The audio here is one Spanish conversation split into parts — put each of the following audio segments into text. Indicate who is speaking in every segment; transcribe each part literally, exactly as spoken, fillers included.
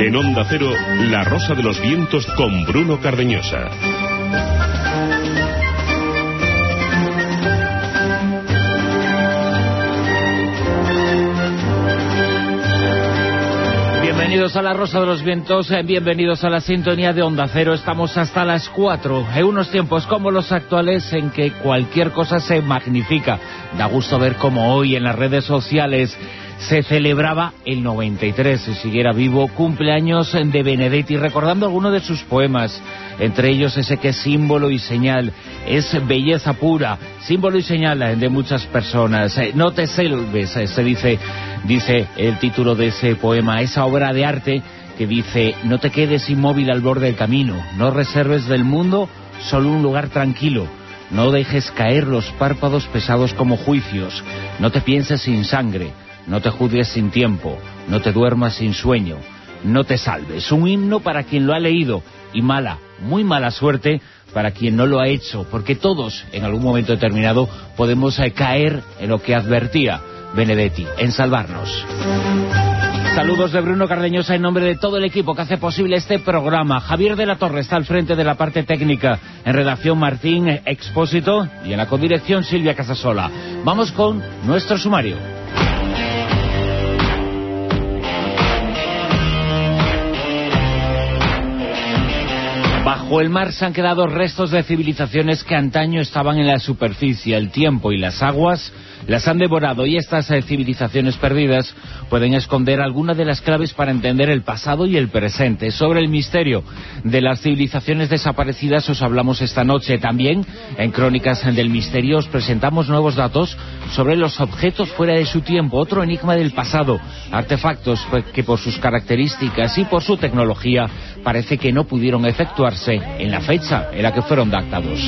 Speaker 1: En Onda Cero, La Rosa de los Vientos con Bruno Cardeñosa.
Speaker 2: Bienvenidos a La Rosa de los Vientos, bienvenidos a la sintonía de Onda Cero. Estamos hasta las cuatro, en unos tiempos como los actuales en que cualquier cosa se magnifica. Da gusto ver cómo hoy en las redes sociales se celebraba el noventa y tres, si siguiera vivo, cumpleaños de Benedetti, recordando algunos de sus poemas, entre ellos ese que es símbolo y señal, es belleza pura, símbolo y señal de muchas personas. No te salves, se dice, dice el título de ese poema, esa obra de arte que dice: no te quedes inmóvil al borde del camino, no reserves del mundo solo un lugar tranquilo, no dejes caer los párpados pesados como juicios, no te pienses sin sangre, no te juzgues sin tiempo, no te duermas sin sueño, no te salves. Un himno para quien lo ha leído y mala, muy mala suerte para quien no lo ha hecho, porque todos en algún momento determinado podemos caer en lo que advertía Benedetti, en salvarnos. Saludos de Bruno Cardeñosa en nombre de todo el equipo que hace posible este programa. Javier de la Torre está al frente de la parte técnica, en redacción Martín Expósito y en la codirección Silvia Casasola. Vamos con nuestro sumario. Bajo el mar se han quedado restos de civilizaciones que antaño estaban en la superficie. El tiempo y las aguas las han devorado, y estas civilizaciones perdidas pueden esconder algunas de las claves para entender el pasado y el presente. Sobre el misterio de las civilizaciones desaparecidas os hablamos esta noche. También en Crónicas del Misterio os presentamos nuevos datos sobre los objetos fuera de su tiempo, otro enigma del pasado, artefactos que por sus características y por su tecnología parece que no pudieron efectuarse en la fecha en la que fueron datados.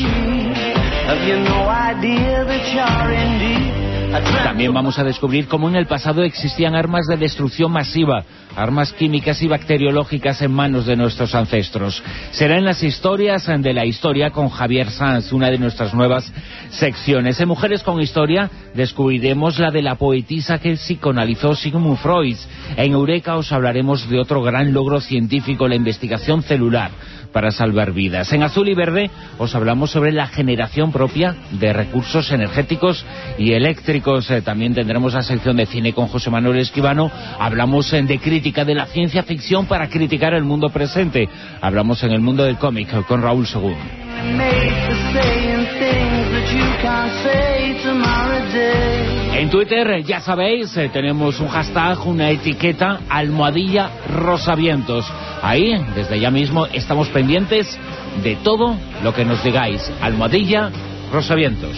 Speaker 2: También vamos a descubrir cómo en el pasado existían armas de destrucción masiva, armas químicas y bacteriológicas en manos de nuestros ancestros. Será en las historias de la historia con Javier Sanz, una de nuestras nuevas secciones. En Mujeres con Historia descubriremos la de la poetisa que psicoanalizó Sigmund Freud. En Eureka os hablaremos de otro gran logro científico, la investigación celular para salvar vidas. En Azul y Verde os hablamos sobre la generación propia de recursos energéticos y eléctricos. Eh, también tendremos la sección de cine con José Manuel Esquivano. Hablamos eh, de crítica de la ciencia ficción para criticar el mundo presente. Hablamos en el mundo del cómic con Raúl Según. En Twitter, ya sabéis, eh, tenemos un hashtag, una etiqueta, almohadilla rosavientos. Ahí, desde ya mismo, estamos pendientes de todo lo que nos digáis. Almohadilla rosavientos.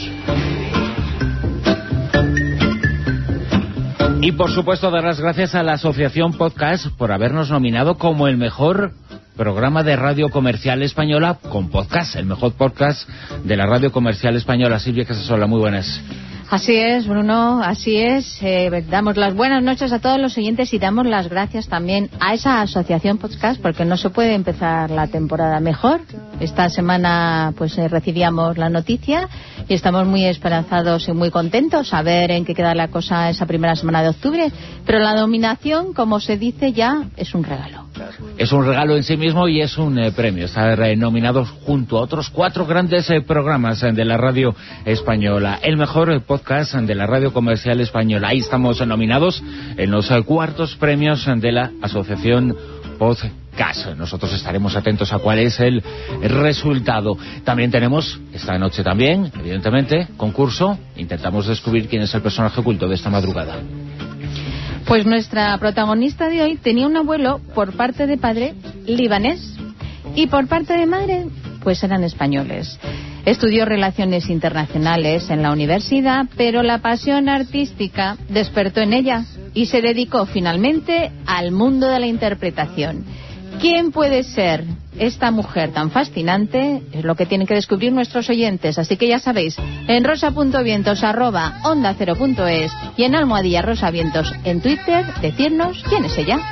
Speaker 2: Y por supuesto dar las gracias a la Asociación Podcast por habernos nominado como el mejor programa de radio comercial española con podcast, el mejor podcast de la radio comercial española. Silvia Casasola, muy buenas.
Speaker 3: Así es, Bruno, así es. Eh, damos las buenas noches a todos los oyentes y damos las gracias también a esa asociación podcast, porque no se puede empezar la temporada mejor. Esta semana pues eh, recibíamos la noticia y estamos muy esperanzados y muy contentos a ver en qué queda la cosa esa primera semana de octubre. Pero la nominación, como se dice ya, es un regalo.
Speaker 2: Es un regalo en sí mismo y es un eh, premio. Estar eh, nominados junto a otros cuatro grandes eh, programas eh, de la radio española. El mejor eh, podcast de la radio comercial española. Ahí estamos eh, nominados en los eh, cuartos premios eh, de la Asociación Podcast. Nosotros estaremos atentos a cuál es el resultado. También tenemos, esta noche también, evidentemente, concurso. Intentamos descubrir quién es el personaje oculto de esta madrugada.
Speaker 3: Pues nuestra protagonista de hoy tenía un abuelo por parte de padre libanés y por parte de madre pues eran españoles. Estudió Relaciones Internacionales en la universidad, pero la pasión artística despertó en ella y se dedicó finalmente al mundo de la interpretación. ¿Quién puede ser esta mujer tan fascinante? Es lo que tienen que descubrir nuestros oyentes. Así que ya sabéis, en rosa.vientos arroba onda cero punto es y en almohadilla rosavientos en Twitter, decirnos quién es ella.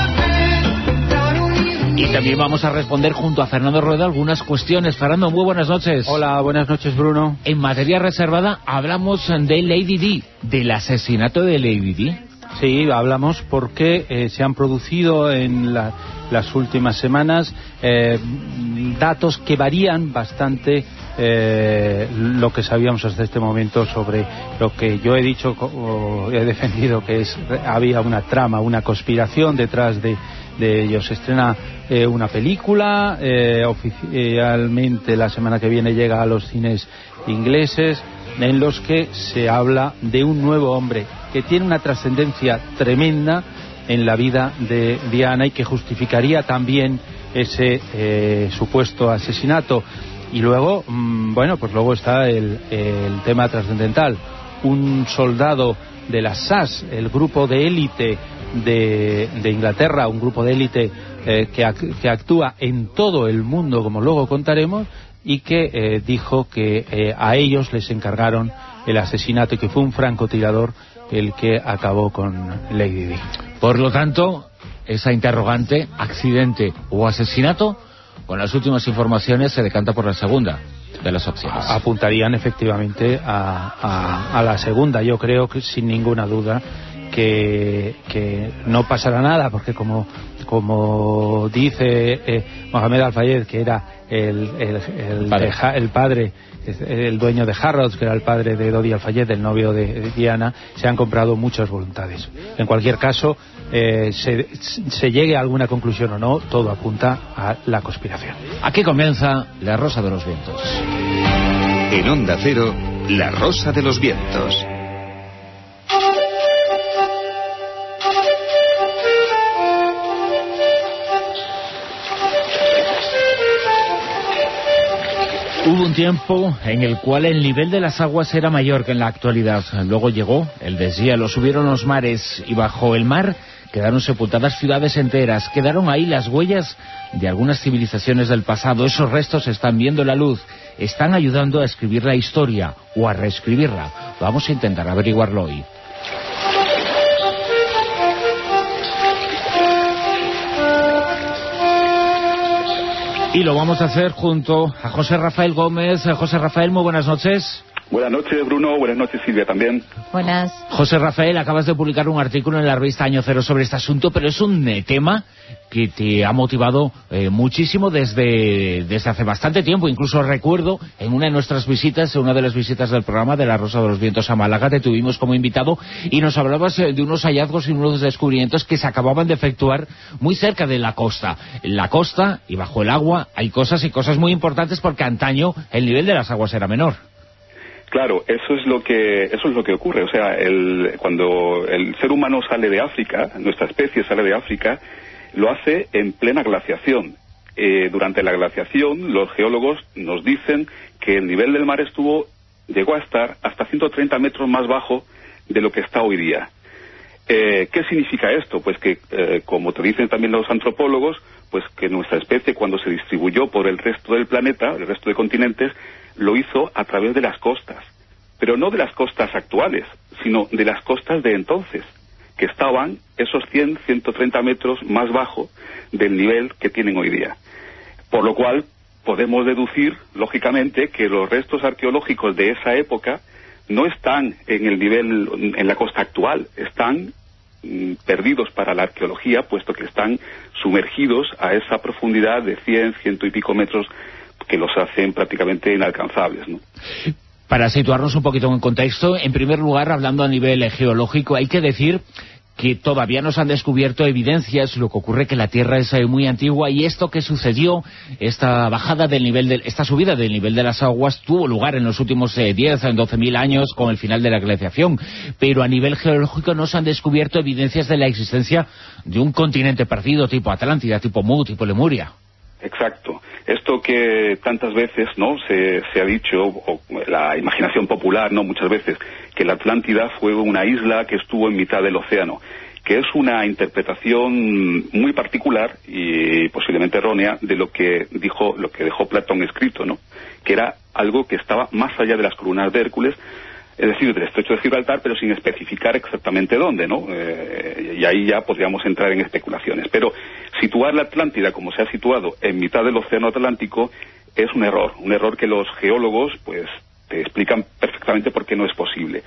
Speaker 2: Y también vamos a responder junto a Fernando Rueda algunas cuestiones. Fernando, muy buenas noches.
Speaker 4: Hola, buenas noches, Bruno.
Speaker 2: En materia reservada hablamos de Lady Di, del asesinato de Lady Di.
Speaker 4: Sí, hablamos porque eh, se han producido en la, las últimas semanas eh, datos que varían bastante eh, lo que sabíamos hasta este momento sobre lo que yo he dicho o he defendido que es había una trama, una conspiración detrás de, de ellos. Se estrena eh, una película, eh, oficialmente la semana que viene llega a los cines ingleses, en los que se habla de un nuevo hombre que tiene una trascendencia tremenda en la vida de Diana y que justificaría también ese eh, supuesto asesinato. Y luego, mmm, bueno, pues luego está el, el tema trascendental. Un soldado de la S A S, el grupo de élite de, de Inglaterra, un grupo de élite eh, que, ac- que actúa en todo el mundo, como luego contaremos, y que eh, dijo que eh, a ellos les encargaron el asesinato y que fue un francotirador el que acabó con Lady Di.
Speaker 2: Por lo tanto, esa interrogante, accidente o asesinato, con las últimas informaciones se decanta por la segunda de las opciones.
Speaker 4: Apuntarían efectivamente a, a, a la segunda. Yo creo que sin ninguna duda que, que no pasará nada, porque como como dice eh, Mohamed Al-Fayed, que era el, el, el,
Speaker 2: padre.
Speaker 4: De, el padre, el dueño de Harrods, que era el padre de Dodi Al-Fayed, el novio de Diana, se han comprado muchas voluntades. En cualquier caso, eh, se, se llegue a alguna conclusión o no, todo apunta a la conspiración.
Speaker 2: Aquí comienza La Rosa de los Vientos.
Speaker 1: En Onda Cero, La Rosa de los Vientos.
Speaker 2: Hubo un tiempo en el cual el nivel de las aguas era mayor que en la actualidad. Luego llegó el deshielo, subieron los mares y bajo el mar quedaron sepultadas ciudades enteras. Quedaron ahí las huellas de algunas civilizaciones del pasado. Esos restos están viendo la luz, están ayudando a escribir la historia o a reescribirla. Vamos a intentar averiguarlo hoy. Y lo vamos a hacer junto a José Rafael Gómez. José Rafael, muy buenas noches.
Speaker 5: Buenas noches, Bruno. Buenas noches, Silvia, también.
Speaker 3: Buenas.
Speaker 2: José Rafael, acabas de publicar un artículo en la revista Año Cero sobre este asunto, pero es un eh, tema que te ha motivado eh, muchísimo desde, desde hace bastante tiempo. Incluso recuerdo en una de nuestras visitas, en una de las visitas del programa de La Rosa de los Vientos a Málaga, te tuvimos como invitado y nos hablabas eh, de unos hallazgos y unos descubrimientos que se acababan de efectuar muy cerca de la costa. En la costa y bajo el agua hay cosas y cosas muy importantes porque antaño el nivel de las aguas era menor.
Speaker 5: Claro, eso es lo que eso es lo que ocurre. O sea, el, cuando el ser humano sale de África, nuestra especie sale de África, lo hace en plena glaciación. Eh, durante la glaciación, los geólogos nos dicen que el nivel del mar estuvo llegó a estar hasta ciento treinta metros más bajo de lo que está hoy día. Eh, ¿Qué significa esto? Pues que, eh, como te dicen también los antropólogos, pues que nuestra especie, cuando se distribuyó por el resto del planeta, el resto de continentes, lo hizo a través de las costas, pero no de las costas actuales, sino de las costas de entonces, que estaban esos cien, ciento treinta metros más bajo del nivel que tienen hoy día. Por lo cual, podemos deducir, lógicamente, que los restos arqueológicos de esa época no están en el nivel, en la costa actual, están mm, perdidos para la arqueología, puesto que están sumergidos a esa profundidad de cien, ciento y pico metros que los hacen prácticamente inalcanzables, ¿no?
Speaker 2: Para situarnos un poquito en contexto, en primer lugar, hablando a nivel geológico, hay que decir que todavía no se han descubierto evidencias, lo que ocurre que la Tierra es muy antigua y esto que sucedió, esta bajada del nivel, de, esta subida del nivel de las aguas tuvo lugar en los últimos eh, diez, doce mil años con el final de la glaciación, pero a nivel geológico no se han descubierto evidencias de la existencia de un continente perdido tipo Atlántida, tipo Mu, tipo Lemuria.
Speaker 5: Exacto. Esto que tantas veces, ¿no?, se, se ha dicho, o la imaginación popular, ¿no?, muchas veces, que la Atlántida fue una isla que estuvo en mitad del océano, que es una interpretación muy particular y posiblemente errónea de lo que dijo, lo que dejó Platón escrito, ¿no?, que era algo que estaba más allá de las columnas de Hércules, es decir, del estrecho de Gibraltar, pero sin especificar exactamente dónde, ¿no? Eh, y ahí ya podríamos entrar en especulaciones. Pero situar la Atlántida como se ha situado en mitad del océano Atlántico es un error, un error que los geólogos, pues, te explican perfectamente por qué no es posible.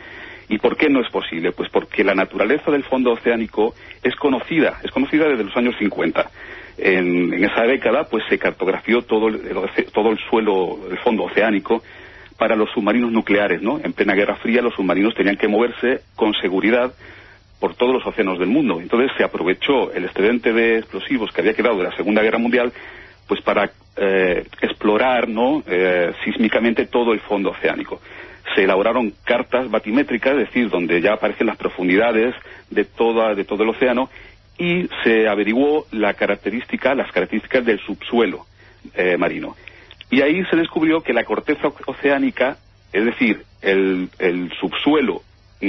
Speaker 5: ¿Y por qué no es posible? Pues porque la naturaleza del fondo oceánico es conocida, es conocida desde los años cincuenta. En, en esa década, pues se cartografió todo el, todo el suelo, el fondo oceánico, para los submarinos nucleares, ¿no? En plena Guerra Fría los submarinos tenían que moverse con seguridad por todos los océanos del mundo. Entonces se aprovechó el excedente de explosivos que había quedado de la Segunda Guerra Mundial, pues para eh, explorar, ¿no?, eh, sísmicamente todo el fondo oceánico. Se elaboraron cartas batimétricas, es decir, donde ya aparecen las profundidades de toda de todo el océano, y se averiguó la característica, las características del subsuelo eh, marino. Y ahí se descubrió que la corteza oceánica, es decir, el, el subsuelo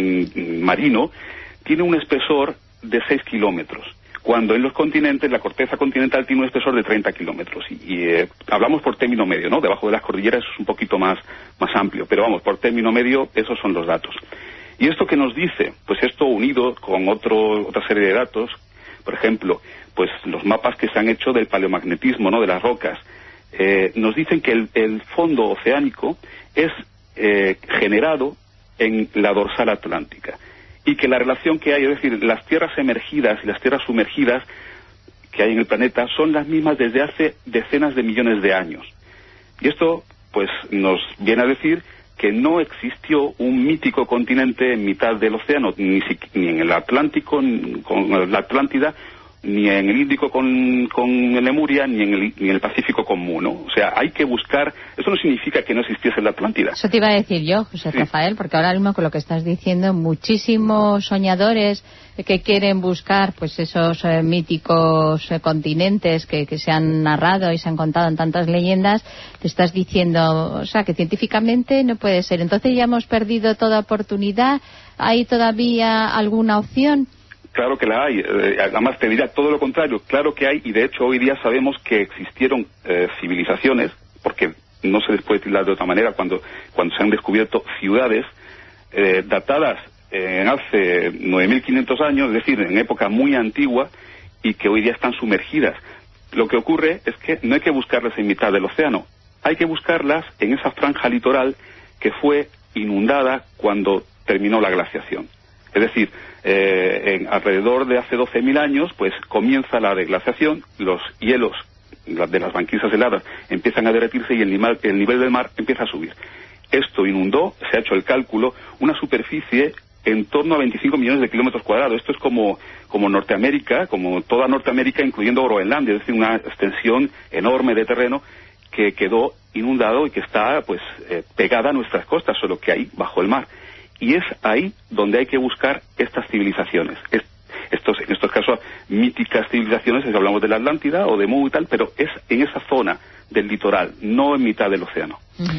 Speaker 5: mm, marino, tiene un espesor de seis kilómetros, cuando en los continentes, la corteza continental tiene un espesor de treinta kilómetros. Y, y eh, hablamos por término medio, ¿no? Debajo de las cordilleras es un poquito más, más amplio, pero vamos, por término medio, esos son los datos. ¿Y esto qué nos dice? Pues esto unido con otro, otra serie de datos, por ejemplo, pues los mapas que se han hecho del paleomagnetismo, ¿no?, de las rocas, eh, nos dicen que el, el fondo oceánico es eh, generado en la dorsal atlántica, y que la relación que hay, es decir, las tierras emergidas y las tierras sumergidas que hay en el planeta son las mismas desde hace decenas de millones de años. Y esto, pues, nos viene a decir que no existió un mítico continente en mitad del océano, ni, si, ni en el Atlántico ni con la Atlántida, ni en el Índico con, con el Lemuria, ni en el, ni en el Pacífico con Mu, ¿no? O sea, hay que buscar. Eso no significa que no existiese la Atlántida.
Speaker 3: Eso te iba a decir yo, José sí. Rafael, porque ahora mismo con lo que estás diciendo, muchísimos soñadores que quieren buscar pues esos eh, míticos eh, continentes que, que se han narrado y se han contado en tantas leyendas, te estás diciendo, o sea, que científicamente no puede ser. Entonces ya hemos perdido toda oportunidad. ¿Hay todavía alguna opción?
Speaker 5: Claro que la hay, eh, además te dirá todo lo contrario, claro que hay, y de hecho hoy día sabemos que existieron eh, civilizaciones, porque no se les puede tildar de otra manera, cuando, cuando se han descubierto ciudades eh, datadas en eh, hace nueve mil quinientos años, es decir, en época muy antigua, y que hoy día están sumergidas. Lo que ocurre es que no hay que buscarlas en mitad del océano, hay que buscarlas en esa franja litoral que fue inundada cuando terminó la glaciación. Es decir, eh, en alrededor de hace doce mil años, pues comienza la deglaciación, los hielos de las banquisas heladas empiezan a derretirse y el nivel, el nivel del mar empieza a subir. Esto inundó, se ha hecho el cálculo, una superficie en torno a veinticinco millones de kilómetros cuadrados. Esto es como, como Norteamérica, como toda Norteamérica, incluyendo Groenlandia, es decir, una extensión enorme de terreno que quedó inundado y que está pues eh, pegada a nuestras costas, solo que ahí, bajo el mar. Y es ahí donde hay que buscar estas civilizaciones. Es, estos, en estos casos, míticas civilizaciones, si hablamos de la Atlántida o de Mu y tal, pero es en esa zona del litoral, no en mitad del océano.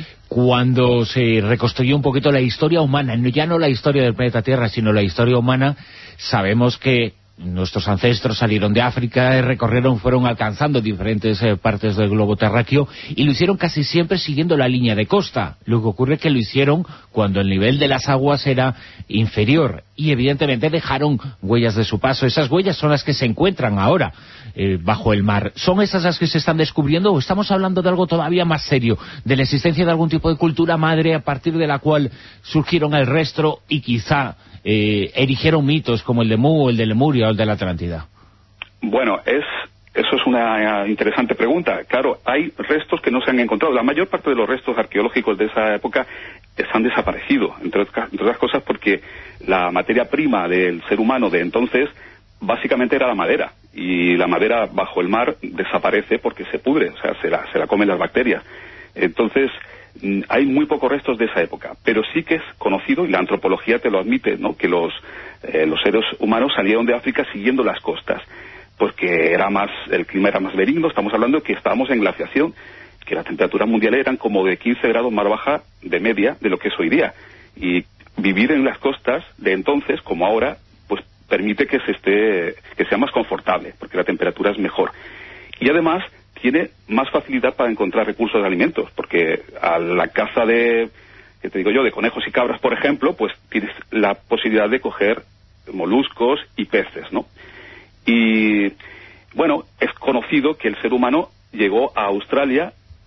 Speaker 2: Cuando se reconstruyó un poquito la historia humana, ya no la historia del planeta Tierra, sino la historia humana, sabemos que nuestros ancestros salieron de África, recorrieron, fueron alcanzando diferentes eh, partes del globo terráqueo y lo hicieron casi siempre siguiendo la línea de costa. Lo que ocurre es que lo hicieron cuando el nivel de las aguas era inferior y evidentemente dejaron huellas de su paso. Esas huellas son las que se encuentran ahora eh, bajo el mar. ¿Son esas las que se están descubriendo o estamos hablando de algo todavía más serio, de la existencia de algún tipo de cultura madre a partir de la cual surgieron el resto y quizá Eh, erigieron mitos como el de Mu, el de Lemuria o el de la Atlántida?
Speaker 5: Bueno, es eso es una interesante pregunta. Claro, hay restos que no se han encontrado. La mayor parte de los restos arqueológicos de esa época han desaparecido, entre otras, entre otras cosas porque la materia prima del ser humano de entonces básicamente era la madera, y la madera bajo el mar desaparece porque se pudre, o sea, se la, se la comen las bacterias. Entonces, hay muy pocos restos de esa época, pero sí que es conocido, y la antropología te lo admite, ¿no?, que los, eh, los seres humanos salieron de África siguiendo las costas, porque era más, el clima era más benigno. Estamos hablando de que estábamos en glaciación, que la temperatura mundial eran como de quince grados más baja de media de lo que es hoy día, y vivir en las costas de entonces, como ahora, pues permite que se esté, que sea más confortable, porque la temperatura es mejor. Y además tiene más facilidad para encontrar recursos de alimentos, porque a la caza de, que te digo yo, de conejos y cabras, por ejemplo, pues tienes la posibilidad de coger moluscos y peces, ¿no? Y, bueno, es conocido que el ser humano llegó a Australia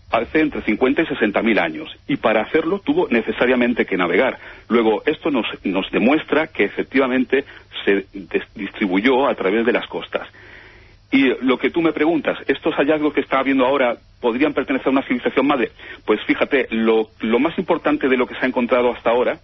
Speaker 5: hace entre cincuenta y sesenta mil años, y para hacerlo tuvo necesariamente que navegar. Luego, esto nos, nos demuestra que efectivamente se distribuyó a través de las costas. Y lo que tú me preguntas, ¿estos hallazgos que está habiendo ahora podrían pertenecer a una civilización madre? Pues fíjate, lo, lo más importante de lo que se ha encontrado hasta ahora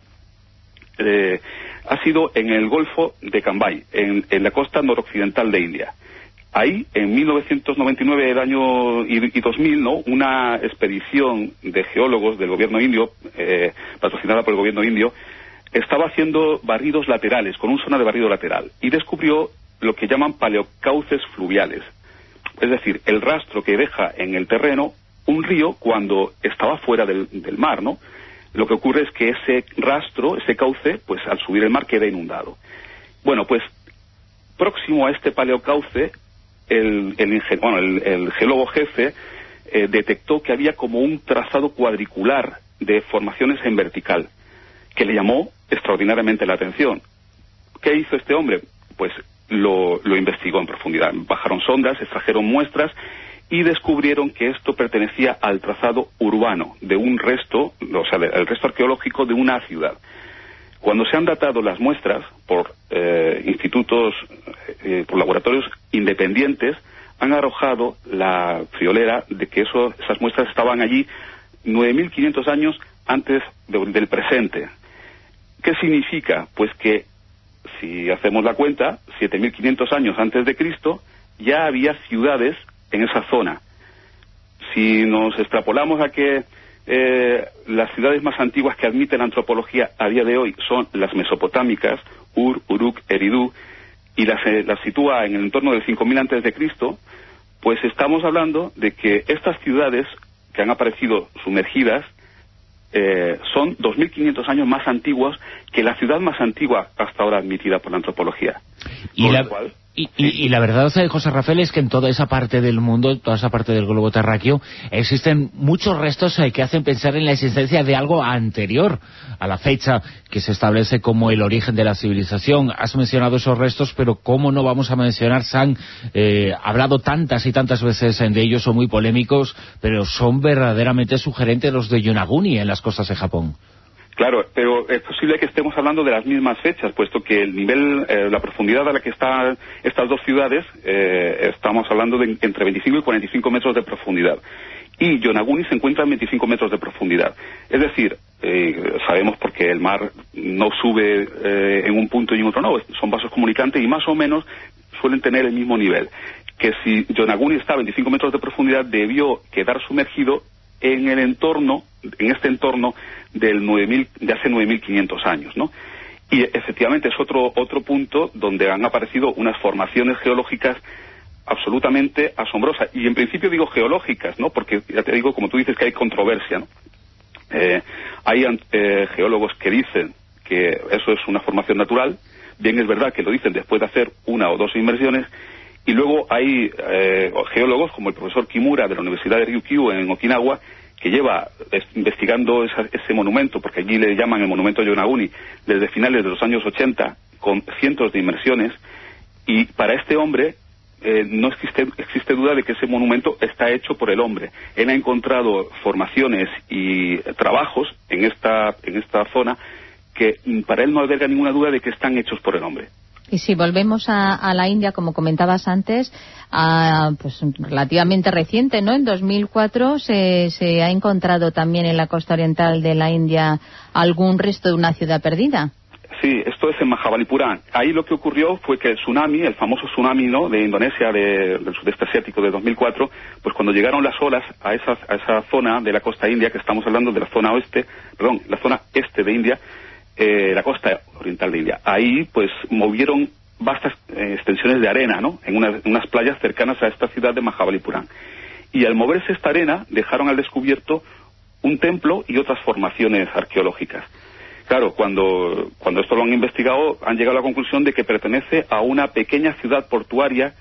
Speaker 5: eh, ha sido en el Golfo de Cambay, en, en la costa noroccidental de India. Ahí, en mil novecientos noventa y nueve, el año y, y dos mil, ¿no?, una expedición de geólogos del gobierno indio, eh, patrocinada por el gobierno indio, estaba haciendo barridos laterales, con un sonar de barrido lateral, y descubrió lo que llaman paleocauces fluviales. Es decir, el rastro que deja en el terreno un río cuando estaba fuera del, del mar, ¿no? Lo que ocurre es que ese rastro, ese cauce, pues al subir el mar queda inundado. Bueno, pues próximo a este paleocauce, el, el, bueno, el, el geólogo jefe eh, detectó que había como un trazado cuadricular de formaciones en vertical, que le llamó extraordinariamente la atención. ¿Qué hizo este hombre? Pues lo, lo investigó en profundidad. Bajaron sondas, extrajeron muestras y descubrieron que esto pertenecía al trazado urbano de un resto, o sea, el resto arqueológico de una ciudad. Cuando se han datado las muestras por eh, institutos, eh, por laboratorios independientes, han arrojado la friolera de que eso, esas muestras estaban allí nueve mil quinientos años antes de, del presente. ¿Qué significa? Pues que, si hacemos la cuenta, siete mil quinientos años antes de Cristo, ya había ciudades en esa zona. Si nos extrapolamos a que eh, las ciudades más antiguas que admite la antropología a día de hoy son las mesopotámicas, Ur, Uruk, Eridu, y las, eh, las sitúa en el entorno de cinco mil antes de Cristo, pues estamos hablando de que estas ciudades que han aparecido sumergidas eh, son dos mil quinientos años más antiguos que la ciudad más antigua hasta ahora admitida por la antropología.
Speaker 2: Y la, cual, y, sí. y, y la verdad, José Rafael, es que en toda esa parte del mundo, en toda esa parte del globo terráqueo, existen muchos restos eh, que hacen pensar en la existencia de algo anterior a la fecha que se establece como el origen de la civilización. Has mencionado esos restos, pero ¿cómo no vamos a mencionar? Se han eh, hablado tantas y tantas veces de ellos, son muy polémicos, pero son verdaderamente sugerentes los de Yonaguni en las costas de Japón.
Speaker 5: Claro, pero es posible que estemos hablando de las mismas fechas, puesto que el nivel, eh, la profundidad a la que están estas dos ciudades, eh, estamos hablando de entre veinticinco y cuarenta y cinco metros de profundidad. Y Yonaguni se encuentra a veinticinco metros de profundidad. Es decir, eh, sabemos porque el mar no sube eh, en un punto y en otro no, son vasos comunicantes y más o menos suelen tener el mismo nivel. Que si Yonaguni está a veinticinco metros de profundidad, debió quedar sumergido en el entorno, en este entorno del nueve mil, de hace nueve mil quinientos años, ¿no? Y efectivamente es otro otro punto donde han aparecido unas formaciones geológicas absolutamente asombrosas, y en principio digo geológicas, ¿no? Porque ya te digo, como tú dices, que hay controversia, ¿no? Eh, hay eh, geólogos que dicen que eso es una formación natural, bien es verdad que lo dicen después de hacer una o dos inmersiones, y luego hay eh, geólogos como el profesor Kimura de la Universidad de Ryukyu en Okinawa, que lleva investigando esa, ese monumento, porque allí le llaman el monumento Yonaguni, desde finales de los años ochenta, con cientos de inmersiones, y para este hombre eh, no existe, existe duda de que ese monumento está hecho por el hombre. Él ha encontrado formaciones y trabajos en esta, en esta zona que para él no alberga ninguna duda de que están hechos por el hombre.
Speaker 3: Y si volvemos a, a la India, como comentabas antes, a, pues relativamente reciente, ¿no? En dos mil cuatro se, se ha encontrado también en la costa oriental de la India algún resto de una ciudad perdida.
Speaker 5: Sí, esto es en Mahabalipuram. Ahí lo que ocurrió fue que el tsunami, el famoso tsunami, ¿no?, de Indonesia, de, del sudeste asiático de dos mil cuatro, pues cuando llegaron las olas a esa, a esa zona de la costa india, que estamos hablando de la zona oeste, perdón, la zona este de India, Eh, la costa oriental de India. Ahí, pues, movieron vastas eh, extensiones de arena, ¿no?, en unas, unas playas cercanas a esta ciudad de Mahabalipuram. Y al moverse esta arena, dejaron al descubierto un templo y otras formaciones arqueológicas. Claro, cuando, cuando esto lo han investigado, han llegado a la conclusión de que pertenece a una pequeña ciudad portuaria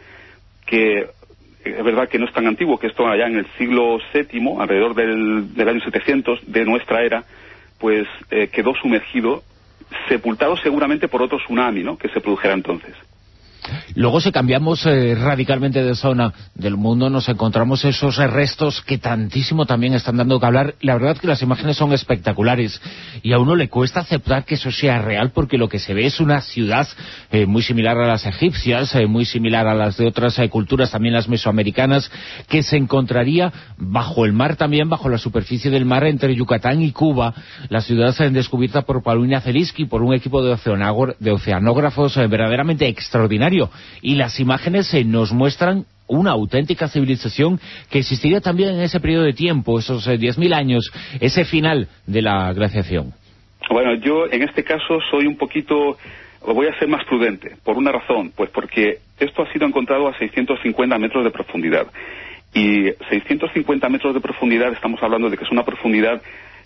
Speaker 5: que es verdad que no es tan antiguo, que esto allá en el siglo séptimo, alrededor del, del año setecientos de nuestra era, pues eh, quedó sumergido, sepultado seguramente por otro tsunami, ¿no?, que se produjera entonces.
Speaker 2: Luego, si cambiamos eh, radicalmente de zona del mundo, nos encontramos esos restos que tantísimo también están dando que hablar. La verdad es que las imágenes son espectaculares y a uno le cuesta aceptar que eso sea real, porque lo que se ve es una ciudad eh, muy similar a las egipcias, eh, muy similar a las de otras eh, culturas, también las mesoamericanas, que se encontraría bajo el mar también, bajo la superficie del mar entre Yucatán y Cuba. La ciudad eh, descubierta por Paulina Zelinsky, por un equipo de, de oceanógrafos eh, verdaderamente extraordinario. Y las imágenes eh, nos muestran una auténtica civilización que existiría también en ese periodo de tiempo, esos eh, diez mil años, ese final de la glaciación.
Speaker 5: Bueno, yo en este caso soy un poquito, voy a ser más prudente, por una razón, pues porque esto ha sido encontrado a seiscientos cincuenta metros de profundidad. Y seiscientos cincuenta metros de profundidad, estamos hablando de que es una profundidad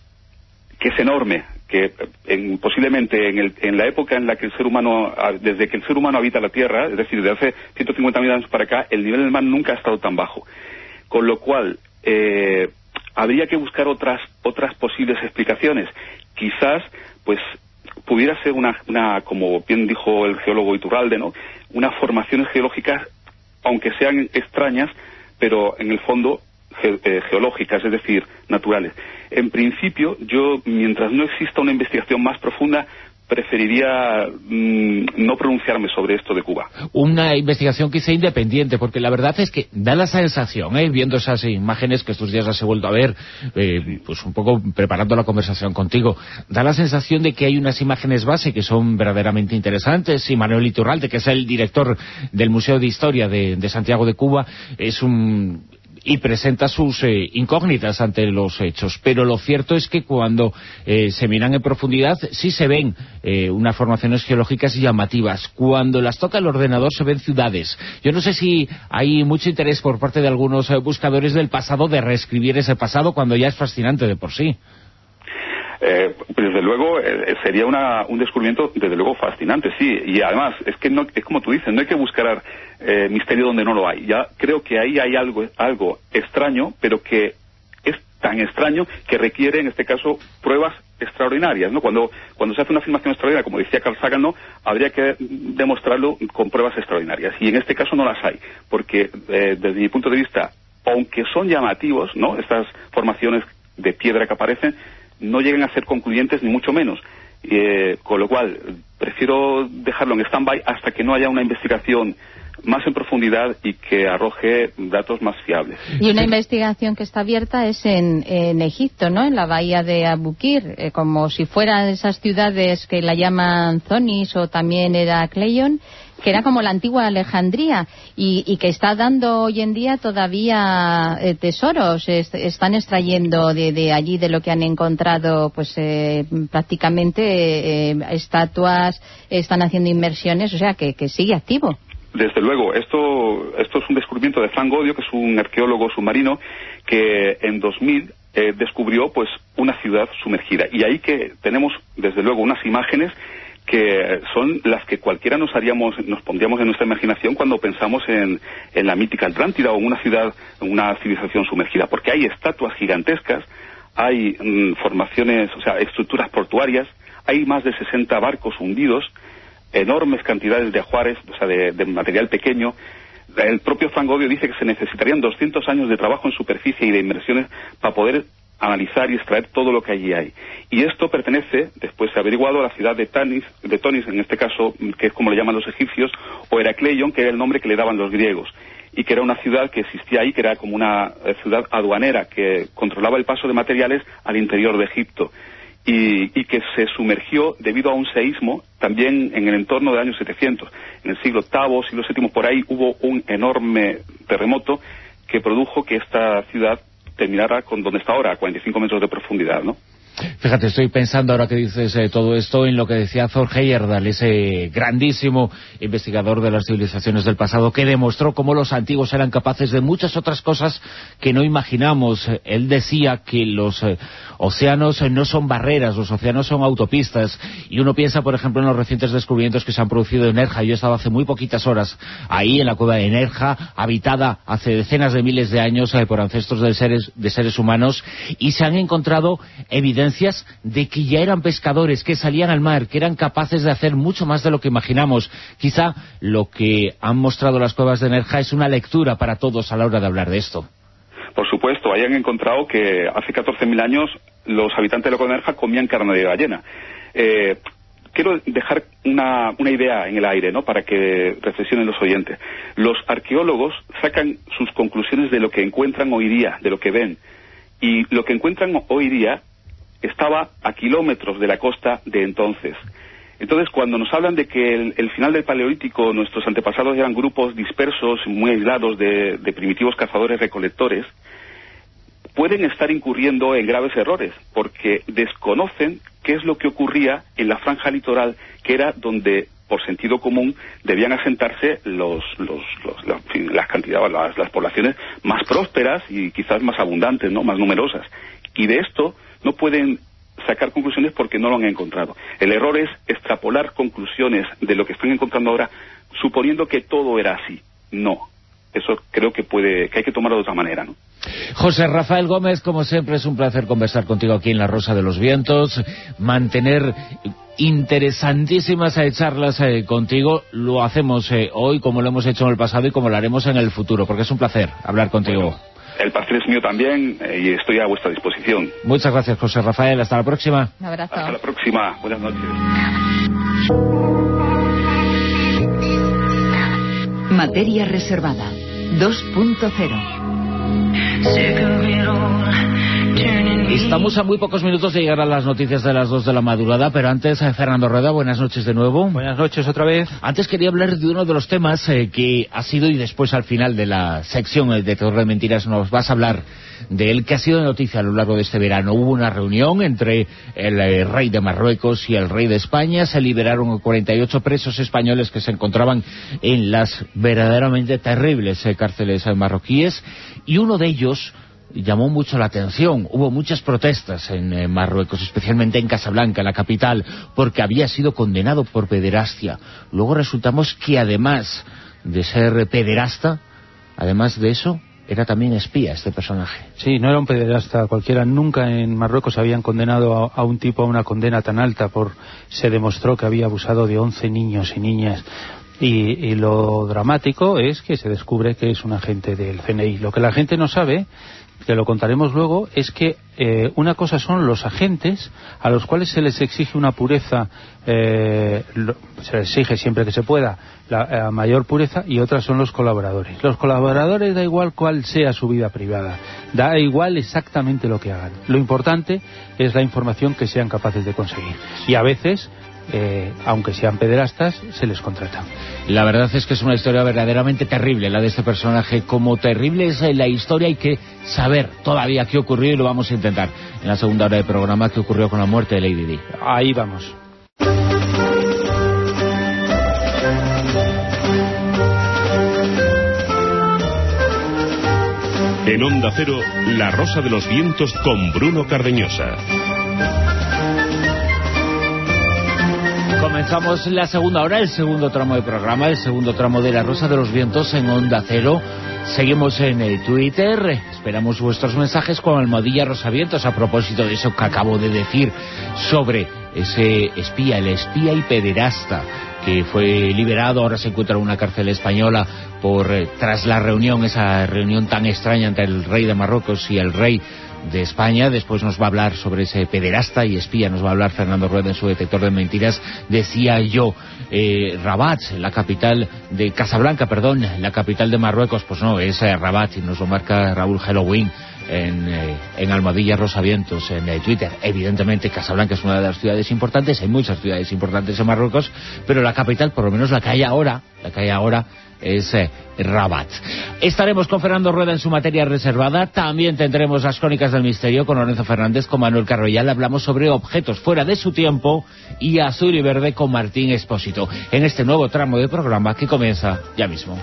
Speaker 5: que es enorme, que en, posiblemente en, el, en la época en la que el ser humano, desde que el ser humano habita la Tierra, es decir, desde hace ciento cincuenta mil años para acá, el nivel del mar nunca ha estado tan bajo. Con lo cual, eh, habría que buscar otras otras posibles explicaciones. Quizás, pues, pudiera ser una, una, como bien dijo el geólogo Iturralde, ¿no?, unas formaciones geológicas, aunque sean extrañas, pero en el fondo Ge eh, geológicas, es decir, naturales. En principio, yo, mientras no exista una investigación más profunda, preferiría mmm, no pronunciarme sobre esto de Cuba.
Speaker 2: Una investigación quizá independiente, porque la verdad es que da la sensación, ¿eh? viendo esas imágenes que estos días las he vuelto a ver, eh, pues un poco preparando la conversación contigo, da la sensación de que hay unas imágenes base que son verdaderamente interesantes, y Manuel Iturralde, que es el director del Museo de Historia de, de Santiago de Cuba, es un... y presenta sus eh, incógnitas ante los hechos, pero lo cierto es que cuando eh, se miran en profundidad sí se ven eh, unas formaciones geológicas llamativas. Cuando las toca el ordenador se ven ciudades. Yo no sé si hay mucho interés por parte de algunos eh, buscadores del pasado de reescribir ese pasado cuando ya es fascinante de por sí.
Speaker 5: Eh, desde luego eh, sería una, un descubrimiento desde luego fascinante, sí, y además es que no, es como tú dices, no hay que buscar eh, misterio donde no lo hay. Ya creo que ahí hay algo algo extraño, pero que es tan extraño que requiere en este caso pruebas extraordinarias, ¿no? Cuando cuando se hace una afirmación extraordinaria, como decía Carl Sagan, ¿no?, habría que demostrarlo con pruebas extraordinarias, y en este caso no las hay, porque eh, desde mi punto de vista, aunque son llamativos, ¿no?, estas formaciones de piedra que aparecen, no lleguen a ser concluyentes ni mucho menos, eh, con lo cual prefiero dejarlo en stand-by hasta que no haya una investigación más en profundidad y que arroje datos más fiables.
Speaker 3: Y una investigación que está abierta es en, en Egipto, ¿no?, en la bahía de Abukir, eh, como si fueran esas ciudades que la llaman Zonis o también Heracleion, que era como la antigua Alejandría, y, y que está dando hoy en día todavía eh, tesoros. Es, están extrayendo de, de allí, de lo que han encontrado, pues eh, prácticamente eh, estatuas, están haciendo inmersiones, o sea que, que sigue activo.
Speaker 5: Desde luego, esto esto es un descubrimiento de Frank Godio, que es un arqueólogo submarino que en dos mil eh, descubrió pues una ciudad sumergida, y ahí que tenemos desde luego unas imágenes que son las que cualquiera nos haríamos, nos pondríamos en nuestra imaginación cuando pensamos en, en la mítica Atlántida o en una ciudad, en una civilización sumergida, porque hay estatuas gigantescas, hay mm, formaciones, o sea, estructuras portuarias, hay más de sesenta barcos hundidos, enormes cantidades de ajuares, o sea, de, de material pequeño. El propio Frank Godio dice que se necesitarían doscientos años de trabajo en superficie y de inmersiones para poder analizar y extraer todo lo que allí hay. Y esto pertenece, después se ha averiguado, a la ciudad de Tanis, de Tonis, en este caso, que es como le llaman los egipcios, o Heracleion, que era el nombre que le daban los griegos, y que era una ciudad que existía ahí, que era como una eh, ciudad aduanera que controlaba el paso de materiales al interior de Egipto, y, y que se sumergió debido a un seísmo también en el entorno del año setecientos. En el siglo octavo, siglo séptimo, por ahí hubo un enorme terremoto que produjo que esta ciudad terminara con donde está ahora, a cuarenta y cinco metros de profundidad, ¿no?
Speaker 2: Fíjate, estoy pensando ahora que dices eh, todo esto en lo que decía Thor Heyerdahl, ese grandísimo investigador de las civilizaciones del pasado, que demostró cómo los antiguos eran capaces de muchas otras cosas que no imaginamos. Él decía que los eh, océanos eh, no son barreras, los océanos son autopistas, y uno piensa, por ejemplo, en los recientes descubrimientos que se han producido en Nerja. Yo he estado hace muy poquitas horas ahí, en la cueva de Nerja, habitada hace decenas de miles de años eh, por ancestros de seres, de seres humanos, y se han encontrado evidencias evidencias de que ya eran pescadores, que salían al mar, que eran capaces de hacer mucho más de lo que imaginamos. Quizá lo que han mostrado las cuevas de Nerja es una lectura para todos a la hora de hablar de esto.
Speaker 5: Por supuesto, hayan encontrado que hace catorce mil años los habitantes de la cueva de Nerja comían carne de ballena. Eh, quiero dejar una, una idea en el aire, ¿no?, para que reflexionen los oyentes. Los arqueólogos sacan sus conclusiones de lo que encuentran hoy día, de lo que ven. Y lo que encuentran hoy día estaba a kilómetros de la costa de entonces. Entonces, cuando nos hablan de que el, el final del Paleolítico, nuestros antepasados eran grupos dispersos, muy aislados de, de primitivos cazadores-recolectores, pueden estar incurriendo en graves errores, porque desconocen qué es lo que ocurría en la franja litoral, que era donde, por sentido común, debían asentarse los, los, los, la, las cantidades, las, las poblaciones más prósperas y quizás más abundantes, ¿no?, más numerosas. Y de esto no pueden sacar conclusiones porque no lo han encontrado. El error es extrapolar conclusiones de lo que están encontrando ahora, suponiendo que todo era así. No. Eso creo que puede, que hay que tomarlo de otra manera, ¿no?
Speaker 2: José Rafael Gómez, como siempre, es un placer conversar contigo aquí en La Rosa de los Vientos, mantener interesantísimas eh, charlas eh, contigo. Lo hacemos eh, hoy como lo hemos hecho en el pasado y como lo haremos en el futuro, porque es un placer hablar contigo.
Speaker 5: Bueno, el placer es mío también eh, y estoy a vuestra disposición.
Speaker 2: Muchas gracias, José Rafael. Hasta la próxima.
Speaker 3: Un abrazo.
Speaker 5: Hasta la próxima. Buenas noches.
Speaker 6: Materia reservada dos punto cero.
Speaker 2: Estamos a muy pocos minutos de llegar a las noticias de las dos de la madrugada, pero antes, eh, Fernando Rueda, buenas noches de nuevo.
Speaker 4: Buenas noches otra vez.
Speaker 2: Antes quería hablar de uno de los temas eh, que ha sido, y después al final de la sección el detector de mentiras nos vas a hablar de él, que ha sido noticia a lo largo de este verano. Hubo una reunión entre el eh, rey de Marruecos y el rey de España. Se liberaron cuarenta y ocho presos españoles que se encontraban en las verdaderamente terribles eh, cárceles eh, marroquíes, y uno de ellos llamó mucho la atención. Hubo muchas protestas en eh, Marruecos, especialmente en Casablanca, la capital, porque había sido condenado por pederastia. Luego resultamos que además de ser pederasta, además de eso, era también espía este personaje.
Speaker 4: Sí, no era un pederasta cualquiera. Nunca en Marruecos habían condenado a, a un tipo a una condena tan alta. Por se demostró que había abusado de once niños y niñas. Y, y lo dramático es que se descubre que es un agente del C N I. Lo que la gente no sabe, que lo contaremos luego, es que eh, una cosa son los agentes a los cuales se les exige una pureza, eh, lo, se les exige siempre que se pueda la, la mayor pureza, y otras son los colaboradores. Los colaboradores da igual cuál sea su vida privada, da igual exactamente lo que hagan. Lo importante es la información que sean capaces de conseguir. Y a veces, Eh, aunque sean pederastas, se les contrata.
Speaker 2: La verdad es que es una historia verdaderamente terrible, la de este personaje. Como terrible es la historia, hay que saber todavía qué ocurrió, y lo vamos a intentar en la segunda hora del programa, qué ocurrió con la muerte de Lady Di.
Speaker 4: Ahí vamos.
Speaker 1: En Onda Cero, La Rosa de los Vientos con Bruno Cardeñosa.
Speaker 2: Comenzamos la segunda hora, el segundo tramo de programa, el segundo tramo de La Rosa de los Vientos en Onda Cero. Seguimos en el Twitter, esperamos vuestros mensajes con almohadilla Rosavientos a propósito de eso que acabo de decir sobre ese espía, el espía y pederasta que fue liberado, ahora se encuentra en una cárcel española por eh, tras la reunión, esa reunión tan extraña entre el rey de Marruecos y el rey de España. Después nos va a hablar sobre ese pederasta y espía, nos va a hablar Fernando Rueda en su detector de mentiras. Decía yo, eh, Rabat, la capital de Casablanca, perdón, la capital de Marruecos, pues no, es eh, Rabat, y nos lo marca Raúl Halloween en, eh, en Almohadilla Rosavientos en eh, Twitter. Evidentemente Casablanca es una de las ciudades importantes, hay muchas ciudades importantes en Marruecos, pero la capital, por lo menos la que hay ahora, la que hay ahora es eh, Rabat. Estaremos con Fernando Rueda en su materia reservada. También tendremos las crónicas del misterio con Lorenzo Fernández, con Manuel Carroyal. Hablamos sobre objetos fuera de su tiempo, y Azul y Verde con Martín Expósito, en este nuevo tramo de programa que comienza ya mismo.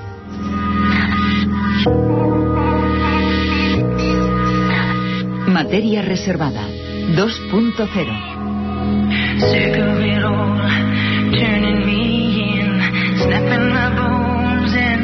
Speaker 6: Materia reservada dos punto cero.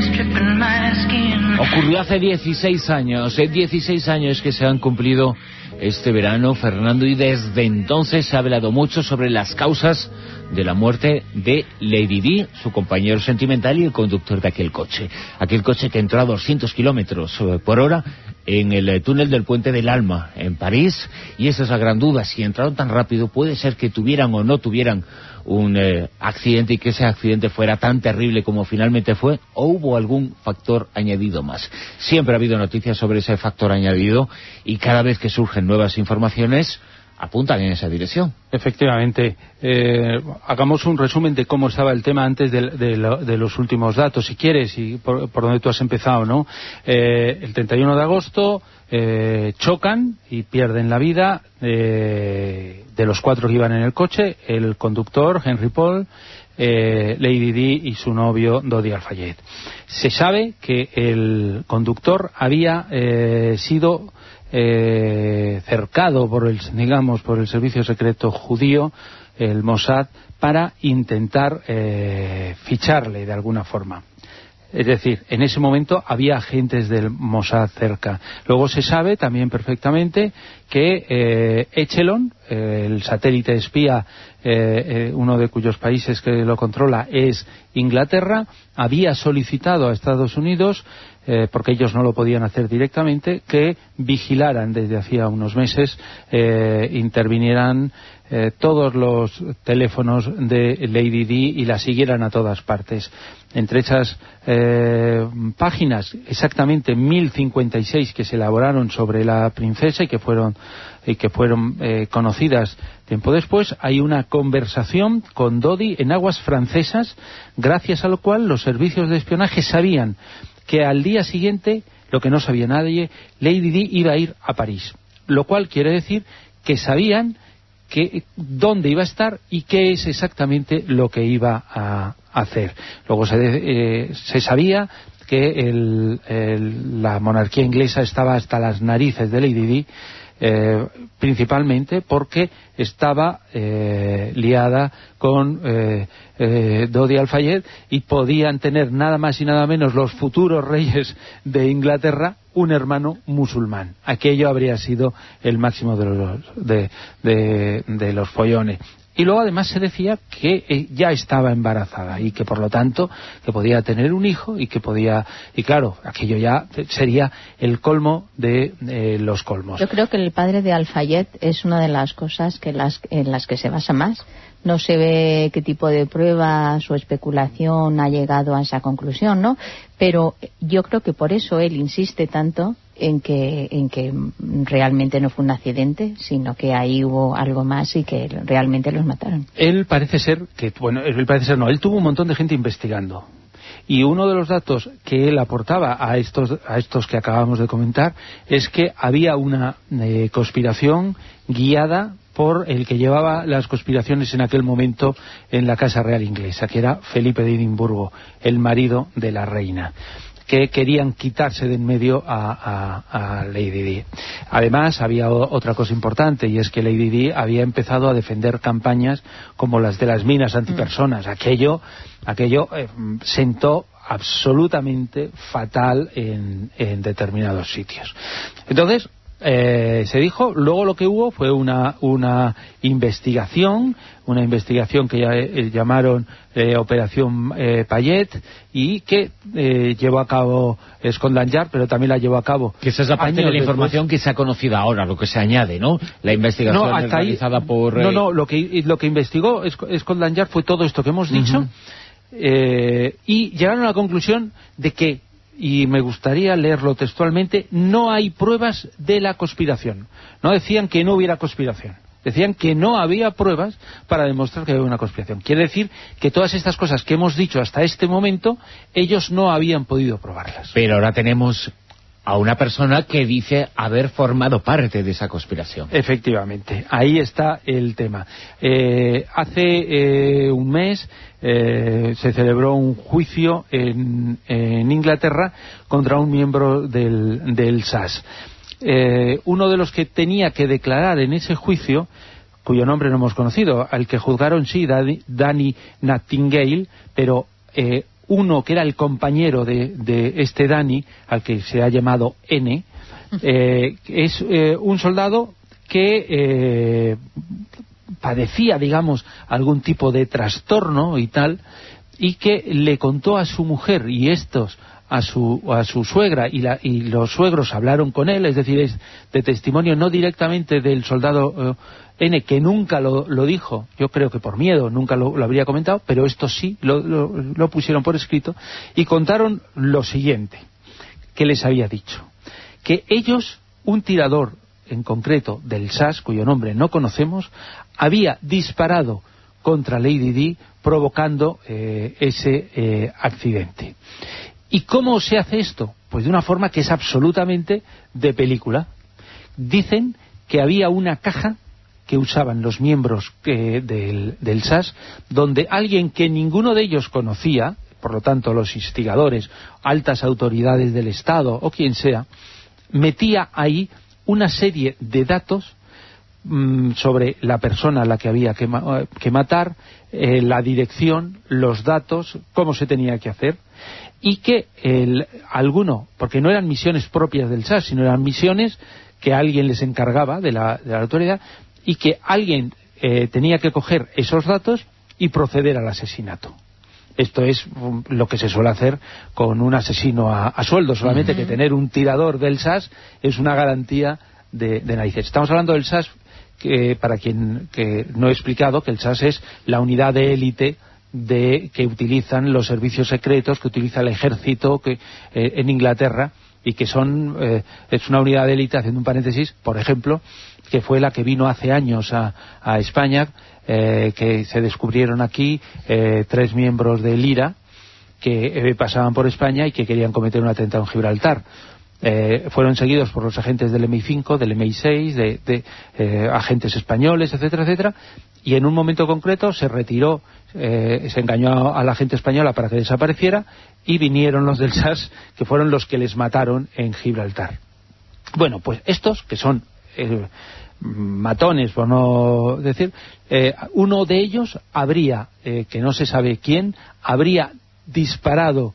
Speaker 2: Ocurrió hace dieciséis años, eh, dieciséis años que se han cumplido este verano, Fernando, y desde entonces se ha hablado mucho sobre las causas de la muerte de Lady Di, su compañero sentimental y el conductor de aquel coche. Aquel coche que entró a doscientos kilómetros por hora en el túnel del Puente del Alma, en París, y esa es la gran duda, si entraron tan rápido, puede ser que tuvieran o no tuvieran un eh, accidente y que ese accidente fuera tan terrible como finalmente fue, o hubo algún factor añadido más. Siempre ha habido noticias sobre ese factor añadido y cada vez que surgen nuevas informaciones apuntan en esa dirección.
Speaker 4: Efectivamente. Eh, hagamos un resumen de cómo estaba el tema antes de, de, lo, de los últimos datos, si quieres, y por, por donde tú has empezado, ¿no? Eh, el treinta y uno de agosto eh, chocan y pierden la vida eh, de los cuatro que iban en el coche, el conductor, Henry Paul, eh, Lady Di y su novio, Dodi Al-Fayed. Se sabe que el conductor había eh, sido Eh, cercado por el, digamos, por el servicio secreto judío, el Mossad, para intentar eh, ficharle de alguna forma. Es decir, en ese momento había agentes del Mossad cerca. Luego se sabe también perfectamente que eh, Echelon, eh, el satélite espía, eh, eh, uno de cuyos países que lo controla es Inglaterra, había solicitado a Estados Unidos, eh, porque ellos no lo podían hacer directamente, que vigilaran desde hacía unos meses, eh, intervinieran eh, todos los teléfonos de Lady Di y la siguieran a todas partes. Entre esas eh, páginas, exactamente mil cincuenta y seis que se elaboraron sobre la princesa y que fueron y que fueron eh, conocidas tiempo después, hay una conversación con Dodi en aguas francesas, gracias a lo cual los servicios de espionaje sabían que al día siguiente, lo que no sabía nadie, Lady Di iba a ir a París, lo cual quiere decir que sabían que dónde iba a estar y qué es exactamente lo que iba a hacer. Luego se, eh, se sabía que el, el, la monarquía inglesa estaba hasta las narices de Lady Di, eh, principalmente porque estaba eh, liada con eh, eh, Dodi Al-Fayed y podían tener nada más y nada menos los futuros reyes de Inglaterra un hermano musulmán. Aquello habría sido el máximo de los, de, de, de los follones. Y luego además se decía que eh, ya estaba embarazada y que por lo tanto que podía tener un hijo y que podía, y claro, aquello ya sería el colmo de eh, los colmos.
Speaker 3: Yo creo que el padre de Al-Fayed es una de las cosas que las, en las que se basa más. No se ve qué tipo de pruebas o especulación ha llegado a esa conclusión, ¿no? Pero yo creo que por eso él insiste tanto en que en que realmente no fue un accidente, sino que ahí hubo algo más y que realmente los mataron.
Speaker 4: Él parece ser que, bueno, él parece ser no, él tuvo un montón de gente investigando. Y uno de los datos que él aportaba a estos a estos que acabamos de comentar es que había una eh, conspiración guiada por el que llevaba las conspiraciones en aquel momento en la Casa Real Inglesa, que era Felipe de Edimburgo, el marido de la reina, que querían quitarse de en medio a, a, a Lady Di. Además, había o, otra cosa importante, y es que Lady Di había empezado a defender campañas como las de las minas antipersonas. Aquello, aquello eh, sentó absolutamente fatal en, en determinados sitios. Entonces, Eh, se dijo, luego lo que hubo fue una una investigación, una investigación que ya, eh, llamaron eh, Operación eh, Payet, y que eh, llevó a cabo Scotland Yard, pero también la llevó a cabo.
Speaker 2: Que esa es la parte de la información que se ha conocido ahora, lo que se añade, ¿no? La investigación
Speaker 4: no, hasta
Speaker 2: realizada
Speaker 4: ahí,
Speaker 2: por... Eh...
Speaker 4: No, no, lo que, lo que investigó Scotland Yard fue todo esto que hemos dicho, uh-huh. eh, y llegaron a la conclusión de que, y me gustaría leerlo textualmente, no hay pruebas de la conspiración. No decían que no hubiera conspiración, decían que no había pruebas para demostrar que había una conspiración. Quiere decir que todas estas cosas que hemos dicho hasta este momento, ellos no habían podido probarlas.
Speaker 2: Pero ahora tenemos a una persona que dice haber formado parte de esa conspiración.
Speaker 4: Efectivamente, ahí está el tema. Eh, hace eh, un mes eh, se celebró un juicio en, en Inglaterra contra un miembro del, del S A S. Eh, uno de los que tenía que declarar en ese juicio, cuyo nombre no hemos conocido, al que juzgaron sí, Danny, Danny Nightingale, pero... Eh, uno que era el compañero de, de este Danny, al que se ha llamado N, eh, es eh, un soldado que eh, padecía, digamos, algún tipo de trastorno y tal, y que le contó a su mujer y estos a su a su suegra, y, la, y los suegros hablaron con él, es decir, es de testimonio no directamente del soldado eh, N, que nunca lo, lo dijo, yo creo que por miedo nunca lo, lo habría comentado, pero esto sí lo, lo, lo pusieron por escrito, y contaron lo siguiente que les había dicho, que ellos, un tirador en concreto del S A S, cuyo nombre no conocemos, había disparado contra Lady Di, provocando eh, ese eh, accidente. ¿Y cómo se hace esto? Pues de una forma que es absolutamente de película. Dicen que había una caja que usaban los miembros eh, del, del S A S, donde alguien que ninguno de ellos conocía, por lo tanto los instigadores, altas autoridades del Estado o quien sea, metía ahí una serie de datos mmm, sobre la persona a la que había que, ma que matar, eh, la dirección, los datos, cómo se tenía que hacer, y que el, alguno, porque no eran misiones propias del S A S, sino eran misiones que alguien les encargaba de la, de la autoridad, y que alguien eh, tenía que coger esos datos y proceder al asesinato. Esto es um, lo que se suele hacer con un asesino a, a sueldo, solamente uh-huh. que tener un tirador del S A S es una garantía de, de narices. Estamos hablando del S A S, que, para quien que no he explicado, que el S A S es la unidad de élite de que utilizan los servicios secretos, que utiliza el ejército que, eh, en Inglaterra, y que son eh, es una unidad de élite, haciendo un paréntesis, por ejemplo, que fue la que vino hace años a, a España, eh, que se descubrieron aquí eh, tres miembros del I R A que eh, pasaban por España y que querían cometer un atentado en Gibraltar. Eh, fueron seguidos por los agentes del M I cinco, del M I seis, de, de eh, agentes españoles, etcétera, etcétera, y en un momento concreto se retiró, eh, se engañó a la gente española para que desapareciera, y vinieron los del S A S, que fueron los que les mataron en Gibraltar. Bueno, pues estos, que son eh, matones, por no decir, eh, uno de ellos habría, eh, que no se sabe quién, habría disparado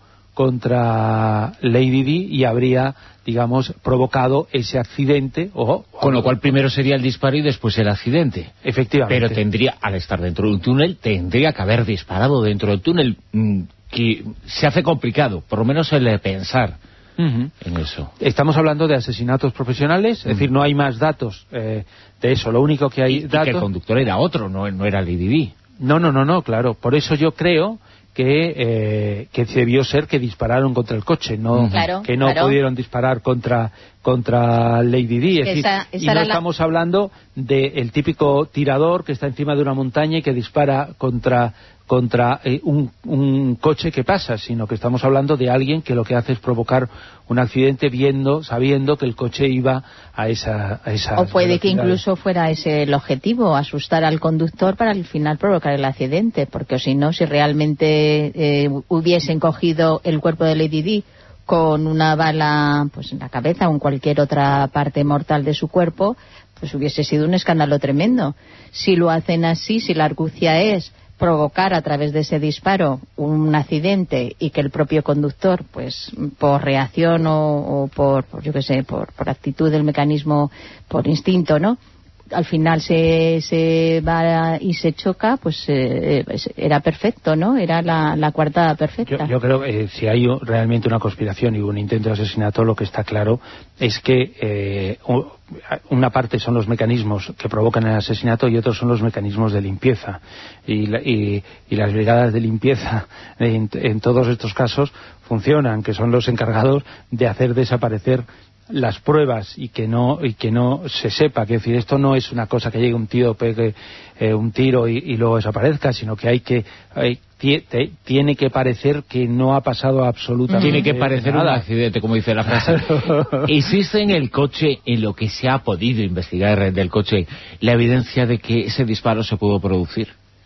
Speaker 4: contra Lady Di y habría, digamos, provocado ese accidente. O,
Speaker 2: Con lo cual primero sería el disparo y después el accidente.
Speaker 4: Efectivamente.
Speaker 2: Pero tendría, al estar dentro de un túnel, tendría que haber disparado dentro del túnel, mmm, que se hace complicado, por lo menos el de pensar uh-huh. en eso.
Speaker 4: Estamos hablando de asesinatos profesionales, es uh-huh. decir, no hay más datos eh, de eso, lo único que hay...
Speaker 2: Y,
Speaker 4: datos...
Speaker 2: y que el conductor era otro, no, no era Lady Di.
Speaker 4: No, no, no, no, claro, por eso yo creo... Que, eh, que debió ser que dispararon contra el coche, no
Speaker 3: claro,
Speaker 4: que no
Speaker 3: claro.
Speaker 4: pudieron disparar contra contra Lady Di. Es
Speaker 3: esa,
Speaker 4: decir,
Speaker 3: esa
Speaker 4: y no
Speaker 3: la...
Speaker 4: estamos hablando del típico tirador que está encima de una montaña y que dispara contra contra eh, un, un coche que pasa, sino que estamos hablando de alguien que lo que hace es provocar un accidente viendo, sabiendo que el coche iba a esa a esa
Speaker 3: o puede que incluso fuera ese el objetivo, asustar al conductor para al final provocar el accidente, porque si no, si realmente eh, hubiesen cogido el cuerpo de Lady Di con una bala pues en la cabeza o en cualquier otra parte mortal de su cuerpo, pues hubiese sido un escándalo tremendo. Si lo hacen así, si la argucia es provocar a través de ese disparo un accidente y que el propio conductor, pues por reacción o, o por, por, yo qué sé, por, por actitud del mecanismo, por instinto, ¿no?, al final se, se va y se choca, pues eh, era perfecto, ¿no? Era la, la coartada perfecta.
Speaker 4: Yo, yo creo que eh, si hay realmente una conspiración y un intento de asesinato, lo que está claro es que eh, una parte son los mecanismos que provocan el asesinato y otros son los mecanismos de limpieza. Y, la, y, y las brigadas de limpieza en, en todos estos casos funcionan, que son los encargados de hacer desaparecer las pruebas y que no y que no se sepa, que decir, esto no es una cosa que llegue un tío, pegue eh, un tiro y, y luego desaparezca, sino que hay que hay, t- tiene que parecer que no ha pasado absolutamente
Speaker 2: tiene que parecer
Speaker 4: nada.
Speaker 2: Un accidente, como dice la frase. ¿Existe en el coche, en lo que se ha podido investigar del coche, la evidencia de que ese disparo se pudo producir?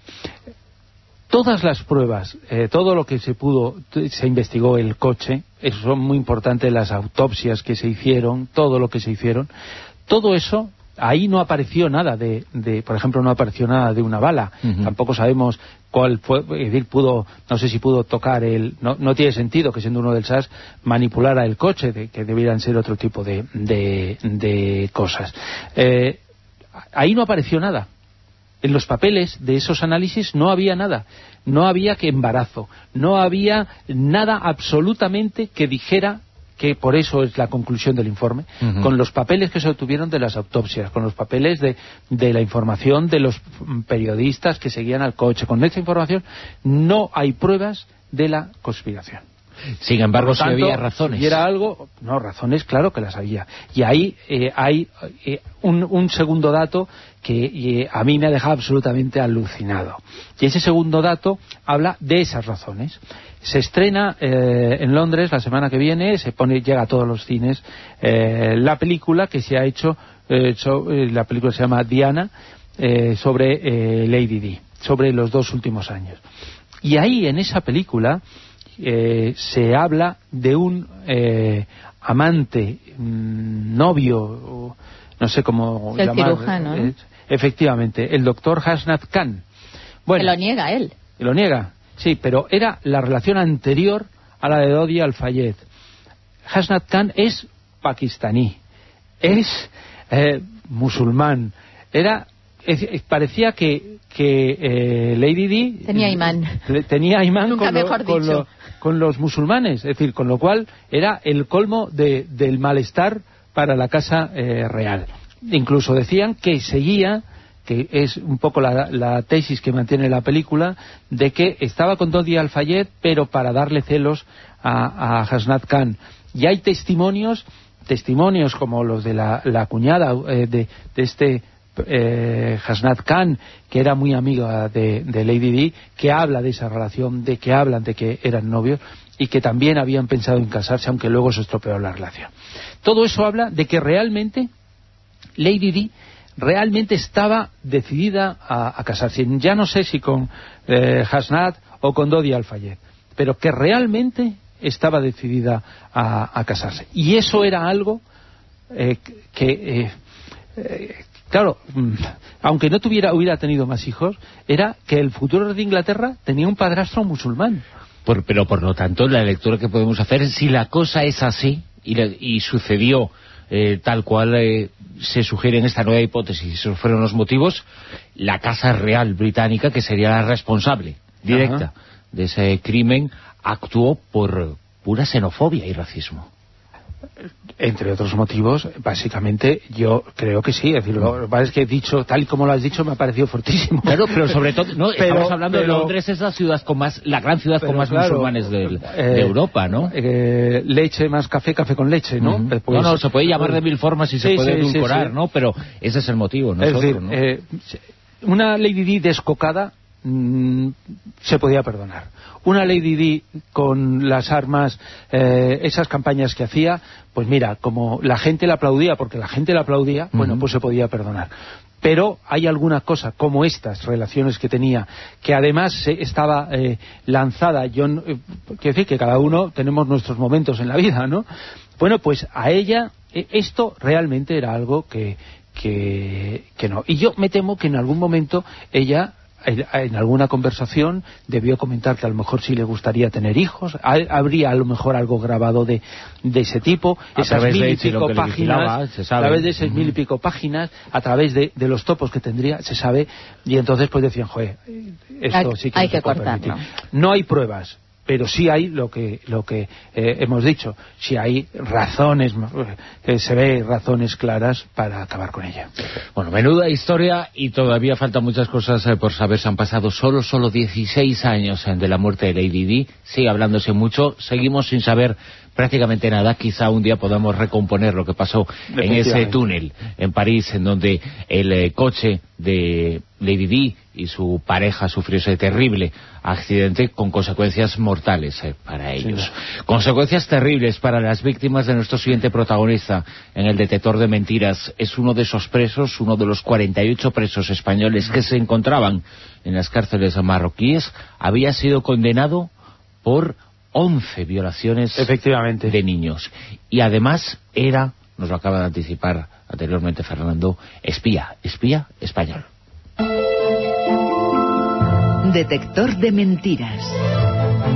Speaker 4: Todas las pruebas, eh, todo lo que se pudo, se investigó el coche, eso son muy importantes, las autopsias que se hicieron, todo lo que se hicieron, todo eso, ahí no apareció nada de, de por ejemplo, no apareció nada de una bala, uh-huh. tampoco sabemos cuál fue, es decir, pudo, no sé si pudo tocar el, no, no tiene sentido que siendo uno del S A S manipulara el coche, de, que debieran ser otro tipo de, de, de cosas. Eh, ahí no apareció nada. En los papeles de esos análisis no había nada. No había que embarazo. No había nada absolutamente que dijera, que por eso es la conclusión del informe, uh-huh. con los papeles que se obtuvieron de las autopsias, con los papeles de, de la información de los periodistas que seguían al coche. Con esta información no hay pruebas de la conspiración.
Speaker 2: Sin embargo,
Speaker 4: si
Speaker 2: había razones.
Speaker 4: Si era algo, no, razones, claro que las había. Y ahí eh, hay eh, un, un segundo dato que eh, a mí me ha dejado absolutamente alucinado. Y ese segundo dato habla de esas razones. Se estrena eh, en Londres la semana que viene, se pone, llega a todos los cines, eh, la película que se ha hecho, eh, so, eh, la película se llama Diana, eh, sobre eh, Lady Di, sobre los dos últimos años. Y ahí, en esa película, Eh, se habla de un eh, amante, mmm, novio, o, no sé cómo
Speaker 3: el
Speaker 4: llamar.
Speaker 3: cirujano, ¿no?
Speaker 4: Eh, efectivamente, el doctor Hasnat Khan. Bueno,
Speaker 3: que lo niega él.
Speaker 4: Lo niega, sí, pero era la relación anterior a la de Dodi Al-Fayed. Hasnat Khan es pakistaní, es eh, musulmán, era... Es, es, parecía que, que eh, Lady Di
Speaker 3: tenía imán,
Speaker 4: tenía imán
Speaker 3: Nunca
Speaker 4: con, lo,
Speaker 3: mejor
Speaker 4: con,
Speaker 3: dicho.
Speaker 4: Lo, con los musulmanes, es decir, con lo cual era el colmo de, del malestar para la casa eh, real. Incluso decían que seguía, que es un poco la, la tesis que mantiene la película, de que estaba con Dodi Al-Fayed, pero para darle celos a, a Hasnat Khan. Y hay testimonios, testimonios como los de la, la cuñada eh, de, de este... Eh, Hasnat Khan, que era muy amiga de, de Lady Di, que habla de esa relación, de que hablan de que eran novios y que también habían pensado en casarse, aunque luego se estropeó la relación. Todo eso habla de que realmente Lady Di realmente estaba decidida a, a casarse. Ya no sé si con eh, Hasnat o con Dodi Al-Fayed, pero que realmente estaba decidida a, a casarse. Y eso era algo eh, que... Eh, eh, Claro, aunque no tuviera hubiera tenido más hijos, era que el futuro de Inglaterra tenía un padrastro musulmán.
Speaker 2: Por, pero por lo tanto, la lectura que podemos hacer, si la cosa es así, y, le, y sucedió eh, tal cual eh, se sugiere en esta nueva hipótesis, esos fueron los motivos, la Casa Real Británica, que sería la responsable directa Ajá. de ese crimen, actuó por pura xenofobia y racismo.
Speaker 4: Entre otros motivos, básicamente, yo creo que sí. Es decir, lo que pasa es que he dicho, tal y como lo has dicho, me ha parecido fortísimo.
Speaker 2: Claro, pero sobre todo, no,
Speaker 4: pero,
Speaker 2: estamos hablando
Speaker 4: pero,
Speaker 2: de Londres, es la ciudad con más, la gran ciudad con más
Speaker 4: claro,
Speaker 2: musulmanes de,
Speaker 4: eh,
Speaker 2: de Europa, ¿no?
Speaker 4: Eh, leche más café, café con leche, ¿no?
Speaker 2: Uh-huh.
Speaker 4: Pues,
Speaker 2: no, no, se puede llamar de mil formas y
Speaker 4: sí,
Speaker 2: se puede
Speaker 4: sí,
Speaker 2: edulcorar,
Speaker 4: sí, sí.
Speaker 2: ¿no? Pero ese es el motivo, nosotros,
Speaker 4: es decir,
Speaker 2: ¿no?
Speaker 4: eh, una Lady Di descocada mmm, se podía perdonar. Una Lady Di con las armas, eh, esas campañas que hacía, pues mira, como la gente la aplaudía, porque la gente la aplaudía, uh-huh. bueno, pues se podía perdonar. Pero hay alguna cosa, como estas relaciones que tenía, que además se estaba eh, lanzada, yo eh, quiero decir que cada uno tenemos nuestros momentos en la vida, ¿no? Bueno, pues a ella, eh, esto realmente era algo que, que, que no. Y yo me temo que en algún momento ella... en alguna conversación debió comentar que a lo mejor sí le gustaría tener hijos, habría a lo mejor algo grabado de, de ese tipo,
Speaker 2: a
Speaker 4: esas mil
Speaker 2: de
Speaker 4: y pico páginas, a través de esas uh-huh. mil y pico páginas, a través de, de los topos que tendría, se sabe, y entonces pues decían, joder, esto
Speaker 3: hay,
Speaker 4: sí que
Speaker 3: hay
Speaker 4: no
Speaker 3: que
Speaker 4: se puede
Speaker 3: cortarlo.
Speaker 4: permitir. No hay pruebas, pero sí hay lo que lo que eh, hemos dicho, sí hay razones, eh, se ve razones claras para acabar con ella.
Speaker 2: Bueno, menuda historia, y todavía faltan muchas cosas eh, por saber. Se han pasado solo, solo dieciséis años eh, de la muerte de Lady Di, sigue hablándose mucho, seguimos sin saber prácticamente nada. Quizá un día podamos recomponer lo que pasó en ese túnel en París, en donde el eh, coche de Lady Di y su pareja sufrió ese terrible accidente con consecuencias mortales eh, para ellos. Sí. Consecuencias terribles para las víctimas de nuestro siguiente protagonista en el detector de mentiras. Es uno de esos presos, uno de los cuarenta y ocho presos españoles que se encontraban en las cárceles marroquíes. Había sido condenado por once violaciones
Speaker 4: efectivamente
Speaker 2: de niños. Y además era, nos lo acaba de anticipar anteriormente Fernando, espía, espía español.
Speaker 6: Detector de mentiras.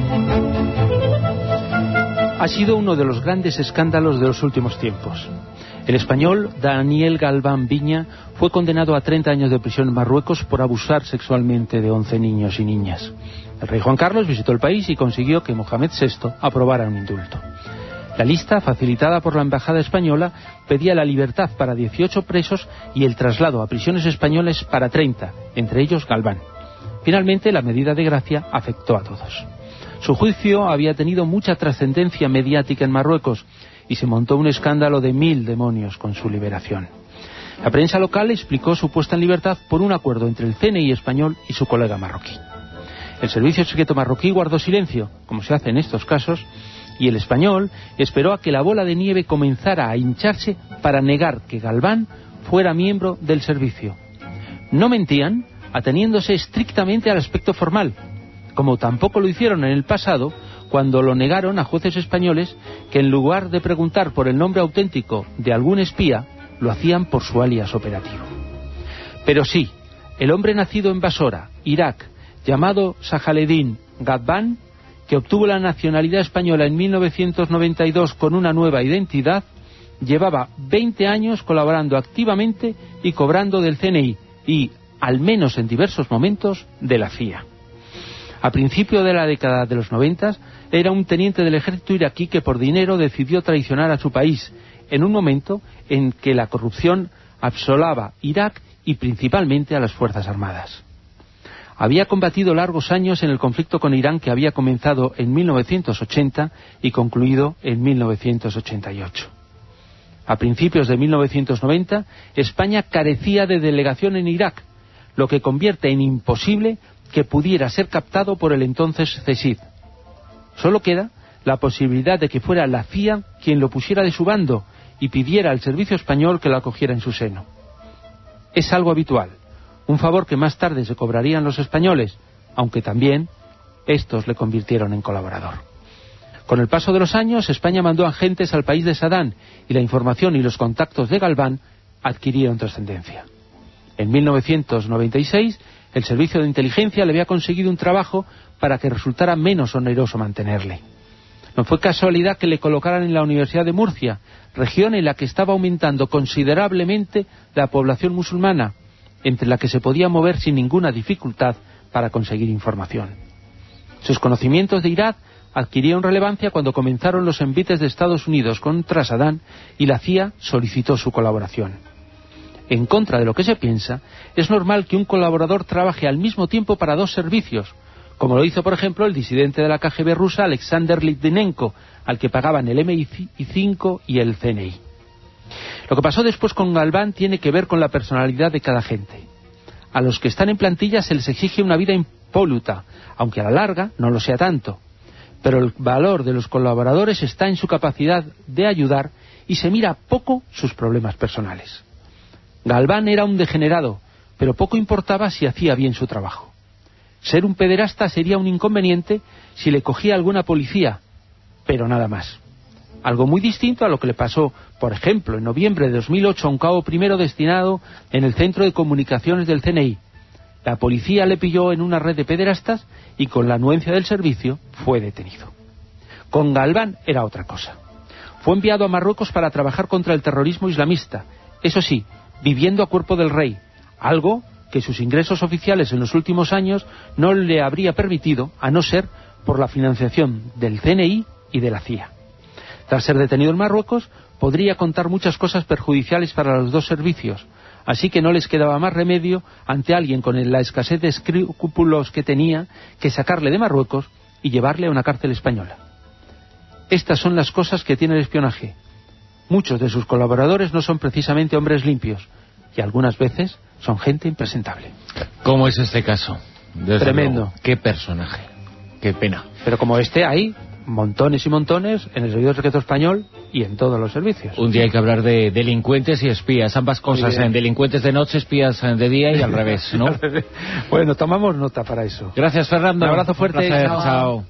Speaker 4: Ha sido uno de los grandes escándalos de los últimos tiempos. El español Daniel Galván Viña fue condenado a treinta años de prisión en Marruecos por abusar sexualmente de once niños y niñas. El rey Juan Carlos visitó el país y consiguió que Mohamed sexto aprobara un indulto. La lista, facilitada por la embajada española, pedía la libertad para dieciocho presos y el traslado a prisiones españolas para treinta, entre ellos Galván. Finalmente, la medida de gracia afectó a todos. Su juicio había tenido mucha trascendencia mediática en Marruecos y se montó un escándalo de mil demonios con su liberación. La prensa local explicó su puesta en libertad por un acuerdo entre el C N I español y su colega marroquí. El servicio secreto marroquí guardó silencio, como se hace en estos casos, y el español esperó a que la bola de nieve comenzara a hincharse para negar que Galván fuera miembro del servicio. No mentían, ateniéndose estrictamente al aspecto formal, como tampoco lo hicieron en el pasado cuando lo negaron a jueces españoles que en lugar de preguntar por el nombre auténtico de algún espía, lo hacían por su alias operativo. Pero sí, el hombre nacido en Basora, Irak, llamado Sajaledin Ghadban, que obtuvo la nacionalidad española en mil novecientos noventa y dos con una nueva identidad, llevaba veinte años colaborando activamente y cobrando del C N I y, al menos en diversos momentos, de la C I A. A principio de la década de los noventas, era un teniente del ejército iraquí que por dinero decidió traicionar a su país, en un momento en que la corrupción asolaba Irak y principalmente a las Fuerzas Armadas. Había combatido largos años en el conflicto con Irán que había comenzado en mil novecientos ochenta y concluido en mil novecientos ochenta y ocho. A principios de mil novecientos noventa, España carecía de delegación en Irak, lo que convierte en imposible que pudiera ser captado por el entonces C S I D. Solo queda la posibilidad de que fuera la C I A quien lo pusiera de su bando y pidiera al servicio español que lo acogiera en su seno. Es algo habitual, un favor que más tarde se cobrarían los españoles, aunque también estos le convirtieron en colaborador. Con el paso de los años, España mandó agentes al país de Sadán y la información y los contactos de Galván adquirieron trascendencia. En mil novecientos noventa y seis, el servicio de inteligencia le había conseguido un trabajo para que resultara menos oneroso mantenerle. No fue casualidad que le colocaran en la Universidad de Murcia, región en la que estaba aumentando considerablemente la población musulmana, entre la que se podía mover sin ninguna dificultad para conseguir información. Sus conocimientos de Irak adquirieron relevancia cuando comenzaron los envites de Estados Unidos contra Sadán y la C I A solicitó su colaboración. En contra de lo que se piensa, es normal que un colaborador trabaje al mismo tiempo para dos servicios, como lo hizo, por ejemplo, el disidente de la K G B rusa Alexander Litvinenko, al que pagaban el M I cinco y el C N I. Lo que pasó después con Galván tiene que ver con la personalidad de cada agente. A los que están en plantilla se les exige una vida impoluta, aunque a la larga no lo sea tanto. Pero el valor de los colaboradores está en su capacidad de ayudar y se mira poco sus problemas personales. Galván era un degenerado, pero poco importaba si hacía bien su trabajo. Ser un pederasta sería un inconveniente si le cogía alguna policía, pero nada más. Algo muy distinto a lo que le pasó, por ejemplo, en noviembre de dos mil ocho a un cabo primero destinado en el Centro de Comunicaciones del C N I. La policía le pilló en una red de pederastas y con la anuencia del servicio fue detenido. Con Galván era otra cosa. Fue enviado a Marruecos para trabajar contra el terrorismo islamista, eso sí, viviendo a cuerpo del rey, algo que sus ingresos oficiales en los últimos años no le habría permitido, a no ser por la financiación del C N I y de la C I A. Tras ser detenido en Marruecos, podría contar muchas cosas perjudiciales para los dos servicios, así que no les quedaba más remedio ante alguien con la escasez de escrúpulos que tenía que sacarle de Marruecos y llevarle a una cárcel española. Estas son las cosas que tiene el espionaje. Muchos de sus colaboradores no son precisamente hombres limpios y algunas veces son gente impresentable.
Speaker 2: ¿Cómo es este caso? Desde
Speaker 4: Tremendo.
Speaker 2: Luego. Qué personaje. Qué pena.
Speaker 4: Pero como este hay montones y montones en el servicio secreto español y en todos los servicios.
Speaker 2: Un día hay que hablar de delincuentes y espías, ambas cosas, en delincuentes de noche, espías de día y al revés, ¿no?
Speaker 4: Bueno, tomamos nota para eso.
Speaker 2: Gracias, Fernando.
Speaker 4: Un abrazo fuerte.
Speaker 2: Un placer.
Speaker 4: Chao.
Speaker 2: Chao.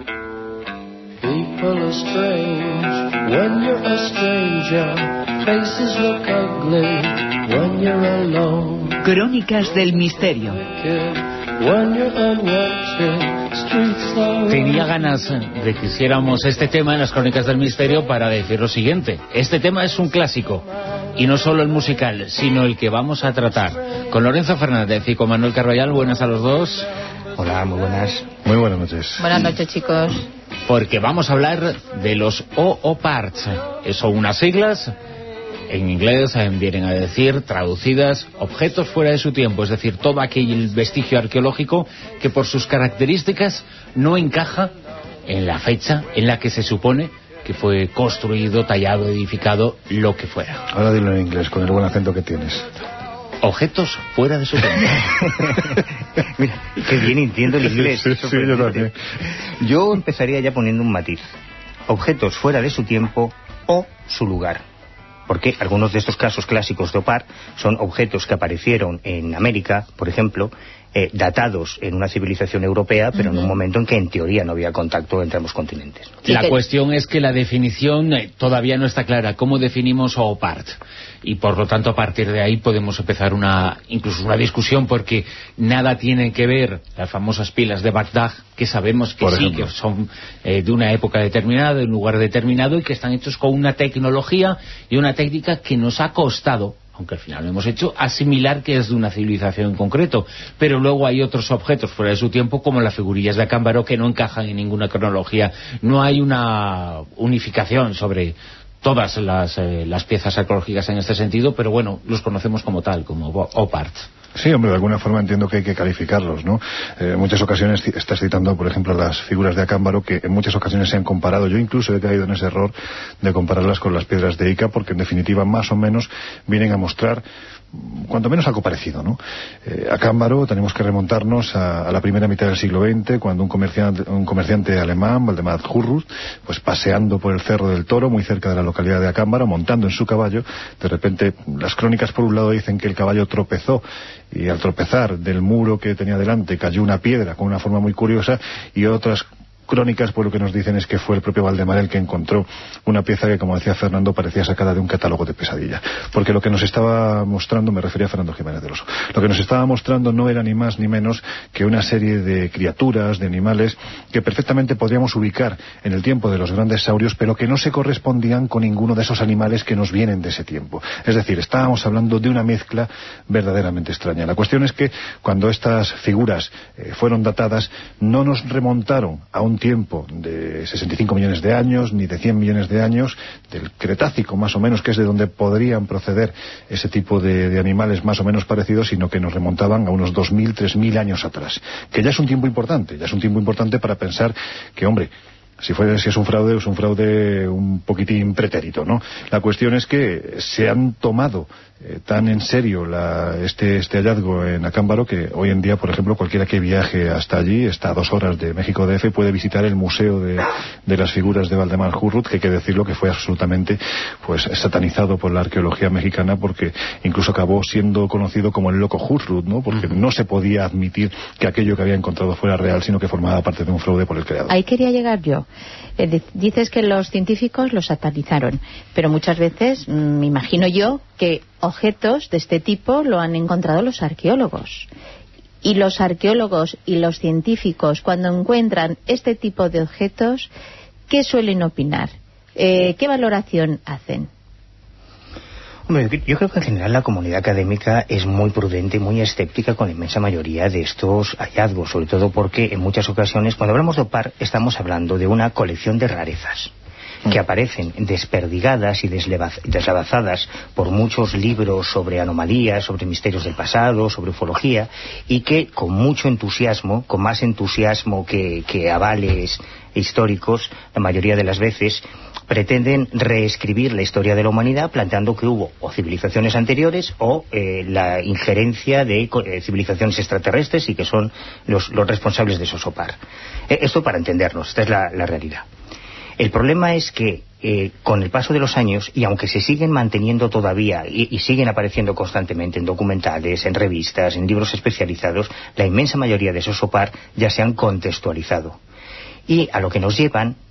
Speaker 7: People are strange when you're a stranger. Faces look ugly when you're alone.
Speaker 6: Crónicas del misterio.
Speaker 7: When you're unwanted. streets are...
Speaker 2: Tenía ganas de que hiciéramos este tema en las Crónicas del Misterio para decir lo siguiente. Este tema es un clásico, y no solo el musical, sino el que vamos a tratar. Con Lorenzo Fernández y con Manuel Carvallal, buenas a los dos.
Speaker 8: Hola, muy buenas.
Speaker 9: Muy buenas noches.
Speaker 3: Buenas noches, chicos.
Speaker 2: Porque vamos a hablar de los O O Parts. Son unas siglas, en inglés vienen a decir, traducidas, objetos fuera de su tiempo, es decir, todo aquel vestigio arqueológico que por sus características no encaja en la fecha en la que se supone que fue construido, tallado, edificado, lo que fuera.
Speaker 9: Ahora dilo en inglés, con el buen acento que tienes.
Speaker 2: Objetos fuera de su tiempo.
Speaker 8: Mira, qué bien entiendo el inglés.
Speaker 9: Sí, sí, sí, yo también.
Speaker 8: Yo empezaría ya poniendo un matiz. Objetos fuera de su tiempo o su lugar. Porque algunos de estos casos clásicos de O P A R son objetos que aparecieron en América, por ejemplo, eh, datados en una civilización europea, pero uh-huh. en un momento en que en teoría no había contacto entre ambos continentes.
Speaker 2: La que... cuestión es que la definición eh, todavía no está clara. ¿Cómo definimos O P A R? Y por lo tanto a partir de ahí podemos empezar una incluso una discusión, porque nada tiene que ver las famosas pilas de Bagdad, que sabemos que sí, que son eh, de una época determinada, de un lugar determinado, y que están hechos con una tecnología y una técnica que nos ha costado, aunque al final lo hemos hecho, asimilar que es de una civilización en concreto. Pero luego hay otros objetos fuera de su tiempo, como las figurillas de Acámbaro, que no encajan en ninguna cronología. No hay una unificación sobre todas las, eh, las piezas arqueológicas en este sentido, pero bueno, los conocemos como tal, como O P A R.
Speaker 9: Sí, hombre, de alguna forma entiendo que hay que calificarlos, ¿no? Eh, en muchas ocasiones estás citando, por ejemplo, las figuras de Acámbaro, que en muchas ocasiones se han comparado. Yo incluso he caído en ese error de compararlas con las piedras de Ica, porque en definitiva más o menos vienen a mostrar cuanto menos algo parecido, ¿no? Eh, Acámbaro tenemos que remontarnos a, a la primera mitad del siglo veinte, cuando un comerciante, un comerciante alemán, Valdemar Hurruth, pues paseando por el Cerro del Toro, muy cerca de la localidad de Acámbaro, montando en su caballo, de repente las crónicas por un lado dicen que el caballo tropezó, y al tropezar del muro que tenía delante cayó una piedra con una forma muy curiosa, y otras crónicas por lo que nos dicen es que fue el propio Valdemar el que encontró una pieza que, como decía Fernando, parecía sacada de un catálogo de pesadilla, porque lo que nos estaba mostrando, me refería a Fernando Jiménez del Oso, lo que nos estaba mostrando no era ni más ni menos que una serie de criaturas, de animales que perfectamente podríamos ubicar en el tiempo de los grandes saurios, pero que no se correspondían con ninguno de esos animales que nos vienen de ese tiempo. Es decir, estábamos hablando de una mezcla verdaderamente extraña. La cuestión es que cuando estas figuras eh, fueron datadas, no nos remontaron a un tiempo de sesenta y cinco millones de años, ni de cien millones de años, del Cretácico más o menos, que es de donde podrían proceder ese tipo de, de animales más o menos parecidos, sino que nos remontaban a unos dos mil, tres mil años atrás, que ya es un tiempo importante, ya es un tiempo importante para pensar que, hombre, si fuera, si es un fraude, es un fraude un poquitín pretérito, ¿no? La cuestión es que se han tomado eh, tan en serio la, este, este hallazgo en Acámbaro, que hoy en día, por ejemplo, cualquiera que viaje hasta allí, está a dos horas de México D F, puede visitar el museo de, de las figuras de Valdemar Hurruth, que hay que decirlo que fue absolutamente pues satanizado por la arqueología mexicana, porque incluso acabó siendo conocido como el loco Hurruth, ¿no? Porque no se podía admitir que aquello que había encontrado fuera real, sino que formaba parte de un fraude por el creador.
Speaker 3: Ahí quería llegar yo. Eh, dices que los científicos lo satanizaron, pero muchas veces me imagino yo que objetos de este tipo lo han encontrado los arqueólogos. Y los arqueólogos y los científicos, cuando encuentran este tipo de objetos, ¿qué suelen opinar? Eh, ¿Qué valoración hacen?
Speaker 8: Hombre, yo creo que en general la comunidad académica es muy prudente y muy escéptica con la inmensa mayoría de estos hallazgos, sobre todo porque en muchas ocasiones, cuando hablamos de O P A R, estamos hablando de una colección de rarezas que aparecen desperdigadas y deslavazadas por muchos libros sobre anomalías, sobre misterios del pasado, sobre ufología, y que con mucho entusiasmo, con más entusiasmo que, que avales históricos, la mayoría de las veces pretenden reescribir la historia de la humanidad, planteando que hubo o civilizaciones anteriores o eh, la injerencia de eh, civilizaciones extraterrestres y que son los, los responsables de esos O P A R. Eh, esto para entendernos, esta es la, la realidad. El problema es que eh, con el paso de los años, y aunque se siguen manteniendo todavía y, y siguen apareciendo constantemente en documentales, en revistas, en libros especializados, la inmensa mayoría de esos O P A R ya se han contextualizado. Y a lo que nos llevan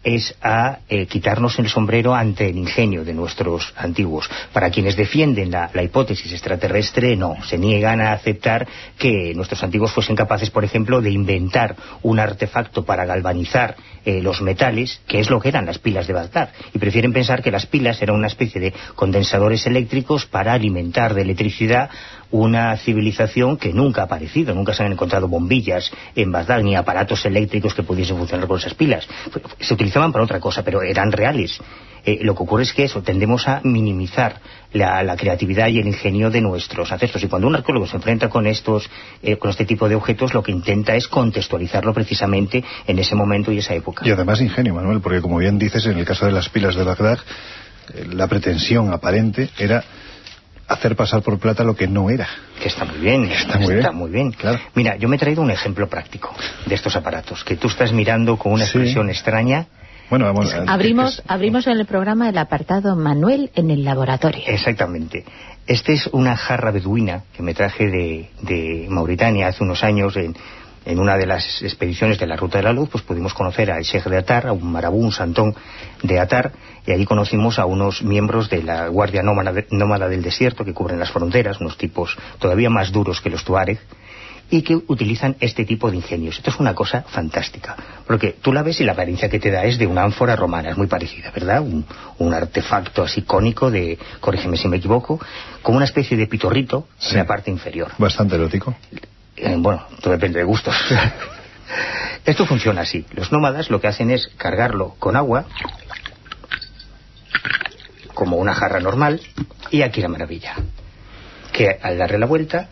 Speaker 8: es a eh, quitarnos el sombrero ante el ingenio de nuestros antiguos. Para quienes defienden la, la hipótesis extraterrestre, no, se niegan a aceptar que nuestros antiguos fuesen capaces, por ejemplo, de inventar un artefacto para galvanizar eh, los metales, que es lo que eran las pilas de Bagdad, y prefieren pensar que las pilas eran una especie de condensadores eléctricos para alimentar de electricidad una civilización que nunca ha aparecido. Nunca se han encontrado bombillas en Bagdad ni aparatos eléctricos que pudiesen funcionar con esas pilas. Se utilizaban para otra cosa, pero eran reales. Eh, lo que ocurre es que eso, tendemos a minimizar la, la creatividad y el ingenio de nuestros ancestros, y cuando un arqueólogo se enfrenta con estos eh, con este tipo de objetos, lo que intenta es contextualizarlo precisamente en ese momento y esa época.
Speaker 9: Y además ingenio, Manuel, porque como bien dices, en el caso de las pilas de Bagdad, eh, la pretensión aparente era hacer pasar por plata lo que no era.
Speaker 8: Que está muy bien,
Speaker 9: que está, muy,
Speaker 8: está
Speaker 9: bien.
Speaker 8: muy bien.
Speaker 9: Claro.
Speaker 8: Mira, yo me he traído un ejemplo práctico de estos aparatos, que tú estás mirando con una
Speaker 9: sí.
Speaker 8: expresión extraña.
Speaker 9: Bueno, vamos,
Speaker 3: abrimos,
Speaker 9: es...
Speaker 3: abrimos en el programa el apartado Manuel en el laboratorio.
Speaker 8: Exactamente. Esta es una jarra beduina que me traje de, de Mauritania hace unos años. En, en una de las expediciones de la Ruta de la Luz, pues pudimos conocer al Sheikh de Atar, a un marabú, un santón de Atar, y allí conocimos a unos miembros de la Guardia Nómada, de, Nómada del Desierto, que cubren las fronteras, unos tipos todavía más duros que los tuareg, y que utilizan este tipo de ingenios. Esto es una cosa fantástica, porque tú la ves y la apariencia que te da es de una ánfora romana, es muy parecida, ¿verdad? Un, un artefacto así cónico de, corrígeme si me equivoco, con una especie de pitorrito sí. en la parte inferior.
Speaker 9: Bastante erótico.
Speaker 8: Eh, bueno, todo depende de gustos. Esto funciona así. Los nómadas lo que hacen es cargarlo con agua, como una jarra normal, y aquí la maravilla, que al darle la vuelta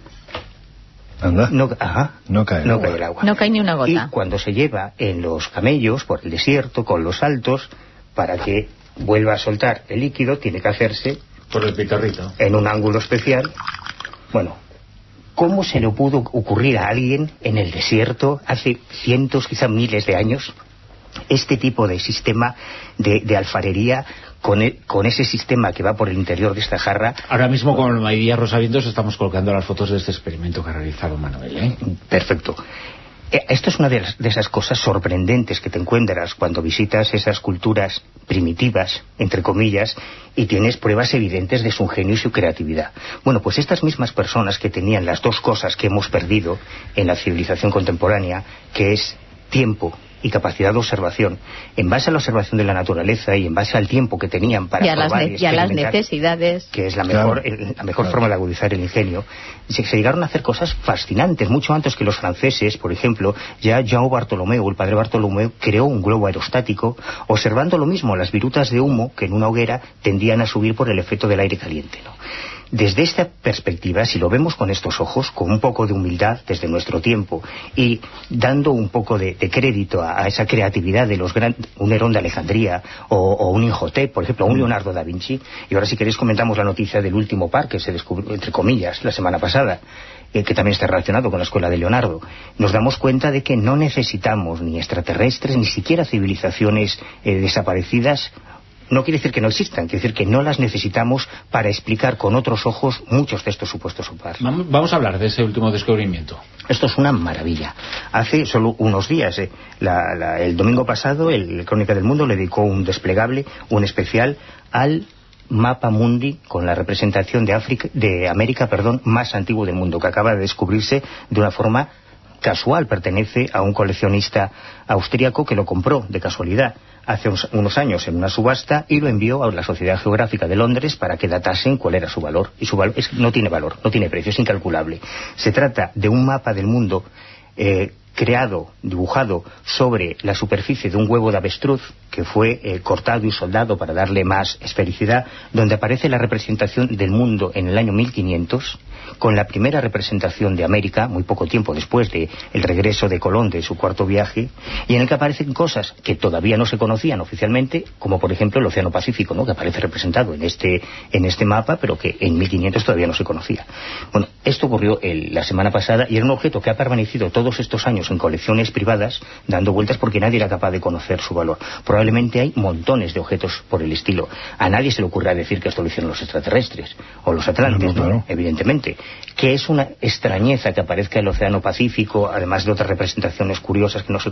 Speaker 9: Anda.
Speaker 8: No, ajá,
Speaker 9: no, cae,
Speaker 8: no cae el agua.
Speaker 3: No cae ni una gota.
Speaker 8: Y cuando se lleva en los camellos por el desierto con los saltos, para que vuelva a soltar el líquido, tiene que hacerse
Speaker 2: por el pitorrito
Speaker 8: en un ángulo especial. Bueno, ¿cómo se le pudo ocurrir a alguien en el desierto hace cientos, quizá miles de años, este tipo de sistema de, de alfarería con, el, con ese sistema que va por el interior de esta jarra?
Speaker 2: Ahora mismo con María Rosavientos estamos colocando las fotos de este experimento que ha realizado Manuel, ¿eh?
Speaker 8: Perfecto. Esto es una de, las, de esas cosas sorprendentes que te encuentras cuando visitas esas culturas primitivas, entre comillas, y tienes pruebas evidentes de su ingenio y su creatividad. Bueno, pues estas mismas personas que tenían las dos cosas que hemos perdido en la civilización contemporánea, que es tiempo y capacidad de observación, en base a la observación de la naturaleza y en base al tiempo que tenían para
Speaker 3: y a
Speaker 8: probar
Speaker 3: las,
Speaker 8: y
Speaker 3: y a las necesidades,
Speaker 8: que es la mejor,
Speaker 9: claro.
Speaker 8: el, la mejor
Speaker 9: claro.
Speaker 8: forma de agudizar el ingenio, se, se llegaron a hacer cosas fascinantes, mucho antes que los franceses. Por ejemplo, ya Jean Bartolomeu, el padre Bartolomeu, creó un globo aerostático, observando lo mismo, las virutas de humo que en una hoguera tendían a subir por el efecto del aire caliente, ¿no? Desde esta perspectiva, si lo vemos con estos ojos, con un poco de humildad desde nuestro tiempo y dando un poco de, de crédito a, a esa creatividad de los grandes, un Herón de Alejandría o, o un Imhotep, por ejemplo, un Leonardo da Vinci, y ahora si queréis comentamos la noticia del último par que se descubrió, entre comillas, la semana pasada, eh, que también está relacionado con la escuela de Leonardo, nos damos cuenta de que no necesitamos ni extraterrestres, ni siquiera civilizaciones eh, desaparecidas. No quiere decir que no existan, quiere decir que no las necesitamos para explicar con otros ojos muchos de estos supuestos par.
Speaker 2: Vamos a hablar de ese último descubrimiento.
Speaker 8: Esto es una maravilla. Hace solo unos días, eh, la, la, el domingo pasado, el Crónica del Mundo le dedicó un desplegable, un especial al mapa mundi con la representación de África, de América, perdón, más antiguo del mundo, que acaba de descubrirse de una forma casual. Pertenece a un coleccionista austríaco que lo compró de casualidad hace unos años en una subasta y lo envió a la Sociedad Geográfica de Londres para que datasen cuál era su valor. Y su valor es, no tiene valor, no tiene precio, es incalculable. Se trata de un mapa del mundo eh, creado, dibujado sobre la superficie de un huevo de avestruz que fue eh, cortado y soldado para darle más esfericidad, donde aparece la representación del mundo en el año mil quinientos, con la primera representación de América, muy poco tiempo después del regreso de Colón de su cuarto viaje, y en el que aparecen cosas que todavía no se conocían oficialmente, como por ejemplo el Océano Pacífico, ¿no?, que aparece representado en este, en este mapa, pero que en mil quinientos todavía no se conocía. Bueno, esto ocurrió el, la semana pasada, y era un objeto que ha permanecido todos estos años en colecciones privadas, dando vueltas porque nadie era capaz de conocer su valor. Probablemente hay montones de objetos por el estilo. A nadie se le ocurrirá decir que esto lo hicieron los extraterrestres, o los atlantes, no, no, claro. ¿no? Evidentemente. Que es una extrañeza que aparezca el Océano Pacífico, además de otras representaciones curiosas que no se conocían.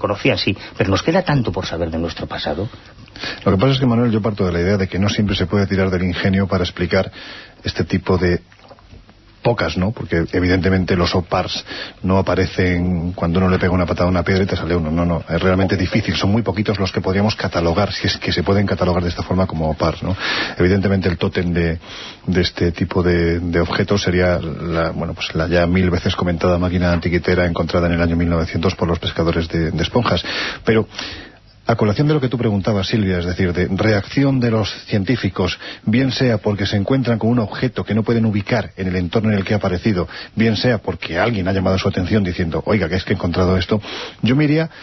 Speaker 8: así, pero nos queda tanto por saber de nuestro pasado.
Speaker 9: Lo que pasa es que, Manuel, yo parto de la idea de que no siempre se puede tirar del ingenio para explicar este tipo de... Pocas, ¿no? Porque evidentemente los OPARs no aparecen cuando uno le pega una patada a una piedra y te sale uno. No, no, es realmente difícil. Son muy poquitos los que podríamos catalogar, si es que se pueden catalogar de esta forma como OPARs, ¿no? Evidentemente el tótem de, de este tipo de, de objetos sería la, bueno, pues la ya mil veces comentada máquina antiquitera encontrada en el año mil novecientos por los pescadores de, de esponjas. Pero... a colación de lo que tú preguntabas, Silvia, es decir, de reacción de los científicos, bien sea porque se encuentran con un objeto que no pueden ubicar en el entorno en el que ha aparecido, bien sea porque alguien ha llamado su atención diciendo, oiga, que es que he encontrado esto, yo me iría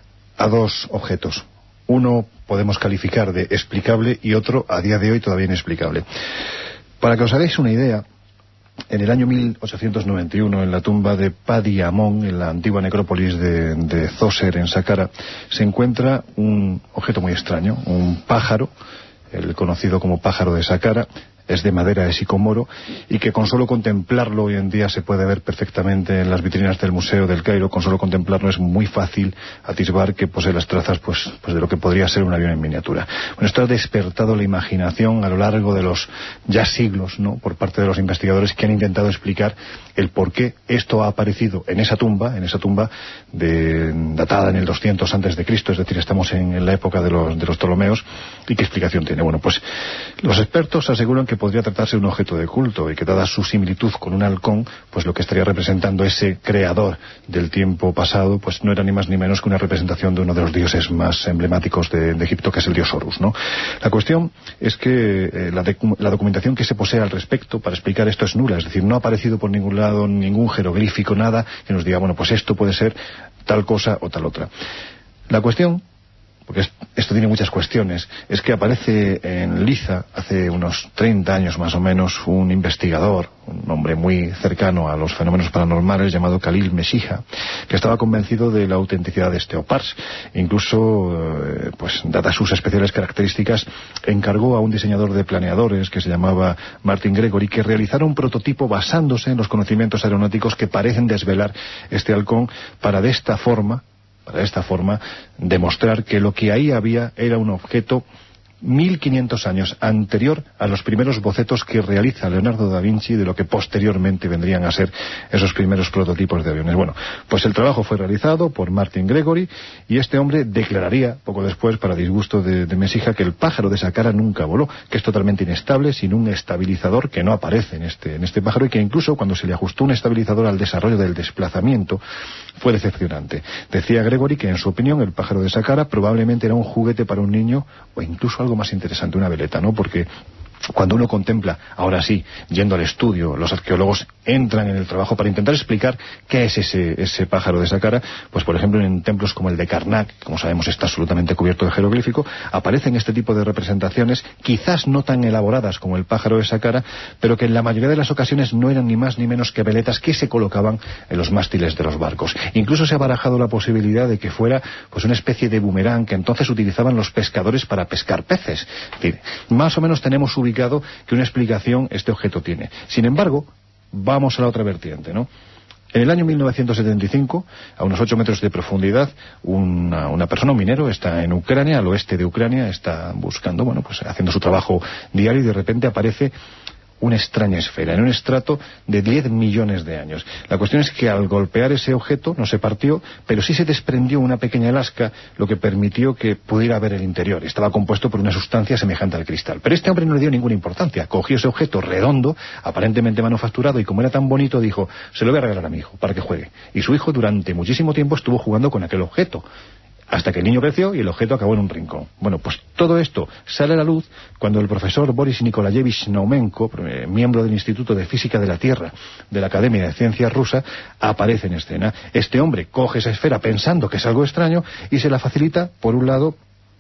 Speaker 9: a dos objetos. Uno podemos calificar de explicable y otro, a día de hoy, todavía inexplicable. Para que os hagáis una idea, en el año mil ochocientos noventa y uno, en la tumba de Padi Amón, en la antigua necrópolis de, de Zoser, en Saqqara, se encuentra un objeto muy extraño, un pájaro, el conocido como pájaro de Saqqara. Es de madera de sicomoro y que con solo contemplarlo hoy en día se puede ver perfectamente en las vitrinas del Museo del Cairo. Con solo contemplarlo es muy fácil atisbar que posee las trazas pues, pues de lo que podría ser un avión en miniatura. Bueno, esto ha despertado la imaginación a lo largo de los ya siglos, ¿no?, por parte de los investigadores que han intentado explicar el por qué esto ha aparecido en esa tumba, en esa tumba de, datada en el doscientos antes de Cristo, es decir, estamos en, en la época de los, de los Ptolomeos, y qué explicación tiene. Bueno, pues los expertos aseguran que que podría tratarse de un objeto de culto y que, dada su similitud con un halcón, pues lo que estaría representando ese creador del tiempo pasado, pues no era ni más ni menos que una representación de uno de los dioses más emblemáticos de, de Egipto, que es el dios Horus, ¿no? La cuestión es que eh, la, de, la documentación que se posee al respecto para explicar esto es nula, es decir, no ha aparecido por ningún lado ningún jeroglífico, nada que nos diga, bueno, pues esto puede ser tal cosa o tal otra. La cuestión, porque esto tiene muchas cuestiones, es que aparece en Liza, hace unos treinta años más o menos, un investigador, un hombre muy cercano a los fenómenos paranormales, llamado Khalil Meshiha, que estaba convencido de la autenticidad de este OPARS. Incluso, eh, pues dadas sus especiales características, encargó a un diseñador de planeadores que se llamaba Martin Gregory que realizara un prototipo basándose en los conocimientos aeronáuticos que parecen desvelar este halcón, para de esta forma para de esta forma demostrar que lo que ahí había era un objeto mil quinientos años anterior a los primeros bocetos que realiza Leonardo da Vinci de lo que posteriormente vendrían a ser esos primeros prototipos de aviones. Bueno, pues el trabajo fue realizado por Martin Gregory y este hombre declararía poco después, para disgusto de, de Mesija, que el pájaro de Saqqara nunca voló, que es totalmente inestable, sin un estabilizador que no aparece en este, en este pájaro, y que incluso cuando se le ajustó un estabilizador al desarrollo del desplazamiento fue decepcionante. Decía Gregory que, en su opinión, el pájaro de Saqqara probablemente era un juguete para un niño, o incluso algo más interesante, una veleta, ¿no? Porque cuando uno contempla, ahora sí, yendo al estudio, los arqueólogos entran en el trabajo para intentar explicar qué es ese, ese pájaro de Saqqara, pues por ejemplo en templos como el de Karnak, que como sabemos está absolutamente cubierto de jeroglífico, aparecen este tipo de representaciones, quizás no tan elaboradas como el pájaro de Saqqara, pero que en la mayoría de las ocasiones no eran ni más ni menos que veletas que se colocaban en los mástiles de los barcos. Incluso se ha barajado la posibilidad de que fuera pues una especie de boomerang que entonces utilizaban los pescadores para pescar peces. Es decir, más o menos tenemos ubicado que una explicación este objeto tiene. Sin embargo, vamos a la otra vertiente, ¿no? En el año mil novecientos setenta y cinco, a unos ocho metros de profundidad, una, una persona, un minero, está en Ucrania, al oeste de Ucrania, está buscando, bueno, pues haciendo su trabajo diario, y de repente aparece una extraña esfera, en un estrato de diez millones de años. La cuestión es que al golpear ese objeto no se partió, pero sí se desprendió una pequeña lasca, lo que permitió que pudiera ver el interior. Estaba compuesto por una sustancia semejante al cristal. Pero este hombre no le dio ninguna importancia. Cogió ese objeto redondo, aparentemente manufacturado, y como era tan bonito, dijo, se lo voy a regalar a mi hijo, para que juegue. Y su hijo durante muchísimo tiempo estuvo jugando con aquel objeto, hasta que el niño creció y el objeto acabó en un rincón. Bueno, pues todo esto sale a la luz cuando el profesor Boris Nikolayevich Naumenko, miembro del Instituto de Física de la Tierra de la Academia de Ciencias rusa, aparece en escena. Este hombre coge esa esfera pensando que es algo extraño y se la facilita, por un lado,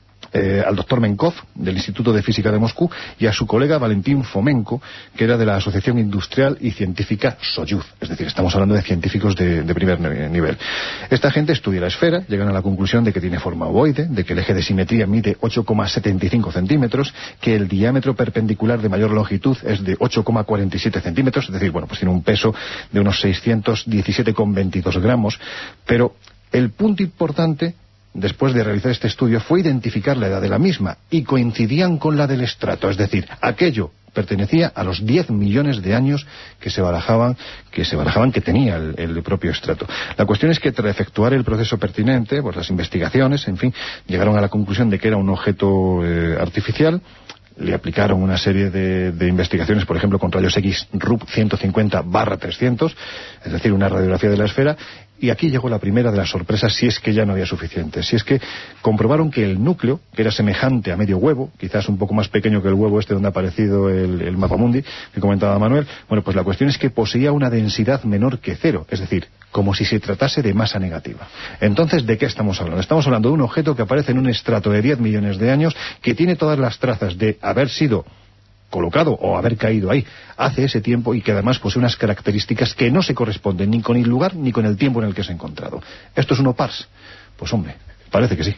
Speaker 9: Eh, al doctor Menkov, del Instituto de Física de Moscú, y a su colega Valentín Fomenko, que era de la Asociación Industrial y Científica Soyuz. Es decir, estamos hablando de científicos de, de primer nivel. Esta gente estudia la esfera, llegan a la conclusión de que tiene forma ovoide, de que el eje de simetría mide ocho coma setenta y cinco centímetros, que el diámetro perpendicular de mayor longitud es de ocho coma cuarenta y siete centímetros, es decir, bueno, pues tiene un peso de unos seiscientos diecisiete coma veintidós gramos, pero el punto importante después de realizar este estudio, fue identificar la edad de la misma, y coincidían con la del estrato, es decir, aquello pertenecía a los diez millones de años que se barajaban que se barajaban que tenía el, el propio estrato. La cuestión es que tras efectuar el proceso pertinente, pues las investigaciones, en fin, llegaron a la conclusión de que era un objeto eh, artificial. Le aplicaron una serie de, de investigaciones, por ejemplo, con rayos X R U P ciento cincuenta barra trescientos, es decir, una radiografía de la esfera, y aquí llegó la primera de las sorpresas, si es que ya no había suficiente. Si es que comprobaron que el núcleo, que era semejante a medio huevo, quizás un poco más pequeño que el huevo este donde ha aparecido el, el mapamundi, que comentaba Manuel, bueno, pues la cuestión es que poseía una densidad menor que cero, es decir, como si se tratase de masa negativa. Entonces, ¿de qué estamos hablando? Estamos hablando de un objeto que aparece en un estrato de diez millones de años, que tiene todas las trazas de haber sido colocado o haber caído ahí hace ese tiempo, y que además posee unas características que no se corresponden ni con el lugar ni con el tiempo en el que se ha encontrado. ¿Esto es un OPARS? Pues hombre, parece que sí.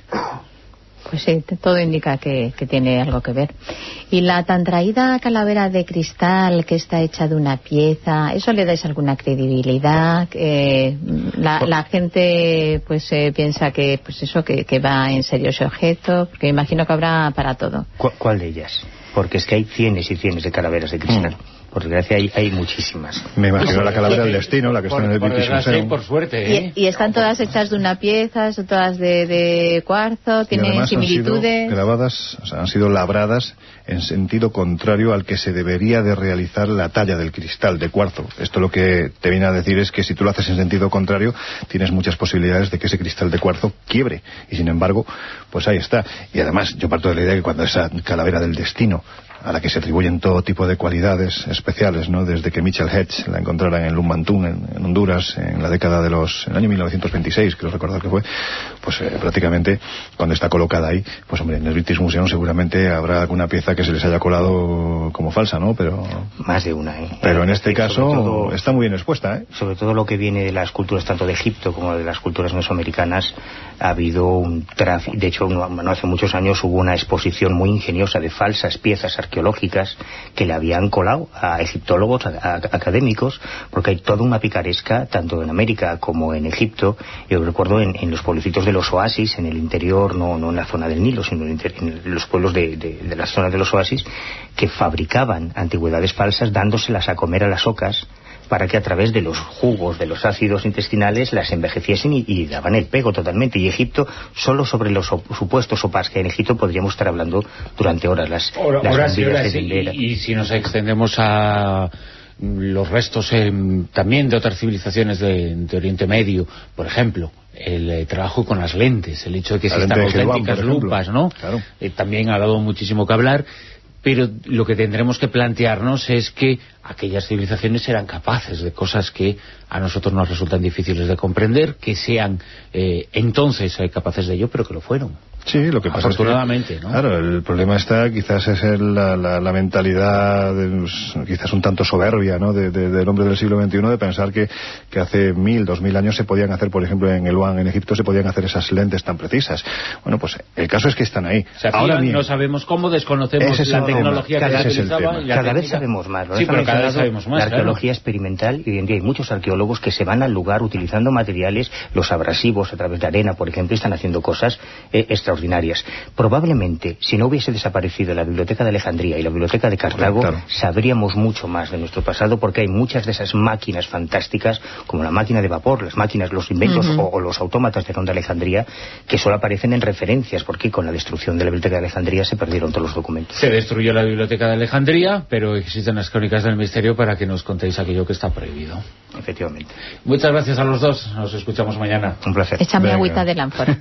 Speaker 3: Pues sí, todo indica que, que tiene algo que ver. Y la tan traída calavera de cristal que está hecha de una pieza, ¿eso le dais alguna credibilidad? Eh, la, la gente pues eh, piensa que pues eso que, que va en serio ese objeto, porque imagino que habrá para todo.
Speaker 8: ¿Cu- ¿Cuál de ellas? Porque es que hay cienes y cienes de calaveras de cristal. Mm. Por desgracia hay, hay muchísimas.
Speaker 9: Me imagino la calavera del destino, la que
Speaker 2: por,
Speaker 9: está en el British Museum.
Speaker 2: Por suerte, ¿eh?
Speaker 3: Y, y están todas hechas de una pieza, son todas de, de cuarzo, tienen similitudes.
Speaker 9: Han sido grabadas, o sea, han sido labradas en sentido contrario al que se debería de realizar la talla del cristal de cuarzo. Esto lo que te viene a decir es que si tú lo haces en sentido contrario, tienes muchas posibilidades de que ese cristal de cuarzo quiebre. Y sin embargo, pues ahí está. Y además, yo parto de la idea que cuando esa calavera del destino, a la que se atribuyen todo tipo de cualidades especiales, ¿no? Desde que Mitchell Hedge la encontrara en el Lumantún, en, en Honduras, en la década de los... en el año mil novecientos veintiséis, creo recordar que fue, pues eh, prácticamente cuando está colocada ahí, pues hombre, en el British Museum seguramente habrá alguna pieza que se les haya colado como falsa, ¿no? Pero...
Speaker 8: Más de una, ¿eh?
Speaker 9: Pero en este
Speaker 8: eh,
Speaker 9: caso todo, está muy bien expuesta, ¿eh?
Speaker 8: Sobre todo lo que viene de las culturas tanto de Egipto como de las culturas mesoamericanas, ha habido un tráfico. De hecho, no, no hace muchos años hubo una exposición muy ingeniosa de falsas piezas arqueológicas que le habían colado a egiptólogos, a, a, académicos, porque hay toda una picaresca, tanto en América como en Egipto. Yo recuerdo en, en los pueblecitos de los oasis, en el interior, no, no en la zona del Nilo, sino en, inter, en los pueblos de, de, de las zonas de los oasis, que fabricaban antigüedades falsas dándoselas a comer a las ocas, para que a través de los jugos, de los ácidos intestinales, las envejeciesen y, y daban el pego totalmente. Y Egipto, solo sobre los op supuestos sopas que en Egipto podríamos estar hablando durante horas. Las,
Speaker 2: Hora,
Speaker 8: las
Speaker 2: horas y horas,
Speaker 8: de
Speaker 2: y, y si nos extendemos a los restos eh, también de otras civilizaciones de, de Oriente Medio, por ejemplo, el eh, trabajo con las lentes, el hecho de que existan auténticas lupas, ¿no?
Speaker 9: Claro.
Speaker 2: Eh, también ha dado muchísimo que hablar. Pero lo que tendremos que plantearnos es que aquellas civilizaciones eran capaces de cosas que a nosotros nos resultan difíciles de comprender, que sean eh, entonces eh, capaces de ello, pero que lo fueron.
Speaker 9: Sí, lo que pasa
Speaker 2: afortunadamente,
Speaker 9: es que,
Speaker 2: ¿no?
Speaker 9: Claro, el problema está, quizás es el, la, la, la mentalidad, de, pues, quizás un tanto soberbia, ¿no?, de, de, del hombre del siglo veintiuno, de pensar que, que hace mil, dos mil años se podían hacer, por ejemplo, en Eluán, en Egipto, se podían hacer esas lentes tan precisas. Bueno, pues el caso es que están ahí.
Speaker 2: O sea,
Speaker 9: ahora bien,
Speaker 2: no sabemos cómo, desconocemos
Speaker 9: es
Speaker 2: la tecnología
Speaker 8: cada,
Speaker 2: que se utilizaba.
Speaker 8: Y la cada vez sabemos más.
Speaker 2: Sí, pero cada vez sabemos más.
Speaker 8: La arqueología
Speaker 2: claro.
Speaker 8: experimental, y hoy en día hay muchos arqueólogos que se van al lugar utilizando materiales, los abrasivos a través de arena, por ejemplo, y están haciendo cosas eh, extraordinarias. Probablemente, si no hubiese desaparecido la Biblioteca de Alejandría y la Biblioteca de Cartago, claro, sabríamos mucho más de nuestro pasado, porque hay muchas de esas máquinas fantásticas, como la máquina de vapor, las máquinas, los inventos uh-huh. o, o los autómatas de Ron de Alejandría, que solo aparecen en referencias, porque con la destrucción de la Biblioteca de Alejandría se perdieron todos los documentos.
Speaker 2: Se destruyó la Biblioteca de Alejandría, pero existen las crónicas del misterio para que nos contéis aquello que está prohibido.
Speaker 8: Efectivamente.
Speaker 2: Muchas gracias a los dos, nos escuchamos mañana.
Speaker 8: Un placer.
Speaker 3: Échame agüita de lámpara.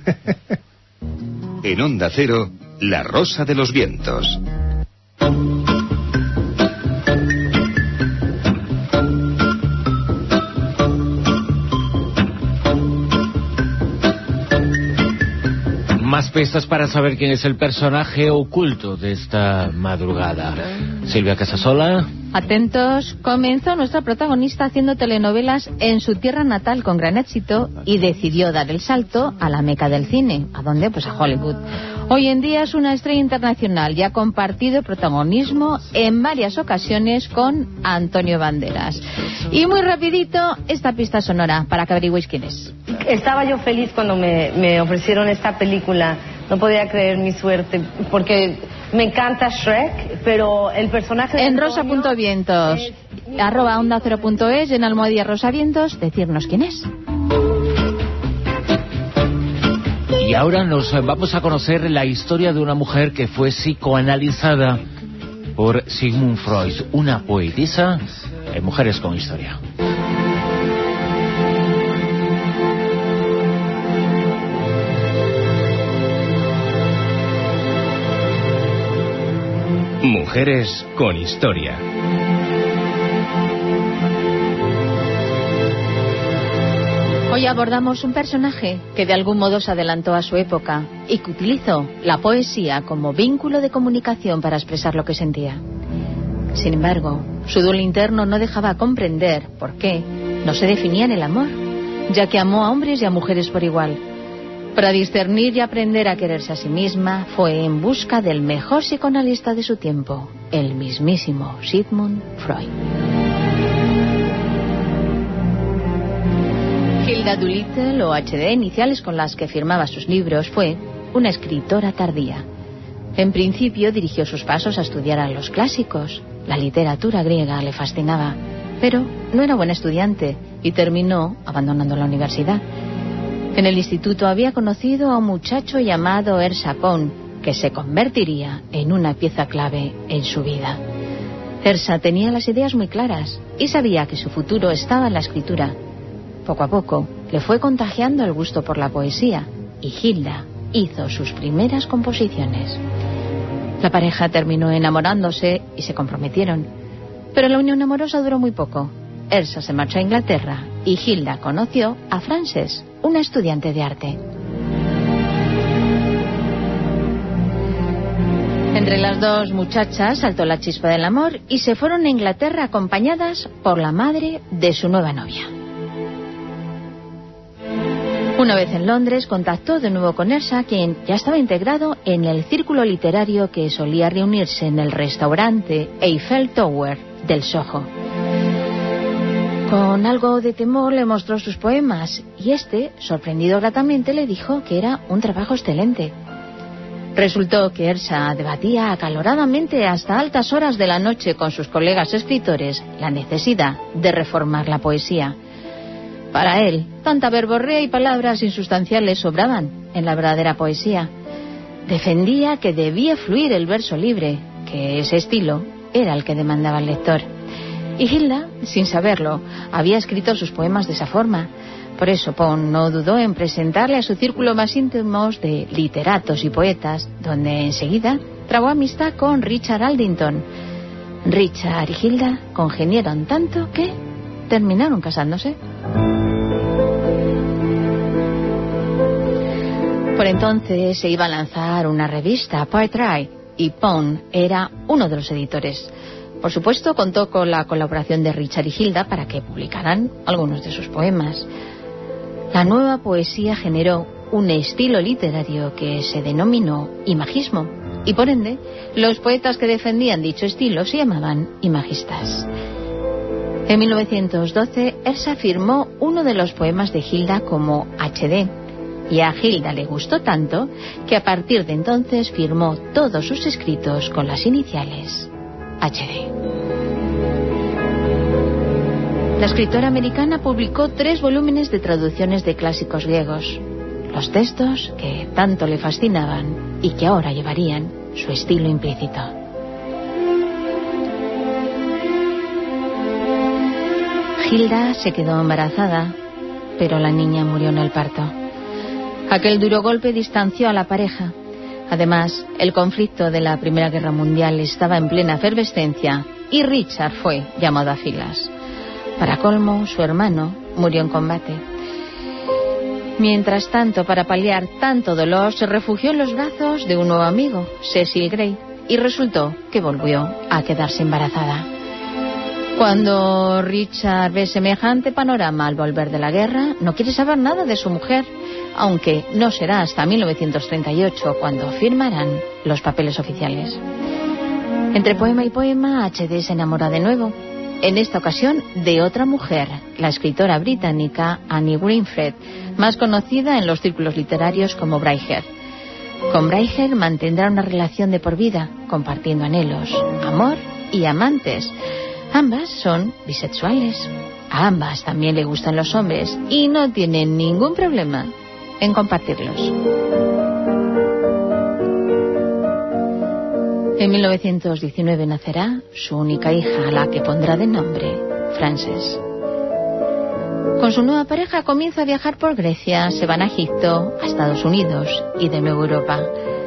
Speaker 1: En Onda Cero, La Rosa de los Vientos.
Speaker 2: Más pistas para saber quién es el personaje oculto de esta madrugada. Silvia Casasola,
Speaker 3: Atentos, comenzó nuestra protagonista haciendo telenovelas en su tierra natal con gran éxito y decidió dar el salto a la meca del cine. ¿A dónde? Pues a Hollywood. Hoy en día es una estrella internacional y ha compartido protagonismo en varias ocasiones con Antonio Banderas. Y muy rapidito, esta pista sonora para que averigüéis quién es.
Speaker 10: Estaba yo feliz cuando me, me ofrecieron esta película. No podía creer mi suerte, porque me encanta Shrek, pero el personaje...
Speaker 3: En rosa.vientos, es... arroba onda cero punto es, en almohadilla rosavientos, decirnos quién es.
Speaker 2: Y ahora nos vamos a conocer la historia de una mujer que fue psicoanalizada por Sigmund Freud, una poetisa en Mujeres con Historia.
Speaker 1: Mujeres con Historia.
Speaker 3: Hoy abordamos un personaje que de algún modo se adelantó a su época y que utilizó la poesía como vínculo de comunicación para expresar lo que sentía. Sin embargo, su duelo interno no dejaba comprender por qué no se definía en el amor, ya que amó a hombres y a mujeres por igual. Para discernir y aprender a quererse a sí misma, fue en busca del mejor psicoanalista de su tiempo, el mismísimo Sigmund Freud. Hilda Doolittle, o H D, iniciales con las que firmaba sus libros, fue una escritora tardía. En principio dirigió sus pasos a estudiar a los clásicos. La literatura griega le fascinaba, pero no era buena estudiante y terminó abandonando la universidad. En el instituto había conocido a un muchacho llamado Ersa Kohn, que se convertiría en una pieza clave en su vida. Ersa tenía las ideas muy claras y sabía que su futuro estaba en la escritura. Poco a poco le fue contagiando el gusto por la poesía y Hilda hizo sus primeras composiciones. La pareja terminó enamorándose y se comprometieron, pero la unión amorosa duró muy poco. Ersa se marchó a Inglaterra y Hilda conoció a Frances, una estudiante de arte. Entre las dos muchachas saltó la chispa del amor y se fueron a Inglaterra acompañadas por la madre de su nueva novia. Una vez en Londres contactó de nuevo con Ersa, quien ya estaba integrado en el círculo literario que solía reunirse en el restaurante Eiffel Tower del Soho. Con algo de temor le mostró sus poemas y este, sorprendido gratamente, le dijo que era un trabajo excelente. Resultó que Ersa debatía acaloradamente hasta altas horas de la noche con sus colegas escritores la necesidad de reformar la poesía. Para él, tanta verborrea y palabras insustanciales sobraban en la verdadera poesía. Defendía que debía fluir el verso libre, que ese estilo era el que demandaba el lector. Y Hilda, sin saberlo, había escrito sus poemas de esa forma. Por eso Pound no dudó en presentarle a su círculo más íntimo de literatos y poetas, donde enseguida trabó amistad con Richard Aldington. Richard y Hilda congeniaron tanto que terminaron casándose. Por entonces se iba a lanzar una revista, Poetry, y Pound era uno de los editores. Por supuesto, contó con la colaboración de Richard y Hilda para que publicaran algunos de sus poemas. La nueva poesía generó un estilo literario que se denominó imagismo, y por ende, los poetas que defendían dicho estilo se llamaban imagistas. En mil novecientos doce, Ersa firmó uno de los poemas de Hilda como H D, y a Hilda le gustó tanto que a partir de entonces firmó todos sus escritos con las iniciales H D. La escritora americana publicó tres volúmenes de traducciones de clásicos griegos, los textos que tanto le fascinaban y que ahora llevarían su estilo implícito. Hilda se quedó embarazada, pero la niña murió en el parto. Aquel duro golpe distanció a la pareja. Además, el conflicto de la Primera Guerra Mundial estaba en plena efervescencia y Richard fue llamado a filas. Para colmo, su hermano murió en combate. Mientras tanto, para paliar tanto dolor, se refugió en los brazos de un nuevo amigo, Cecil Grey, y resultó que volvió a quedarse embarazada. Cuando Richard ve semejante panorama al volver de la guerra, no quiere saber nada de su mujer, aunque no será hasta mil novecientos treinta y ocho cuando firmarán los papeles oficiales. Entre poema y poema, H D se enamora de nuevo, en esta ocasión de otra mujer, la escritora británica Annie Greenfred, más conocida en los círculos literarios como Braeher. Con Braeher mantendrá una relación de por vida, compartiendo anhelos, amor y amantes. Ambas son bisexuales. A ambas también le gustan los hombres y no tienen ningún problema en compartirlos. En mil novecientos diecinueve nacerá su única hija, a la que pondrá de nombre Frances. Con su nueva pareja comienza a viajar por Grecia, se van a Egipto, a Estados Unidos y de nuevo Europa.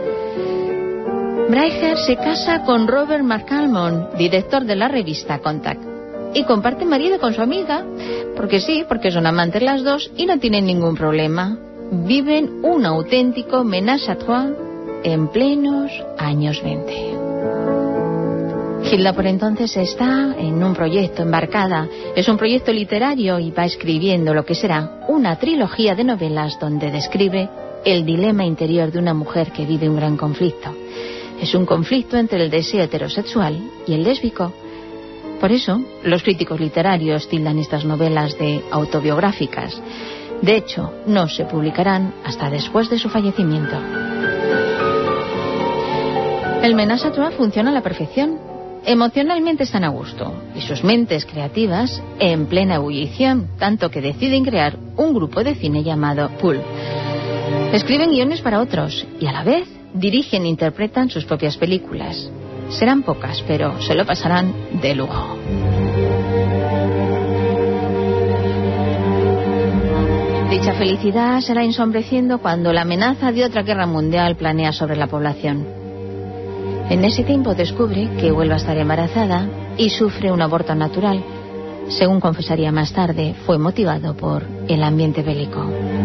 Speaker 3: Braeher se casa con Robert McCalmon, director de la revista Contact, y comparte marido con su amiga, porque sí, porque son amantes las dos y no tienen ningún problema. Viven un auténtico ménage à trois en plenos años veinte. Hilda por entonces está en un proyecto, embarcada. Es un proyecto literario y va escribiendo lo que será una trilogía de novelas donde describe el dilema interior de una mujer que vive un gran conflicto. Es un conflicto entre el deseo heterosexual y el lésbico. Por eso, los críticos literarios tildan estas novelas de autobiográficas. De hecho, no se publicarán hasta después de su fallecimiento. El ménage à trois funciona a la perfección. Emocionalmente están a gusto y sus mentes creativas en plena ebullición, tanto que deciden crear un grupo de cine llamado Pool. Escriben guiones para otros y a la vez dirigen e interpretan sus propias películas. Serán pocas, pero se lo pasarán de lujo. Dicha felicidad será ensombreciendo cuando la amenaza de otra guerra mundial planea sobre la población. En ese tiempo descubre que vuelve a estar embarazada y sufre un aborto natural. Según confesaría más tarde, fue motivado por el ambiente bélico.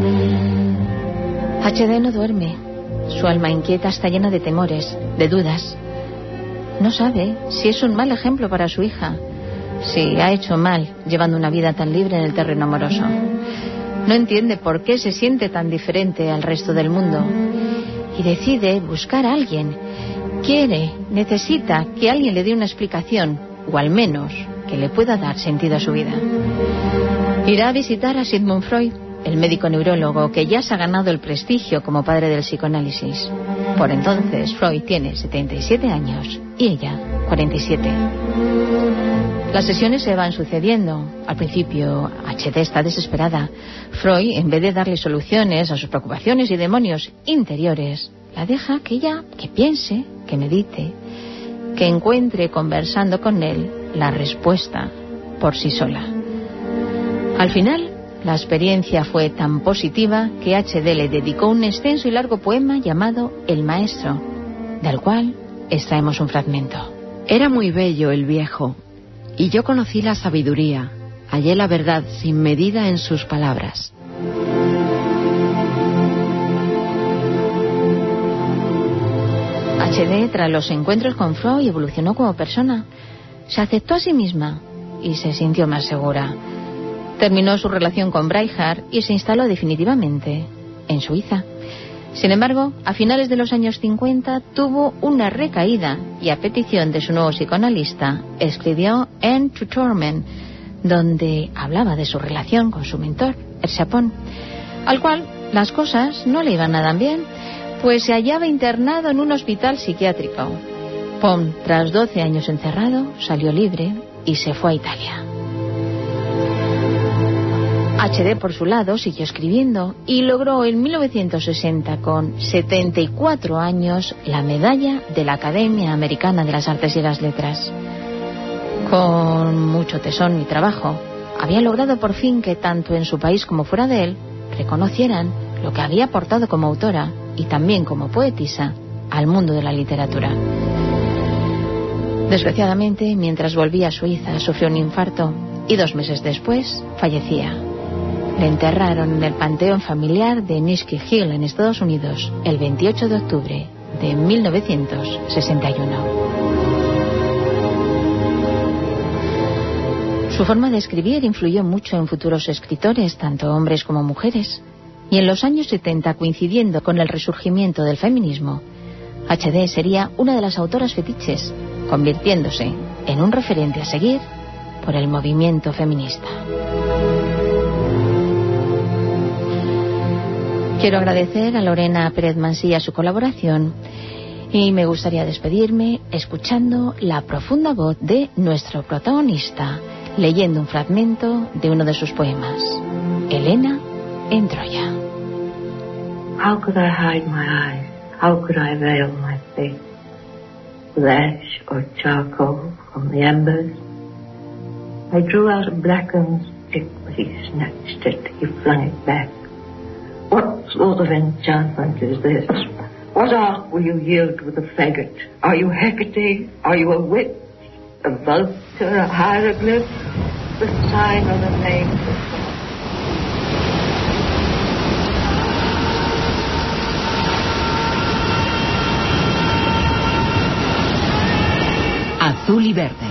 Speaker 3: H D no duerme. Su alma inquieta está llena de temores, de dudas. No sabe si es un mal ejemplo para su hija, si ha hecho mal llevando una vida tan libre en el terreno amoroso. No entiende por qué se siente tan diferente al resto del mundo y decide buscar a alguien. Quiere, necesita que alguien le dé una explicación, o al menos que le pueda dar sentido a su vida. Irá a visitar a Sigmund Freud, el médico neurólogo que ya se ha ganado el prestigio como padre del psicoanálisis. Por entonces, Freud tiene setenta y siete años y ella cuarenta y siete. Las sesiones se van sucediendo. Al principio, H D está desesperada. Freud, en vez de darle soluciones a sus preocupaciones y demonios interiores, la deja que ella, que piense, que medite, que encuentre conversando con él la respuesta por sí sola. Al final, la experiencia fue tan positiva que H D le dedicó un extenso y largo poema llamado El Maestro, del cual extraemos un fragmento.
Speaker 11: Era muy bello el viejo, y yo conocí la sabiduría, hallé la verdad sin medida en sus palabras.
Speaker 3: H D, tras los encuentros con Freud, evolucionó como persona. Se aceptó a sí misma y se sintió más segura. Terminó su relación con Braeher y se instaló definitivamente en Suiza. Sin embargo, a finales de los años cincuenta tuvo una recaída y, a petición de su nuevo psicoanalista, escribió End to Torment, donde hablaba de su relación con su mentor, el Chapón, al cual las cosas no le iban nada bien, pues se hallaba internado en un hospital psiquiátrico. Pom, tras doce años encerrado, salió libre y se fue a Italia. H D, por su lado, siguió escribiendo y logró en mil novecientos sesenta, con setenta y cuatro años, la medalla de la Academia Americana de las Artes y las Letras. Con mucho tesón y trabajo, había logrado por fin que tanto en su país como fuera de él reconocieran lo que había aportado como autora y también como poetisa al mundo de la literatura. Desgraciadamente, mientras volvía a Suiza, sufrió un infarto y dos meses después fallecía. Le enterraron en el panteón familiar de Nishki Hill, en Estados Unidos, el veintiocho de octubre de mil novecientos sesenta y uno. Su forma de escribir influyó mucho en futuros escritores, tanto hombres como mujeres. Y en los años setenta, coincidiendo con el resurgimiento del feminismo, H D sería una de las autoras fetiches, convirtiéndose en un referente a seguir por el movimiento feminista. Quiero agradecer a Lorena Pérez Mansilla su colaboración y me gustaría despedirme escuchando la profunda voz de nuestro protagonista, leyendo un fragmento de uno de sus poemas, Helena en Troya.
Speaker 12: How could I hide my eyes? How could I veil my face? With ash or charcoal from the embers, I drew out a blackened stick, but he snatched it, he flung it back. What sort of enchantment is this? What art will you yield with a faggot? Are you Hecate? Are you a witch? A vulture? A hieroglyph? The sign of the name?
Speaker 6: Azul y verde.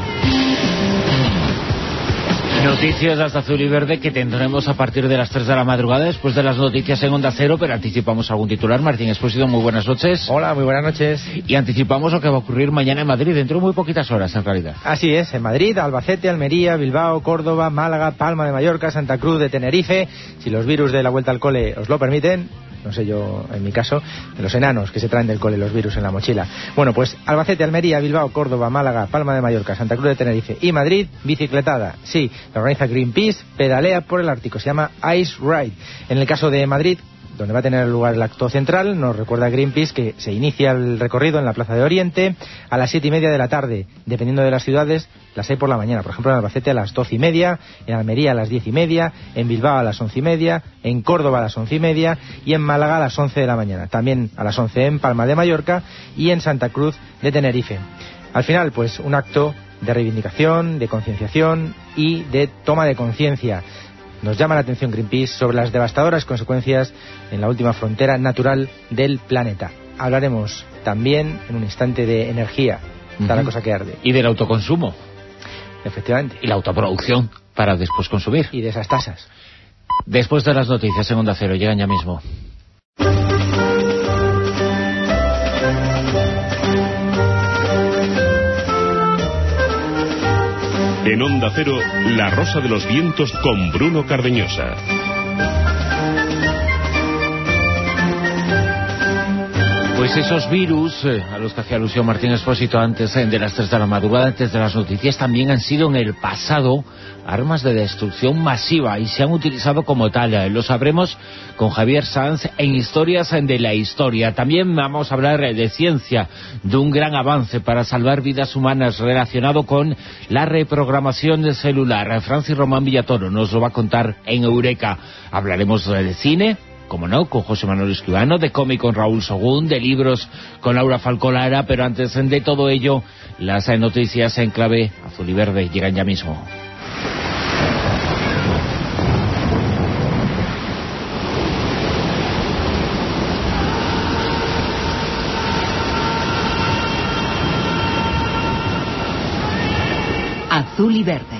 Speaker 2: Noticias hasta Azul y Verde que tendremos a partir de las tres de la madrugada, después de las noticias en Onda Cero, pero anticipamos algún titular. Martín Expósito, muy buenas noches.
Speaker 13: Hola, muy buenas noches.
Speaker 2: Y anticipamos lo que va a ocurrir mañana en Madrid, dentro de muy poquitas horas en realidad.
Speaker 13: Así es, en Madrid, Albacete, Almería, Bilbao, Córdoba, Málaga, Palma de Mallorca, Santa Cruz de Tenerife, si los virus de la vuelta al cole os lo permiten. No sé yo, en mi caso, de los enanos que se traen del cole los virus en la mochila. Bueno, pues Albacete, Almería, Bilbao, Córdoba, Málaga, Palma de Mallorca, Santa Cruz de Tenerife y Madrid, bicicletada. Sí, la organiza Greenpeace, pedalea por el Ártico, se llama Ice Ride. En el caso de Madrid, donde va a tener lugar el acto central, nos recuerda Greenpeace que se inicia el recorrido en la Plaza de Oriente a las siete y media de la tarde, dependiendo de las ciudades, las hay por la mañana. Por ejemplo, en Albacete a las doce y media, en Almería a las diez y media, en Bilbao a las once y media, en Córdoba a las once y media y en Málaga a las once de la mañana. También a las once en Palma de Mallorca y en Santa Cruz de Tenerife. Al final, pues, un acto de reivindicación, de concienciación y de toma de conciencia. Nos llama la atención Greenpeace sobre las devastadoras consecuencias en la última frontera natural del planeta. Hablaremos también en un instante de energía, está uh-huh. la cosa que arde.
Speaker 2: Y del autoconsumo.
Speaker 13: Efectivamente.
Speaker 2: Y la autoproducción para después consumir.
Speaker 13: Y de esas tasas.
Speaker 2: Después de las noticias en Onda Cero, llegan ya mismo.
Speaker 14: En Onda Cero, La Rosa de los Vientos con Bruno Cardeñosa.
Speaker 2: Pues esos virus, eh, a los que hacía alusión Martín Expósito antes eh, de las tres de la madrugada, antes de las noticias, también han sido en el pasado armas de destrucción masiva y se han utilizado como tal. Eh, lo sabremos con Javier Sanz en Historias de la Historia. También vamos a hablar eh, de ciencia, de un gran avance para salvar vidas humanas relacionado con la reprogramación celular. Eh, Francis Román Villatoro nos lo va a contar en Eureka. Hablaremos eh, de cine, como no, con José Manuel Escribano, de cómic con Raúl Sogún, de libros con Laura Falcolara, pero antes de todo ello, las noticias en clave azul y verde llegan ya mismo.
Speaker 6: Azul y verde.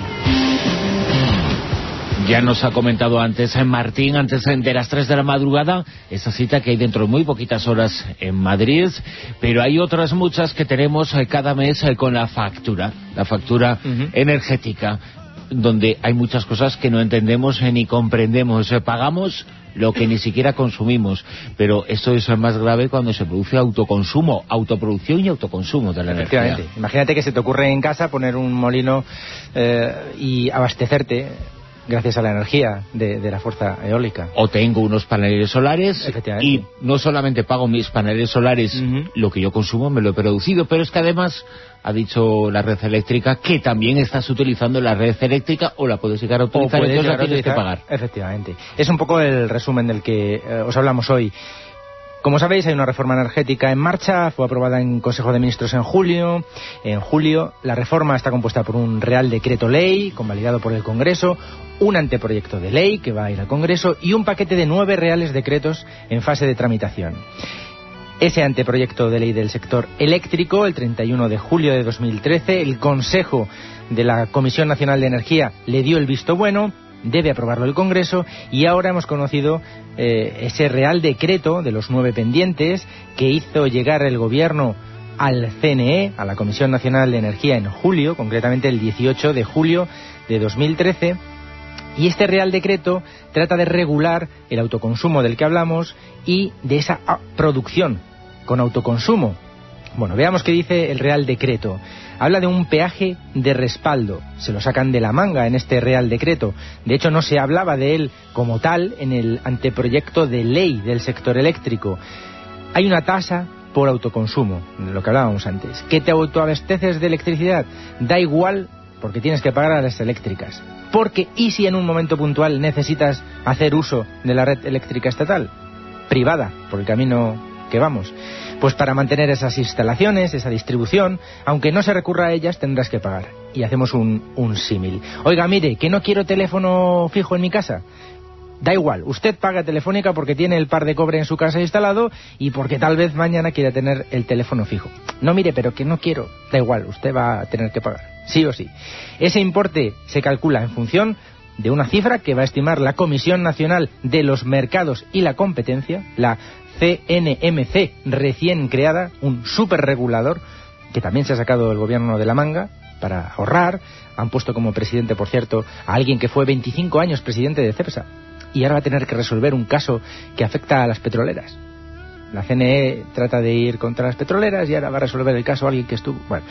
Speaker 2: Ya nos ha comentado antes en Martín, antes de las tres de la madrugada, esa cita que hay dentro de muy poquitas horas en Madrid, pero hay otras muchas que tenemos cada mes con la factura, la factura uh-huh. energética, donde hay muchas cosas que no entendemos ni comprendemos. Pagamos lo que ni siquiera consumimos, pero esto es más grave cuando se produce autoconsumo, autoproducción y autoconsumo de la energía.
Speaker 13: Imagínate que se te ocurre en casa poner un molino eh, y abastecerte gracias a la energía de, de la fuerza eólica.
Speaker 2: O tengo unos paneles solares y no solamente pago mis paneles solares, uh-huh. lo que yo consumo me lo he producido, pero es que además ha dicho la red eléctrica que también estás utilizando la red eléctrica o la puedes llegar a utilizar,
Speaker 13: o
Speaker 2: entonces la tienes
Speaker 13: utilizar,
Speaker 2: que pagar.
Speaker 13: Efectivamente. Es un poco el resumen del que eh, os hablamos hoy. Como sabéis, hay una reforma energética en marcha, fue aprobada en Consejo de Ministros en julio. En julio, la reforma está compuesta por un Real Decreto Ley, convalidado por el Congreso, un anteproyecto de ley que va a ir al Congreso y un paquete de nueve reales decretos en fase de tramitación. ese anteproyecto de ley del sector eléctrico. El treinta y uno de julio de dos mil trece, el Consejo de la Comisión Nacional de Energía le dio el visto bueno, debe aprobarlo el Congreso, y ahora hemos conocido eh, ese Real Decreto de los nueve pendientes que hizo llegar el Gobierno al C N E, a la Comisión Nacional de Energía, en julio, concretamente el dieciocho de julio de dos mil trece, y este Real Decreto trata de regular el autoconsumo del que hablamos y de esa producción con autoconsumo. Bueno, veamos qué dice el Real Decreto. Habla de un peaje de respaldo. Se lo sacan de la manga en este Real Decreto. De hecho, no se hablaba de él como tal en el anteproyecto de ley del sector eléctrico. Hay una tasa por autoconsumo, lo que hablábamos antes. ¿Que te autoabasteces de electricidad? Da igual, porque tienes que pagar a las eléctricas. Porque, ¿y si en un momento puntual necesitas hacer uso de la red eléctrica estatal? Privada, por el camino que vamos. Pues para mantener esas instalaciones, esa distribución, aunque no se recurra a ellas, tendrás que pagar. Y hacemos un, un símil. Oiga, mire, que no quiero teléfono fijo en mi casa. Da igual, usted paga Telefónica porque tiene el par de cobre en su casa instalado y porque tal vez mañana quiera tener el teléfono fijo. No, mire, pero que no quiero. Da igual, usted va a tener que pagar, sí o sí. Ese importe se calcula en función de una cifra que va a estimar la Comisión Nacional de los Mercados y la Competencia, la C N M C, recién creada, un superregulador que también se ha sacado el gobierno de la manga para ahorrar. Han puesto como presidente, por cierto, a alguien que fue veinticinco años presidente de CEPSA y ahora va a tener que resolver un caso que afecta a las petroleras. La C N E trata de ir contra las petroleras y ahora va a resolver el caso a alguien que estuvo... Bueno,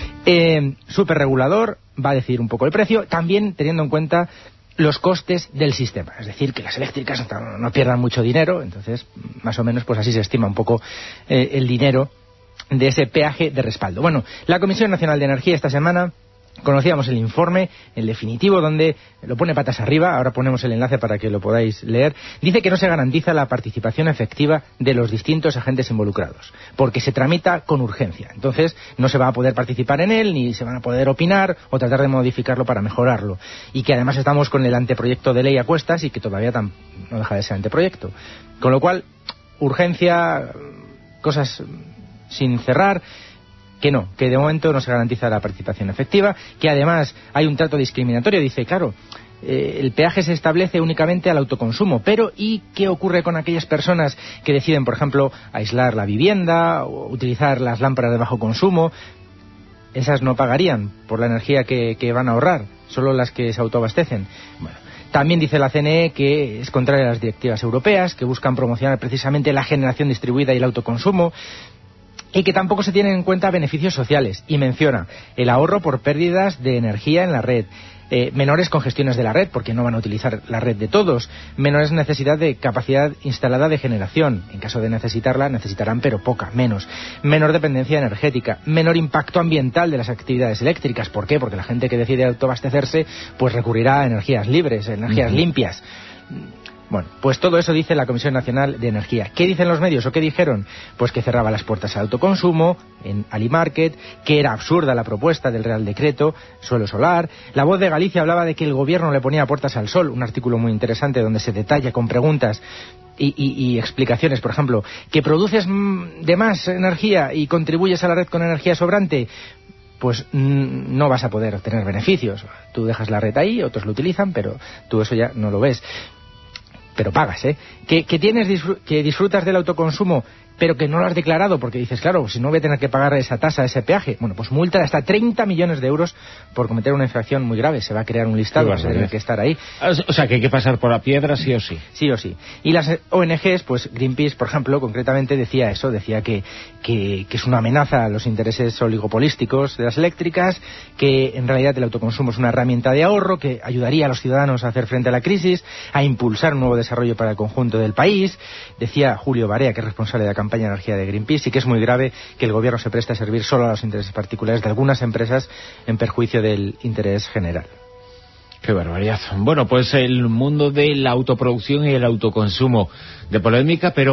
Speaker 13: eh, superregulador, va a decidir un poco el precio, también teniendo en cuenta los costes del sistema, es decir, que las eléctricas no, no pierdan mucho dinero, entonces más o menos pues así se estima un poco eh, el dinero de ese peaje de respaldo. Bueno, la Comisión Nacional de Energía esta semana conocíamos el informe, el definitivo, donde lo pone patas arriba, ahora ponemos el enlace para que lo podáis leer. Dice que no se garantiza la participación efectiva de los distintos agentes involucrados, porque se tramita con urgencia. Entonces no se va a poder participar en él, ni se van a poder opinar o tratar de modificarlo para mejorarlo. Y que además estamos con el anteproyecto de ley a cuestas y que todavía tam- no deja de ser anteproyecto. Con lo cual, urgencia, cosas sin cerrar... que no, que de momento no se garantiza la participación efectiva, que además hay un trato discriminatorio. Dice, claro, eh, el peaje se establece únicamente al autoconsumo, pero ¿y qué ocurre con aquellas personas que deciden, por ejemplo, aislar la vivienda o utilizar las lámparas de bajo consumo? Esas no pagarían por la energía que, que van a ahorrar, solo las que se autoabastecen. Bueno, también dice la C N E que es contraria a las directivas europeas, que buscan promocionar precisamente la generación distribuida y el autoconsumo, y que tampoco se tienen en cuenta beneficios sociales, y menciona el ahorro por pérdidas de energía en la red, eh, menores congestiones de la red, porque no van a utilizar la red de todos, menores necesidad de capacidad instalada de generación, en caso de necesitarla, necesitarán pero poca, menos, menor dependencia energética, menor impacto ambiental de las actividades eléctricas. ¿Por qué? Porque la gente que decide autoabastecerse, pues recurrirá a energías libres, energías uh-huh. limpias. Bueno, pues todo eso dice la Comisión Nacional de Energía. ¿Qué dicen los medios o qué dijeron? Pues que cerraba las puertas al autoconsumo en Alimarket, que era absurda la propuesta del Real Decreto, suelo solar. La Voz de Galicia hablaba de que el gobierno le ponía puertas al sol, un artículo muy interesante donde se detalla con preguntas y, y, y explicaciones, por ejemplo, que produces de más energía y contribuyes a la red con energía sobrante, pues mm, no vas a poder obtener beneficios. Tú dejas la red ahí, otros lo utilizan, pero tú eso ya no lo ves. Pero pagas, ¿eh? Que, que tienes disfr- que disfrutas del autoconsumo, pero que no lo has declarado, porque dices, claro, si no voy a tener que pagar esa tasa, ese peaje. Bueno, pues multa de hasta treinta millones de euros por cometer una infracción muy grave. Se va a crear un listado, vas a tener que estar ahí.
Speaker 2: O sea, que hay que pasar por la piedra sí o sí.
Speaker 13: Sí o sí. Y las O N Ges, pues Greenpeace, por ejemplo, concretamente decía eso, decía que, que, que es una amenaza a los intereses oligopolísticos de las eléctricas, que en realidad el autoconsumo es una herramienta de ahorro que ayudaría a los ciudadanos a hacer frente a la crisis, a impulsar un nuevo desarrollo para el conjunto del país. Decía Julio Barea, que es responsable de la campaña de energía de Greenpeace, y que es muy grave que el gobierno se preste a servir solo a los intereses particulares de algunas empresas en perjuicio del interés general.
Speaker 2: Qué barbaridad. Bueno, pues el mundo de la autoproducción y el autoconsumo, de polémica, pero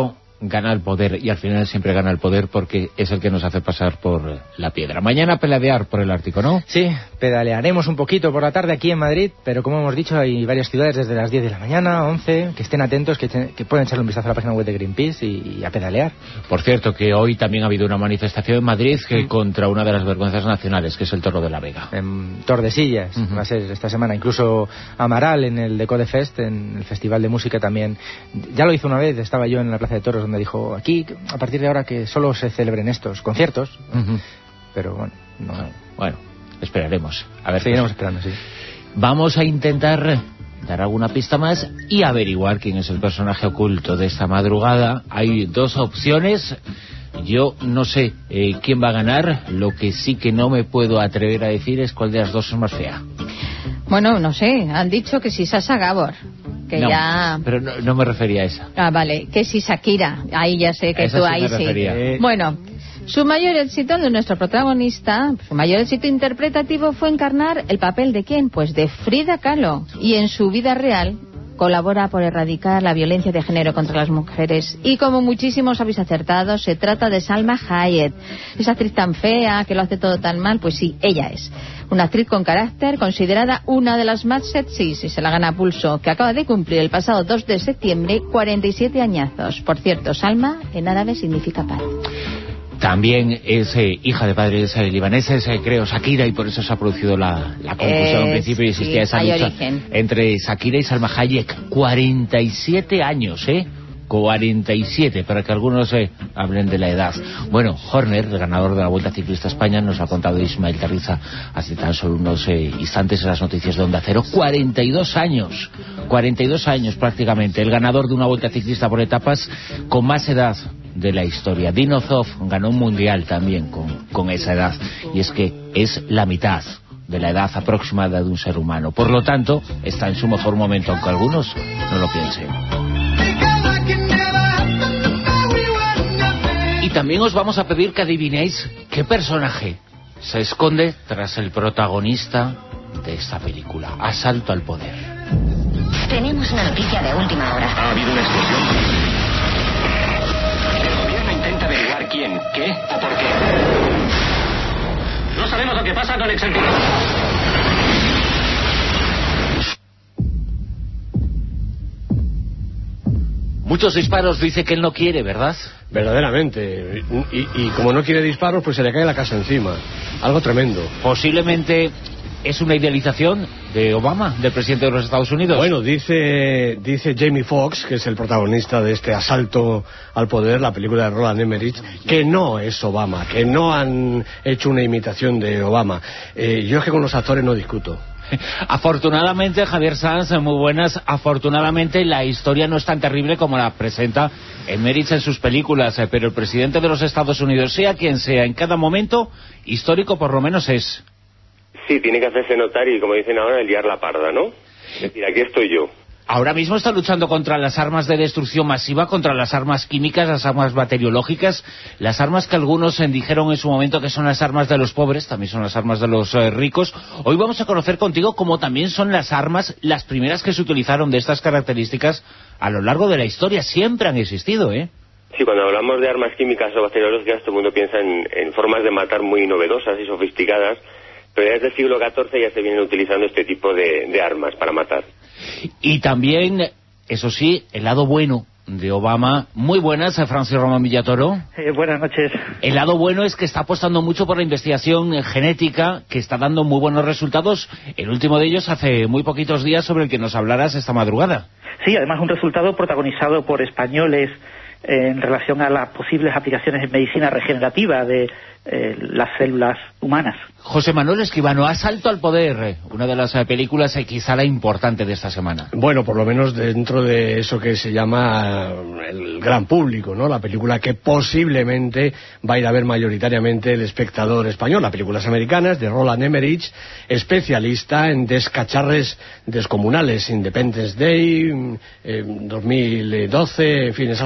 Speaker 2: gana el poder, y al final siempre gana el poder porque es el que nos hace pasar por la piedra. Mañana pedalear por el Ártico, ¿no?
Speaker 13: Sí, pedalearemos un poquito por la tarde aquí en Madrid, pero como hemos dicho, hay varias ciudades desde las diez de la mañana, once, que estén atentos, que, echen, que pueden echarle un vistazo a la página web de Greenpeace y, y a pedalear.
Speaker 2: Por cierto, que hoy también ha habido una manifestación en Madrid que mm. contra una de las vergüenzas nacionales, que es el Toro de la Vega.
Speaker 13: En Tordesillas, uh-huh. va a ser esta semana. Incluso Amaral, en el Decode Fest, en el Festival de Música también, ya lo hizo una vez, estaba yo en la Plaza de Toros, donde dijo, aquí, a partir de ahora, que solo se celebren estos conciertos. Uh-huh. Pero bueno, no...
Speaker 2: Bueno, esperaremos. A ver,
Speaker 13: seguiremos esperando, sí.
Speaker 2: Vamos a intentar dar alguna pista más y averiguar quién es el personaje oculto de esta madrugada. Hay dos opciones. Yo no sé eh, quién va a ganar. Lo que sí que no me puedo atrever a decir es cuál de las dos es más fea.
Speaker 3: Bueno, no sé. Han dicho que si Sasha Gabor, que
Speaker 2: no,
Speaker 3: ya...
Speaker 2: pero no, no me refería a esa.
Speaker 3: Ah, vale. Que si Shakira. Ahí ya sé que
Speaker 2: esa
Speaker 3: tú
Speaker 2: sí
Speaker 3: ahí
Speaker 2: me
Speaker 3: sí.
Speaker 2: refería.
Speaker 3: Bueno... Su mayor éxito, el de nuestro protagonista, su mayor éxito interpretativo fue encarnar el papel de ¿quién? Pues de Frida Kahlo. Y en su vida real colabora por erradicar la violencia de género contra las mujeres. Y como muchísimos habéis acertado, se trata de Salma Hayek. Esa actriz tan fea, que lo hace todo tan mal, pues sí, ella es. Una actriz con carácter, considerada una de las más sexys, y se la gana a pulso, que acaba de cumplir el pasado dos de septiembre cuarenta y siete añazos. Por cierto, Salma en árabe significa paz.
Speaker 2: También es eh, hija de padres eh, libaneses, eh, creo, Shakira, y por eso se ha producido la, la confusión. Eh, en principio existía sí, esa lucha origen. entre Shakira y Salma Hayek. cuarenta y siete años, ¿eh? cuarenta y siete, para que algunos eh, hablen de la edad. Bueno, Horner, el ganador de la Vuelta Ciclista a España, nos ha contado Ismael Terriza hace tan solo unos eh, instantes en las noticias de Onda Cero. cuarenta y dos años, cuarenta y dos años prácticamente, el ganador de una Vuelta Ciclista por etapas con más edad de la historia. Dino Zoff ganó un mundial también con, con esa edad, y es que es la mitad de la edad aproximada de un ser humano. Por lo tanto, está en su mejor momento, aunque algunos no lo piensen. Y también os vamos a pedir que adivinéis qué personaje se esconde tras el protagonista de esta película, Asalto al Poder.
Speaker 15: Tenemos una noticia de última hora.
Speaker 16: ¿Ha habido una explosión? El gobierno intenta averiguar quién, qué o por qué. No sabemos lo que pasa con exactitud.
Speaker 2: Muchos disparos, dice que él no quiere, ¿verdad?
Speaker 17: Verdaderamente. Y, y como no quiere disparos, pues se le cae la casa encima. Algo tremendo.
Speaker 2: Posiblemente es una idealización de Obama, del presidente de los Estados Unidos.
Speaker 17: Bueno, dice dice Jamie Foxx, que es el protagonista de este Asalto al Poder, la película de Roland Emmerich, que no es Obama, que no han hecho una imitación de Obama. Eh, yo es que con los actores no discuto.
Speaker 2: Afortunadamente, Javier Sanz, muy buenas. Afortunadamente la historia no es tan terrible como la presenta Emmerich en sus películas, pero el presidente de los Estados Unidos, sea quien sea, en cada momento histórico por lo menos es.
Speaker 18: Sí, tiene que hacerse notar y, como dicen ahora, liar la parda, ¿no? Es decir, aquí estoy yo.
Speaker 2: Ahora mismo está luchando contra las armas de destrucción masiva, contra las armas químicas, las armas bacteriológicas, las armas que algunos dijeron en su momento que son las armas de los pobres, también son las armas de los eh, ricos. Hoy vamos a conocer contigo cómo también son las armas, las primeras que se utilizaron de estas características a lo largo de la historia. Siempre han existido, ¿eh?
Speaker 18: Sí, cuando hablamos de armas químicas o bacteriológicas, todo el mundo piensa en, en formas de matar muy novedosas y sofisticadas, pero ya desde el siglo catorce ya se vienen utilizando este tipo de, de armas para matar.
Speaker 2: Y también, eso sí, el lado bueno de Obama. Muy buenas, Francis Román Villatoro.
Speaker 19: Eh, buenas noches.
Speaker 2: El lado bueno es que está apostando mucho por la investigación genética, que está dando muy buenos resultados. El último de ellos hace muy poquitos días, sobre el que nos hablarás esta madrugada.
Speaker 19: Sí, además un resultado protagonizado por españoles en relación a las posibles aplicaciones en medicina regenerativa de eh, las células humanas.
Speaker 2: José Manuel Escribano, Asalto al Poder, una de las eh, películas eh, quizá la importante de esta semana.
Speaker 17: Bueno, por lo menos dentro de eso que se llama el gran público, ¿no? La película que posiblemente va a ir a ver mayoritariamente el espectador español. La película es americana, es de Roland Emmerich, especialista en descacharres descomunales, Independence Day, eh, dos mil doce, en fin, esas películas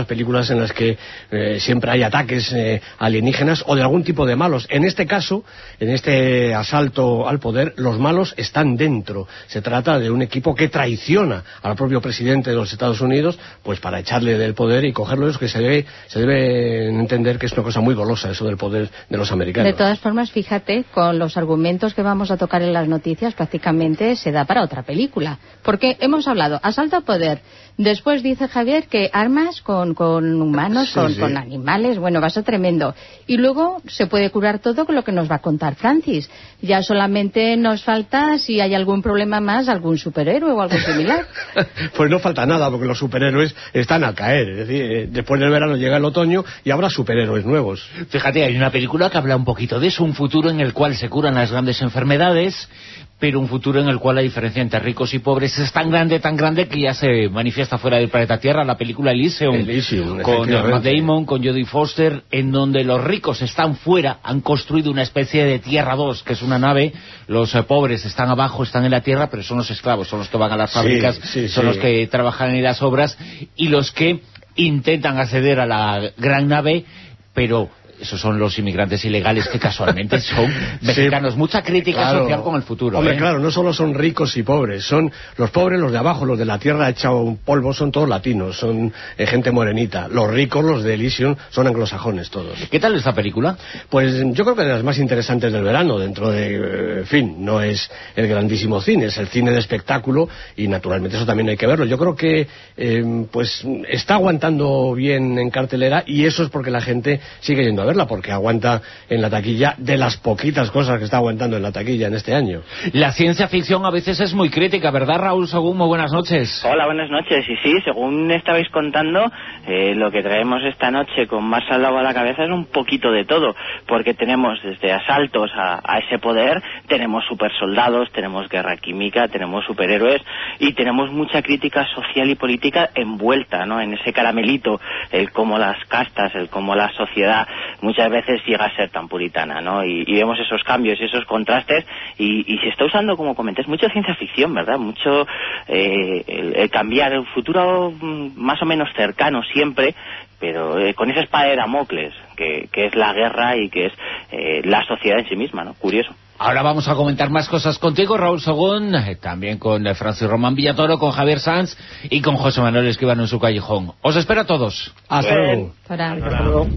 Speaker 17: películas en las que eh, siempre hay ataques eh, alienígenas o de algún tipo de malos. En este caso, en este asalto al poder, los malos están dentro. Se trata de un equipo que traiciona al propio presidente de los Estados Unidos, pues para echarle del poder y cogerlo. Es que se debe, se debe entender que es una cosa muy golosa eso del poder de los americanos.
Speaker 3: De todas formas, fíjate, con los argumentos que vamos a tocar en las noticias, prácticamente se da para otra película. Porque hemos hablado, asalto al poder. Después dice Javier que armas con, con humanos, sí, con, sí. con animales, bueno, va a ser tremendo. Y luego se puede curar todo con lo que nos va a contar Francis. Ya solamente nos falta, si hay algún problema más, algún superhéroe o algo similar.
Speaker 17: Pues no falta nada, porque los superhéroes están al caer. Es decir, eh, después del verano llega el otoño y habrá superhéroes nuevos.
Speaker 2: Fíjate, hay una película que habla un poquito de eso, un futuro en el cual se curan las grandes enfermedades, pero un futuro en el cual la diferencia entre ricos y pobres es tan grande, tan grande, que ya se manifiesta fuera del planeta Tierra. La película Elysium,
Speaker 17: Elysium
Speaker 2: con Matt Damon, con Jodie Foster, en donde los ricos están fuera, han construido una especie de Tierra dos, que es una nave, los eh, pobres están abajo, están en la Tierra, pero son los esclavos, son los que van a las fábricas,
Speaker 17: sí, sí,
Speaker 2: son
Speaker 17: sí.
Speaker 2: los que trabajan en las obras, y los que intentan acceder a la gran nave, pero esos son los inmigrantes ilegales que casualmente son mexicanos. Sí, mucha crítica claro, social con el futuro.
Speaker 17: Hombre,
Speaker 2: ¿eh?
Speaker 17: claro, no solo son ricos y pobres, son los pobres, los de abajo, los de la tierra hecha un polvo, son todos latinos, son eh, gente morenita. Los ricos, los de Elysium, son anglosajones todos.
Speaker 2: ¿Qué tal esta película?
Speaker 17: Pues yo creo que de las más interesantes del verano, dentro de, eh, en fin, no es el grandísimo cine, es el cine de espectáculo, y naturalmente eso también hay que verlo. Yo creo que eh, pues está aguantando bien en cartelera, y eso es porque la gente sigue yendo a verla, porque aguanta en la taquilla, de las poquitas cosas que está aguantando en la taquilla en este año.
Speaker 2: La ciencia ficción a veces es muy crítica, ¿verdad, Raúl Según? Muy buenas noches.
Speaker 20: Hola, buenas noches. Y sí, según estabais contando, eh, lo que traemos esta noche con más salado a la cabeza es un poquito de todo, porque tenemos desde asaltos a, a ese poder, tenemos supersoldados, tenemos guerra química, tenemos superhéroes, y tenemos mucha crítica social y política envuelta, ¿no?, en ese caramelito, el cómo las castas, el cómo la sociedad muchas veces llega a ser tan puritana, ¿no? Y, y vemos esos cambios y esos contrastes, y, y se está usando, como comentáis, mucho ciencia ficción, ¿verdad? Mucho eh, el, el cambiar el futuro más o menos cercano siempre, pero eh, con esa espada de Damocles, que, que es la guerra y que es eh, la sociedad en sí misma, ¿no? Curioso.
Speaker 2: Ahora vamos a comentar más cosas contigo, Raúl Según, eh, también con eh, Francis Román Villatoro, con Javier Sanz y con José Manuel Escribano en su callejón. Os espero a todos.
Speaker 17: Hasta luego.
Speaker 3: Hasta
Speaker 20: luego.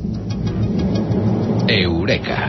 Speaker 1: Eureka.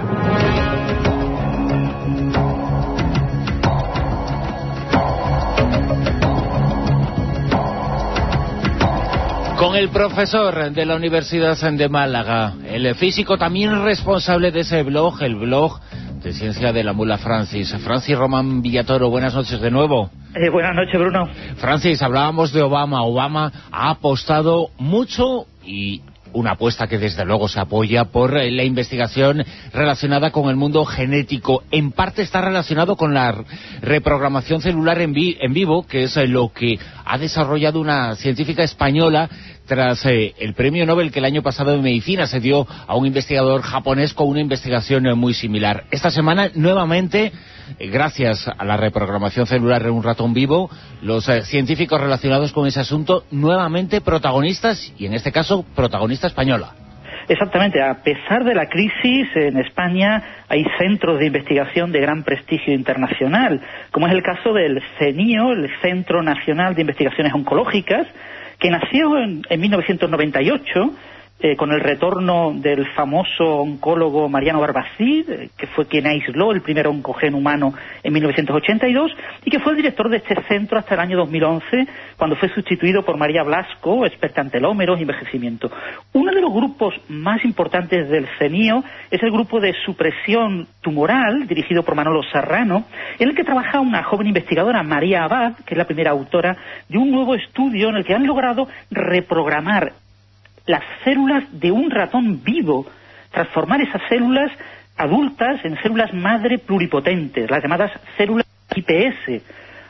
Speaker 2: Con el profesor de la Universidad de Málaga, el físico también responsable de ese blog, el blog de Ciencia de la Mula, Francis. Francis Román Villatoro, buenas noches de nuevo.
Speaker 19: Eh, buenas noches, Bruno.
Speaker 2: Francis, hablábamos de Obama. Obama ha apostado mucho, y una apuesta que desde luego se apoya, por la investigación relacionada con el mundo genético. En parte está relacionado con la reprogramación celular en, vi en vivo, que es lo que ha desarrollado una científica española tras eh, el premio Nobel que el año pasado en medicina se dio a un investigador japonés con una investigación eh, muy similar. Esta semana, nuevamente, eh, gracias a la reprogramación celular en un ratón vivo, los eh, científicos relacionados con ese asunto, nuevamente protagonistas, y en este caso, protagonista española.
Speaker 19: Exactamente, a pesar de la crisis, en España hay centros de investigación de gran prestigio internacional, como es el caso del CENIO, el Centro Nacional de Investigaciones Oncológicas, que nació en, en mil novecientos noventa y ocho, eh, con el retorno del famoso oncólogo Mariano Barbacid, eh, que fue quien aisló el primer oncogen humano en mil novecientos ochenta y dos, y que fue el director de este centro hasta el año dos mil once, cuando fue sustituido por María Blasco, experta en telómeros y envejecimiento. Uno de los grupos más importantes del CENIO es el grupo de supresión tumoral, dirigido por Manolo Serrano, en el que trabaja una joven investigadora, María Abad, que es la primera autora de un nuevo estudio en el que han logrado reprogramar las células de un ratón vivo, transformar esas células adultas en células madre pluripotentes, las llamadas células I P S.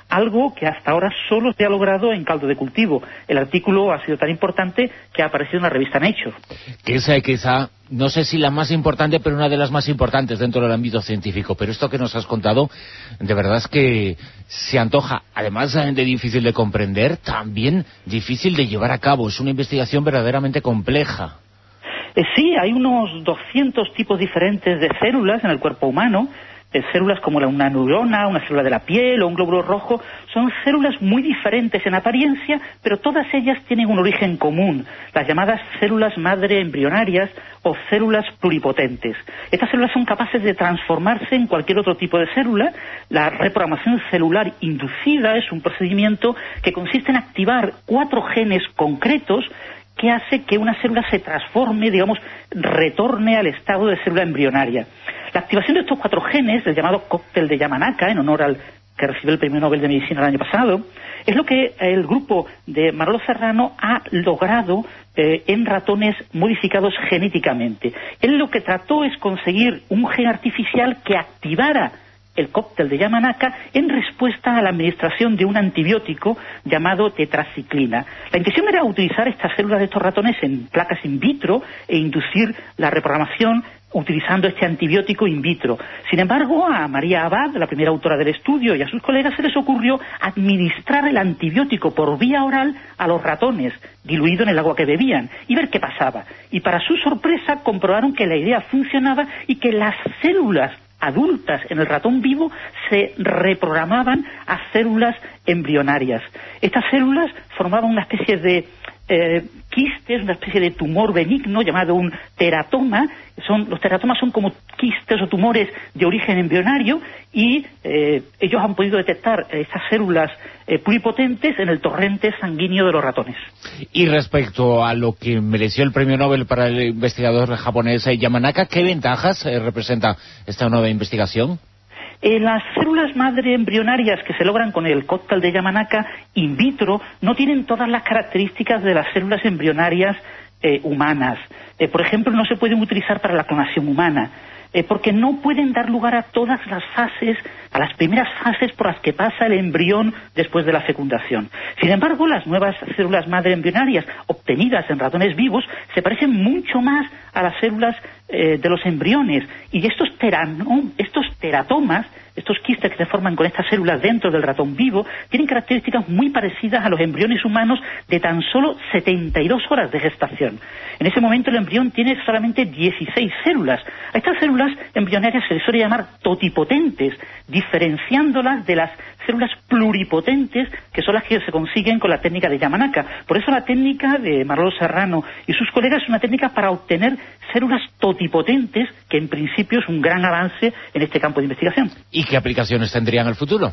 Speaker 19: algo que hasta ahora solo se ha logrado en caldo de cultivo. El artículo ha sido tan importante que ha aparecido en la revista Nature.
Speaker 2: Que esa quizá, no sé si la más importante, pero una de las más importantes dentro del ámbito científico. Pero esto que nos has contado, de verdad es que se antoja, además de difícil de comprender, también difícil de llevar a cabo. Es una investigación verdaderamente compleja.
Speaker 19: Eh, sí, hay unos doscientos tipos diferentes de células en el cuerpo humano. Eh, células como la, una neurona, una célula de la piel o un glóbulo rojo, son células muy diferentes en apariencia, pero todas ellas tienen un origen común, las llamadas células madre embrionarias o células pluripotentes. Estas células son capaces de transformarse en cualquier otro tipo de célula. La reprogramación celular inducida es un procedimiento que consiste en activar cuatro genes concretos que hace que una célula se transforme, digamos, retorne al estado de célula embrionaria. La activación de estos cuatro genes, el llamado cóctel de Yamanaka, en honor al que recibió el Premio Nobel de Medicina el año pasado, es lo que el grupo de Manolo Serrano ha logrado eh, en ratones modificados genéticamente. Él lo que trató es conseguir un gen artificial que activara el cóctel de Yamanaka en respuesta a la administración de un antibiótico llamado tetraciclina. La intención era utilizar estas células de estos ratones en placas in vitro e inducir la reprogramación utilizando este antibiótico in vitro. Sin embargo, a María Abad, la primera autora del estudio, y a sus colegas se les ocurrió administrar el antibiótico por vía oral a los ratones, diluido en el agua que bebían, y ver qué pasaba. Y para su sorpresa comprobaron que la idea funcionaba y que las células adultas en el ratón vivo se reprogramaban a células embrionarias. Estas células formaban una especie de eh, quistes, una especie de tumor benigno llamado un teratoma. Son, los teratomas son como quistes o tumores de origen embrionario y eh, ellos han podido detectar estas células eh, pluripotentes en el torrente sanguíneo de los ratones.
Speaker 2: Y respecto a lo que mereció el premio Nobel para el investigador japonés Yamanaka, ¿qué ventajas eh, representa esta nueva investigación?
Speaker 19: Eh, las células madre embrionarias que se logran con el cóctel de Yamanaka in vitro no tienen todas las características de las células embrionarias eh, humanas. Eh, por ejemplo, no se pueden utilizar para la clonación humana, eh, porque no pueden dar lugar a todas las fases, a las primeras fases por las que pasa el embrión después de la fecundación. Sin embargo, las nuevas células madre embrionarias obtenidas en ratones vivos se parecen mucho más a las células eh, de los embriones, y estos, terano, estos teratomas, estos quistes que se forman con estas células dentro del ratón vivo, tienen características muy parecidas a los embriones humanos de tan solo setenta y dos horas de gestación. En ese momento el embrión tiene solamente dieciséis células. A estas células embrionarias se les suele llamar totipotentes, diferenciándolas de las células pluripotentes, que son las que se consiguen con la técnica de Yamanaka. Por eso la técnica de Manolo Serrano y sus colegas es una técnica para obtener células totipotentes, que en principio es un gran avance en este campo de investigación.
Speaker 2: ¿Y qué aplicaciones tendría en el futuro?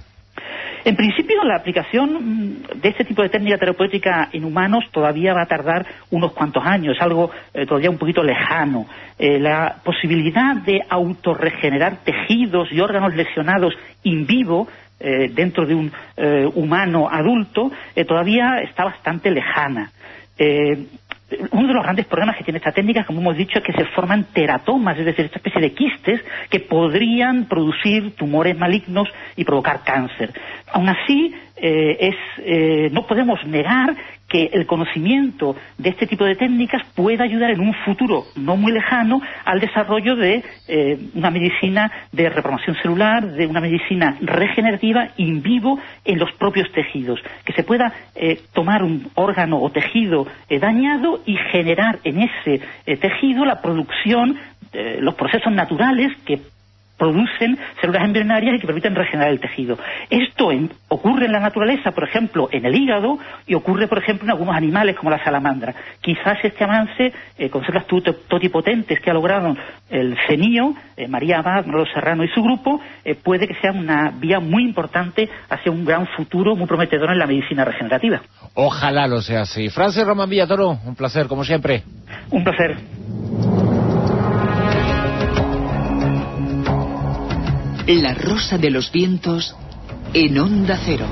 Speaker 19: En principio, la aplicación de este tipo de técnica terapéutica en humanos todavía va a tardar unos cuantos años, algo eh, todavía un poquito lejano. Eh, la posibilidad de autorregenerar tejidos y órganos lesionados in vivo eh, dentro de un eh, humano adulto eh, todavía está bastante lejana. Eh, Uno de los grandes problemas que tiene esta técnica, como hemos dicho, es que se forman teratomas, es decir, esta especie de quistes que podrían producir tumores malignos y provocar cáncer. Aún así, eh, es, eh, no podemos negar que el conocimiento de este tipo de técnicas puede ayudar en un futuro no muy lejano al desarrollo de eh, una medicina de reprogramación celular, de una medicina regenerativa in vivo en los propios tejidos, que se pueda eh, tomar un órgano o tejido eh, dañado y generar en ese eh, tejido la producción, eh, los procesos naturales que producen células embrionarias y que permiten regenerar el tejido. Esto en, ocurre en la naturaleza, por ejemplo, en el hígado, y ocurre, por ejemplo, en algunos animales como la salamandra. Quizás este avance eh, con células totipotentes que ha logrado el CENIO, eh, María Abad, Manolo Serrano y su grupo, eh, puede que sea una vía muy importante hacia un gran futuro muy prometedor en la medicina regenerativa.
Speaker 2: Ojalá lo sea así. Francis Román Villatoro, un placer, como siempre.
Speaker 19: Un placer.
Speaker 6: La Rosa de los Vientos en Onda Cero.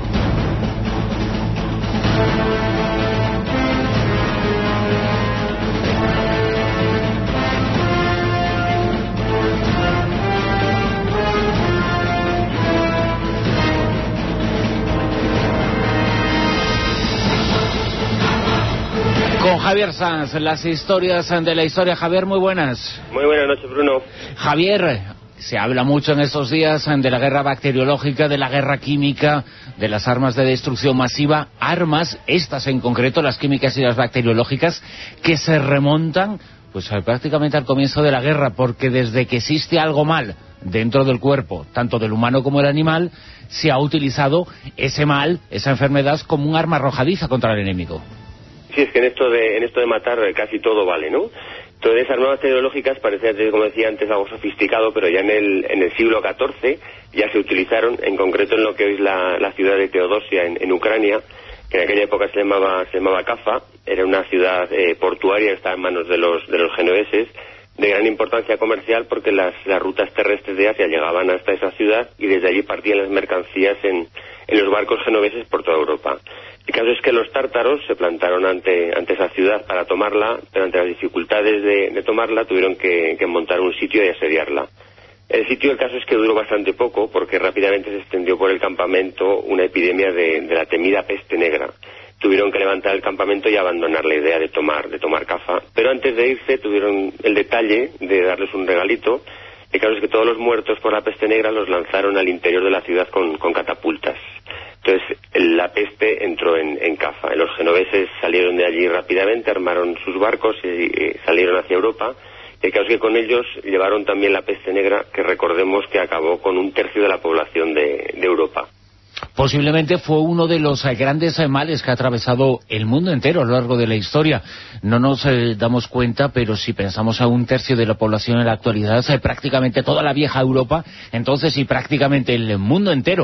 Speaker 2: Javier Sanz, las historias de la historia. Javier, muy buenas.
Speaker 18: Muy buenas noches, Bruno.
Speaker 2: Javier, se habla mucho en estos días de la guerra bacteriológica, de la guerra química, de las armas de destrucción masiva, armas, estas en concreto, las químicas y las bacteriológicas, que se remontan pues prácticamente al comienzo de la guerra, porque desde que existe algo mal dentro del cuerpo, tanto del humano como del animal, se ha utilizado ese mal, esa enfermedad, como un arma arrojadiza contra el enemigo.
Speaker 18: Sí, es que en esto de, en esto de matar casi todo vale, ¿no? Entonces, esas armas tecnológicas parecía, como decía antes, algo sofisticado, pero ya en el, en el siglo catorce ya se utilizaron, en concreto en lo que hoy es la, la ciudad de Teodosia, en, en Ucrania, que en aquella época se llamaba, se llamaba Cafa, era una ciudad eh, portuaria, estaba en manos de los, de los genoveses, de gran importancia comercial porque las, las rutas terrestres de Asia llegaban hasta esa ciudad y desde allí partían las mercancías en, en los barcos genoveses por toda Europa. El caso es que los tártaros se plantaron ante, ante esa ciudad para tomarla, pero ante las dificultades de, de tomarla tuvieron que, que montar un sitio y asediarla. El sitio, el caso es que duró bastante poco porque rápidamente se extendió por el campamento una epidemia de, de la temida peste negra. Tuvieron que levantar el campamento y abandonar la idea de tomar de tomar Cafa, pero antes de irse tuvieron el detalle de darles un regalito. El caso es que todos los muertos por la peste negra los lanzaron al interior de la ciudad con, con catapultas. Entonces la peste entró en, en Cafa. Los genoveses salieron de allí rápidamente, armaron sus barcos y, y salieron hacia Europa. El caso es que con ellos llevaron también la peste negra, que recordemos que acabó con un tercio de la población de, de Europa.
Speaker 2: Posiblemente fue uno de los grandes males que ha atravesado el mundo entero a lo largo de la historia. No nos eh, damos cuenta, pero si pensamos a un tercio de la población en la actualidad, eh, prácticamente toda la vieja Europa, entonces y prácticamente el mundo entero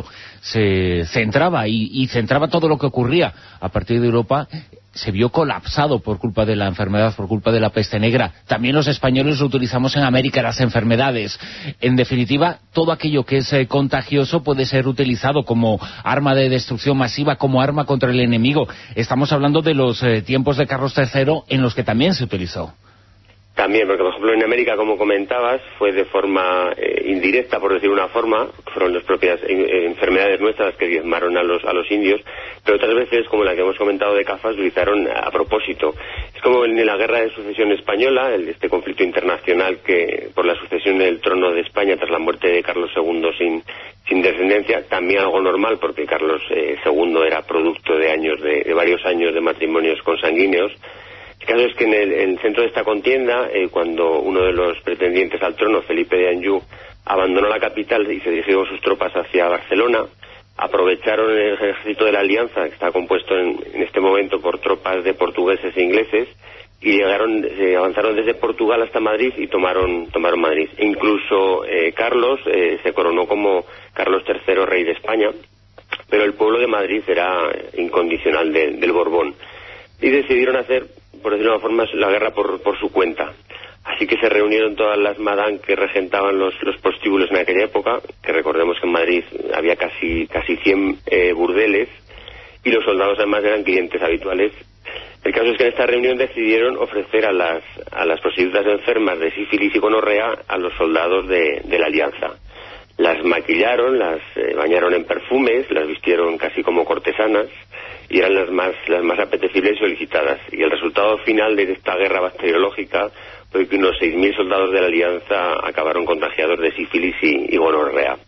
Speaker 2: se centraba y, y centraba todo lo que ocurría a partir de Europa, se vio colapsado por culpa de la enfermedad, por culpa de la peste negra. También los españoles lo utilizamos en América, las enfermedades. En definitiva, todo aquello que es eh, contagioso puede ser utilizado como arma de destrucción masiva, como arma contra el enemigo. Estamos hablando de los eh, tiempos de Carlos tercero, en los que también se utilizó.
Speaker 18: También, porque por ejemplo en América, como comentabas, fue de forma eh, indirecta, por decir una forma, fueron las propias eh, enfermedades nuestras que diezmaron a los a los indios, pero otras veces, como la que hemos comentado de Cafa, se utilizaron a propósito. Es como en la guerra de sucesión española, el, este conflicto internacional que por la sucesión del trono de España tras la muerte de Carlos segundo sin sin descendencia, también algo normal, porque Carlos eh, segundo era producto de años de, de varios años de matrimonios consanguíneos. El caso es que en el, en el centro de esta contienda, eh, cuando uno de los pretendientes al trono, Felipe de Anjou, abandonó la capital y se dirigió con sus tropas hacia Barcelona, aprovecharon el ejército de la Alianza, que está compuesto en, en este momento por tropas de portugueses e ingleses, y llegaron, eh, avanzaron desde Portugal hasta Madrid y tomaron tomaron Madrid. E incluso eh, Carlos eh, se coronó como Carlos tercero, rey de España, pero el pueblo de Madrid era incondicional de, del Borbón. Y decidieron hacer, por decirlo de una forma, la guerra por, por su cuenta. Así que se reunieron todas las madame que regentaban los, los prostíbulos en aquella época, que recordemos que en Madrid había casi casi cien eh, burdeles, y los soldados además eran clientes habituales. El caso es que en esta reunión decidieron ofrecer a las, a las prostitutas enfermas de sífilis y gonorrea a los soldados de, de la Alianza. Las maquillaron, las eh, bañaron en perfumes, las vistieron casi como cortesanas y eran las más las más apetecibles y solicitadas. Y el resultado final de esta guerra bacteriológica fue que unos seis mil soldados de la Alianza acabaron contagiados de sífilis y, y gonorrea.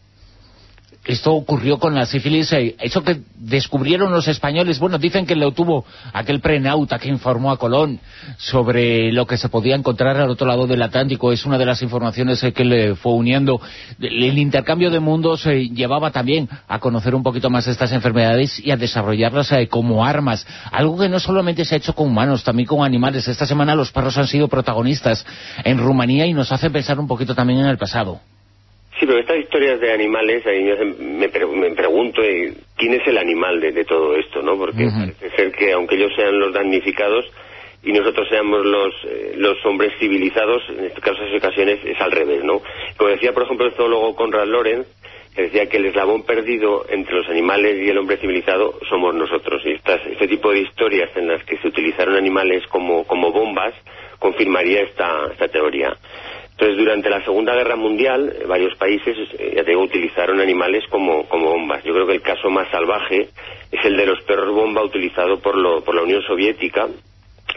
Speaker 2: Esto ocurrió con la sífilis, eh, eso que descubrieron los españoles, bueno, dicen que lo tuvo aquel prenauta que informó a Colón sobre lo que se podía encontrar al otro lado del Atlántico. Es una de las informaciones eh, que le fue uniendo. El intercambio de mundos eh, llevaba también a conocer un poquito más estas enfermedades y a desarrollarlas eh, como armas. Algo que no solamente se ha hecho con humanos, también con animales. Esta semana los perros han sido protagonistas en Rumanía y nos hace pensar un poquito también en el pasado.
Speaker 18: Sí, pero estas historias de animales, ahí me, pre me pregunto eh, quién es el animal de, de todo esto, ¿no? Porque uh-huh. parece ser que aunque ellos sean los damnificados y nosotros seamos los eh, los hombres civilizados, en este caso en ocasiones es al revés, ¿no? Como decía, por ejemplo, el zoólogo Konrad Lorenz, que decía que el eslabón perdido entre los animales y el hombre civilizado somos nosotros. Y estas, este tipo de historias en las que se utilizaron animales como, como bombas confirmaría esta, esta teoría. Entonces, durante la Segunda Guerra Mundial, varios países, ya te digo, utilizaron animales como, como bombas. Yo creo que el caso más salvaje es el de los perros bomba utilizado por, lo, por la Unión Soviética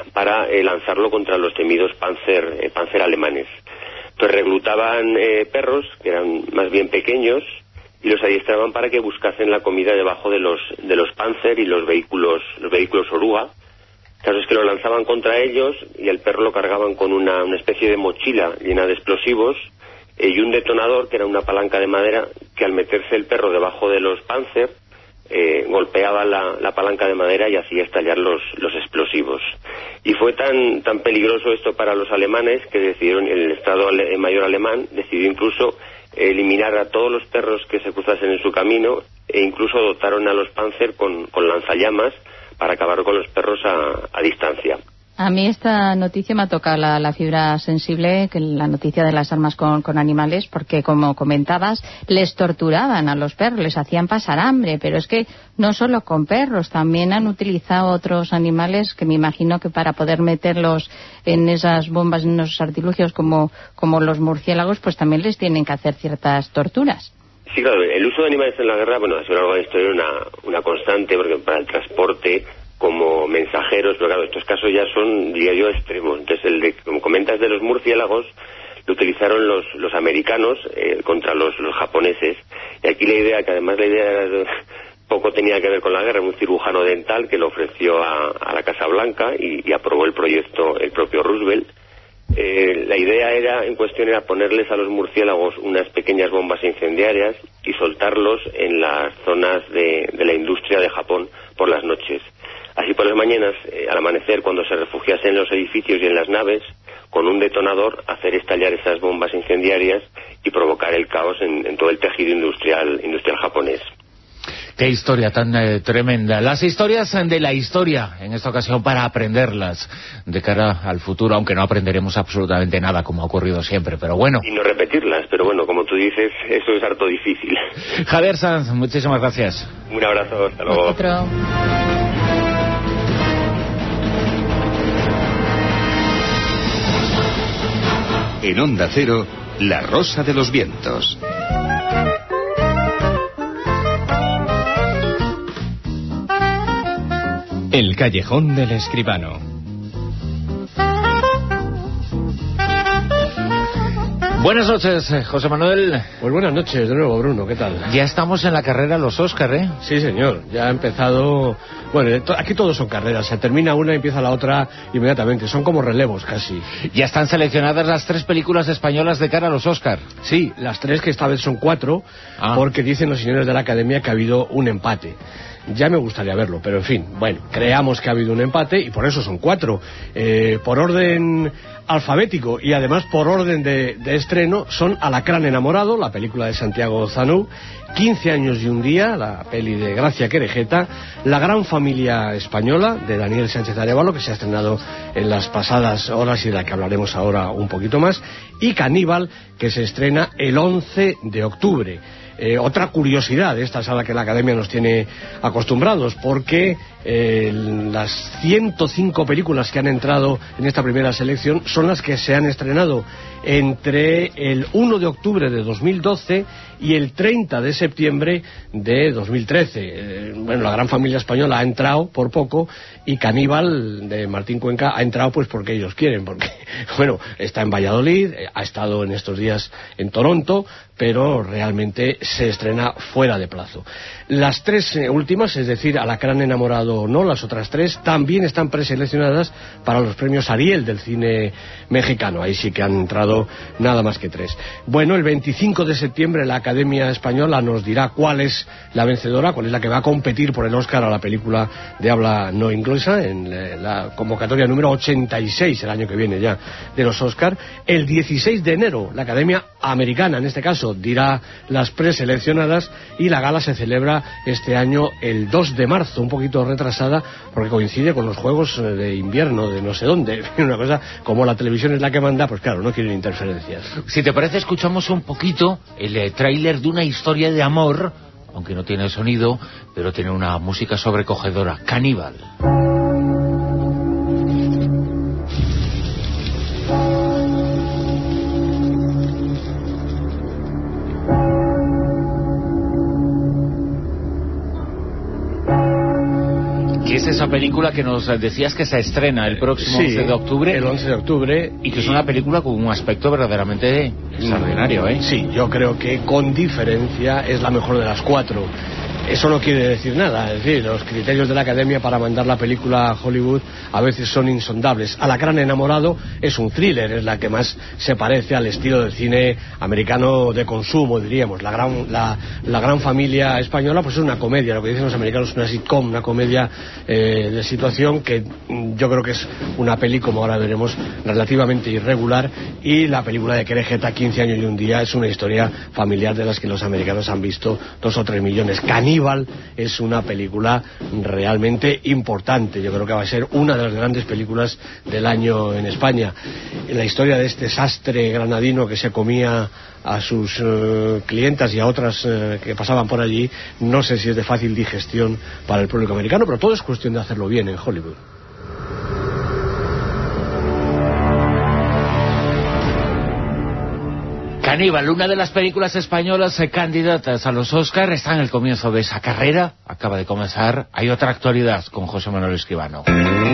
Speaker 18: para eh, lanzarlo contra los temidos panzer, eh, panzer alemanes. Entonces reclutaban eh, perros, que eran más bien pequeños, y los adiestraban para que buscasen la comida debajo de los de los panzer y los vehículos los vehículos oruga. El caso es que lo lanzaban contra ellos y el perro lo cargaban con una, una especie de mochila llena de explosivos eh, y un detonador, que era una palanca de madera, que al meterse el perro debajo de los panzer eh, golpeaba la, la palanca de madera y hacía estallar los, los explosivos. Y fue tan tan peligroso esto para los alemanes que decidieron, el Estado ale, Mayor alemán decidió incluso eliminar a todos los perros que se cruzasen en su camino, e incluso dotaron a los panzer con, con lanzallamas para acabar con los perros a, a distancia.
Speaker 3: A mí esta noticia me ha tocado la, la fibra sensible, que la noticia de las armas con, con animales, porque como comentabas, les torturaban a los perros, les hacían pasar hambre, pero es que no solo con perros, también han utilizado otros animales que me imagino que para poder meterlos en esas bombas, en esos artilugios como, como los murciélagos, pues también les tienen que hacer ciertas torturas.
Speaker 18: Sí, claro, el uso de animales en la guerra, bueno, ha sido a lo largo de la historia una, una constante, porque para el transporte, como mensajeros, pero claro, estos casos ya son, diría yo, extremos. Entonces, el de, como comentas, de los murciélagos, lo utilizaron los, los americanos eh, contra los, los japoneses. Y aquí la idea, que además la idea era, poco tenía que ver con la guerra, un cirujano dental que lo ofreció a, a la Casa Blanca y, y aprobó el proyecto el propio Roosevelt. Eh, la idea era, en cuestión, era ponerles a los murciélagos unas pequeñas bombas incendiarias y soltarlos en las zonas de, de la industria de Japón por las noches. Así por las mañanas, eh, al amanecer, cuando se refugiasen en los edificios y en las naves, con un detonador hacer estallar esas bombas incendiarias y provocar el caos en, en todo el tejido industrial, industrial japonés.
Speaker 2: Qué historia tan eh, tremenda. Las historias de la historia, en esta ocasión para aprenderlas de cara al futuro, aunque no aprenderemos absolutamente nada, como ha ocurrido siempre, pero bueno.
Speaker 18: Y no repetirlas, pero bueno, como tú dices, eso es harto difícil.
Speaker 2: Javier Sanz, muchísimas gracias.
Speaker 18: Un abrazo, hasta luego.
Speaker 3: Otro.
Speaker 1: En Onda Cero, La Rosa de los Vientos.
Speaker 21: El callejón del escribano.
Speaker 2: Buenas noches, José Manuel.
Speaker 17: Pues buenas noches de nuevo, Bruno, ¿qué tal?
Speaker 2: Ya estamos en la carrera a los Óscar, ¿eh?
Speaker 17: Sí, señor, ya ha empezado... Bueno, aquí todos son carreras, se termina una y empieza la otra inmediatamente, son como relevos casi.
Speaker 2: Ya están seleccionadas las tres películas españolas de cara a los Óscar.
Speaker 17: Sí, las tres, que esta vez son cuatro,
Speaker 2: ah.
Speaker 17: porque dicen los señores de la Academia que ha habido un empate. Ya me gustaría verlo, pero en fin, bueno, creamos que ha habido un empate y por eso son cuatro. Eh, por orden alfabético y además por orden de, de estreno son Alacrán enamorado, la película de Santiago Zanú, quince años y un día, la peli de Gracia Querejeta, La gran familia española, de Daniel Sánchez Arévalo, que se ha estrenado en las pasadas horas y de la que hablaremos ahora un poquito más, y Caníbal, que se estrena el once de octubre. Eh, otra curiosidad de esta sala que la Academia nos tiene acostumbrados, porque eh, las ciento cinco películas que han entrado en esta primera selección son las que se han estrenado entre el uno de octubre de dos mil doce y el treinta de septiembre de dos mil trece. Eh, bueno, La gran familia española ha entrado por poco y Caníbal, de Martín Cuenca, ha entrado pues porque ellos quieren, porque, bueno, está en Valladolid, eh, ha estado en estos días en Toronto, pero realmente se estrena fuera de plazo. Las tres eh, últimas, es decir, Alacrán enamorado o no, las otras tres, también están preseleccionadas para los premios Ariel del cine mexicano. Ahí sí que han entrado nada más que tres. Bueno, el veinticinco de septiembre la Academia Española nos dirá cuál es la vencedora, cuál es la que va a competir por el Oscar a la película de habla no inglesa, en la convocatoria número ochenta y seis, el año que viene ya, de los Oscar. El dieciséis de enero, la Academia Americana, en este caso, dirá las preseleccionadas, y la gala se celebra este año el dos de marzo, un poquito retrasada, porque coincide con los Juegos de Invierno de no sé dónde. Una cosa, como la televisión es la que manda, pues claro, no quieren interferencias.
Speaker 2: Si te parece, escuchamos un poquito el eh, tráiler de una historia de amor, aunque no tiene sonido, pero tiene una música sobrecogedora. Caníbal. es esa película que nos decías que se estrena el próximo
Speaker 17: sí,
Speaker 2: once de octubre.
Speaker 17: El once de octubre.
Speaker 2: Y que es una película con un aspecto verdaderamente extraordinario, ¿eh?
Speaker 17: Sí, yo creo que con diferencia es la mejor de las cuatro. Eso no quiere decir nada, es decir, los criterios de la Academia para mandar la película a Hollywood a veces son insondables. Alacrán enamorado es un thriller, es la que más se parece al estilo del cine americano de consumo, diríamos. La gran, la, la gran familia española pues es una comedia, lo que dicen los americanos es una sitcom, una comedia eh, de situación que yo creo que es una peli, como ahora veremos, relativamente irregular, y la película de Querejeta, quince años y un día, es una historia familiar de las que los americanos han visto dos o tres millones. Caníbal es una película realmente importante, yo creo que va a ser una de las grandes películas del año en España. La historia de este sastre granadino que se comía a sus uh, clientas y a otras uh, que pasaban por allí, no sé si es de fácil digestión para el público americano, pero todo es cuestión de hacerlo bien en Hollywood.
Speaker 2: Caníbal, una de las películas españolas eh, candidatas a los Oscar, está en el comienzo de esa carrera, acaba de comenzar. Hay otra actualidad con José Manuel Escribano.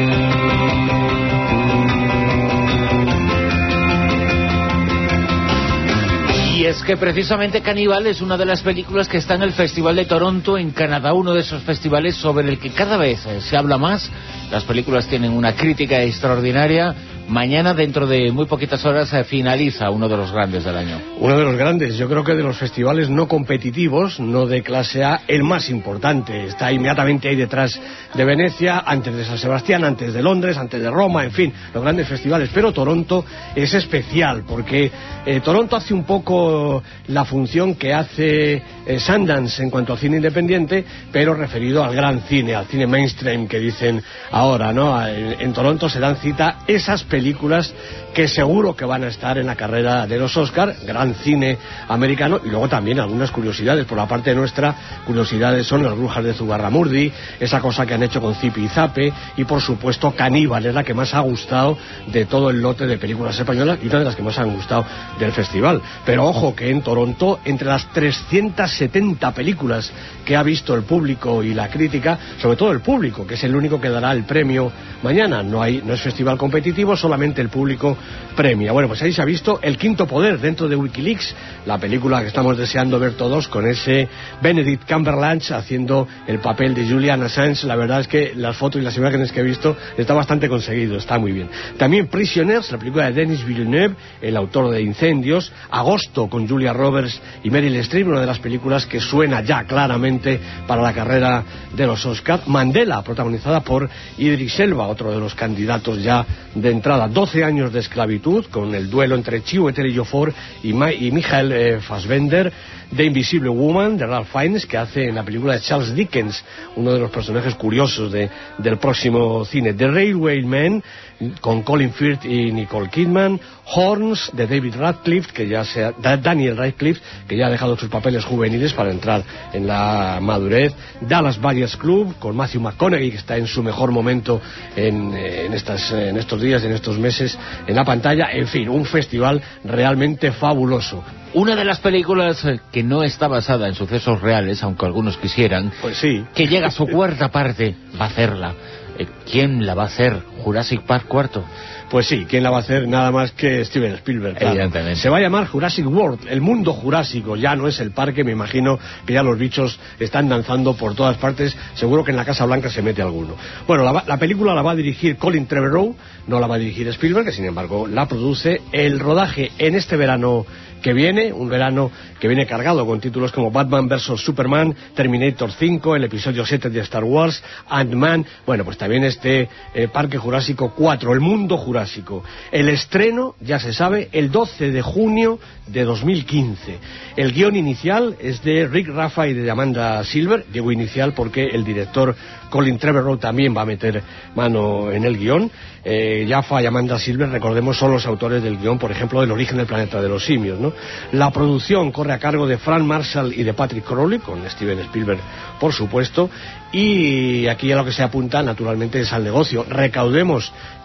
Speaker 2: Y es que precisamente Caníbal es una de las películas que está en el Festival de Toronto, en Canadá, uno de esos festivales sobre el que cada vez eh, se habla más. Las películas tienen una crítica extraordinaria. Mañana, dentro de muy poquitas horas, eh, finaliza uno de los grandes del año.
Speaker 17: Uno de los grandes, yo creo que de los festivales no competitivos, no de clase A, el más importante. Está inmediatamente ahí detrás de Venecia, antes de San Sebastián, antes de Londres, antes de Roma, en fin, los grandes festivales. Pero Toronto es especial, porque eh, Toronto hace un poco la función que hace eh, Sundance en cuanto al cine independiente, pero referido al gran cine, al cine mainstream que dicen ahora, ¿no? En, en Toronto se dan cita esas películas películas que seguro que van a estar en la carrera de los Oscar, gran cine americano, y luego también algunas curiosidades. Por la parte nuestra, curiosidades son Las brujas de Zugarramurdi, esa cosa que han hecho con Zipi y Zape, y por supuesto Caníbal, es la que más ha gustado de todo el lote de películas españolas y una de las que más han gustado del festival. Pero ojo que en Toronto, entre las trescientas setenta películas que ha visto el público y la crítica, sobre todo el público, que es el único que dará el premio mañana, no hay, no es festival competitivo, solamente el público premia. Bueno, pues ahí se ha visto El quinto poder dentro de Wikileaks, la película que estamos deseando ver todos, con ese Benedict Cumberbatch haciendo el papel de Julian Assange. La verdad es que las fotos y las imágenes que he visto está bastante conseguido, está muy bien. También Prisoners, la película de Denis Villeneuve, el autor de Incendios. Agosto, con Julia Roberts y Meryl Streep, una de las películas que suena ya claramente para la carrera de los Oscar. Mandela, protagonizada por Idris Elba, otro de los candidatos ya de entrada. doce años de esclavitud, con el duelo entre Chiwetel Ejiofor y, Ma y Michael eh, Fassbender. The Invisible Woman, de Ralph Fiennes, que hace en la película de Charles Dickens, uno de los personajes curiosos de, del próximo cine. The Railway Man, con Colin Firth y Nicole Kidman. Horns, de David Radcliffe, que ya se ha, Daniel Radcliffe, que ya ha dejado sus papeles juveniles para entrar en la madurez. Dallas Buyers Club, con Matthew McConaughey, que está en su mejor momento en, en, estas, en estos días, en estos meses, en la pantalla. En fin, un festival realmente fabuloso.
Speaker 2: Una de las películas que no está basada en sucesos reales, aunque algunos quisieran,
Speaker 17: pues sí,
Speaker 2: que llega a su cuarta parte, va a hacerla. ¿Quién la va a hacer? ¿Jurassic Park cuarto?
Speaker 17: Pues sí, ¿quién la va a hacer? Nada más que Steven Spielberg, claro.
Speaker 2: Evidentemente.
Speaker 17: Se va a llamar Jurassic World, el mundo jurásico. Ya no es el parque, me imagino que ya los bichos están danzando por todas partes. Seguro que en la Casa Blanca se mete alguno. Bueno, la, la película la va a dirigir Colin Trevorrow, no la va a dirigir Spielberg, que sin embargo la produce. El rodaje en este verano que viene, un verano que viene cargado con títulos como Batman versus Superman, Terminator cinco, el episodio siete de Star Wars, Ant-Man. Bueno, pues también este eh, Parque Jurásico cuatro, el mundo jurásico. El estreno, ya se sabe, el doce de junio de dos mil quince. El guión inicial es de Rick Rafa y de Amanda Silver. Digo inicial porque el director Colin Trevorrow también va a meter mano en el guión. Eh, Jaffa y Amanda Silver, recordemos, son los autores del guión, por ejemplo, del Origen del planeta de los simios, ¿no? La producción corre a cargo de Frank Marshall y de Patrick Crowley, con Steven Spielberg, por supuesto. Y aquí a lo que se apunta, naturalmente, es al negocio. Recaudemos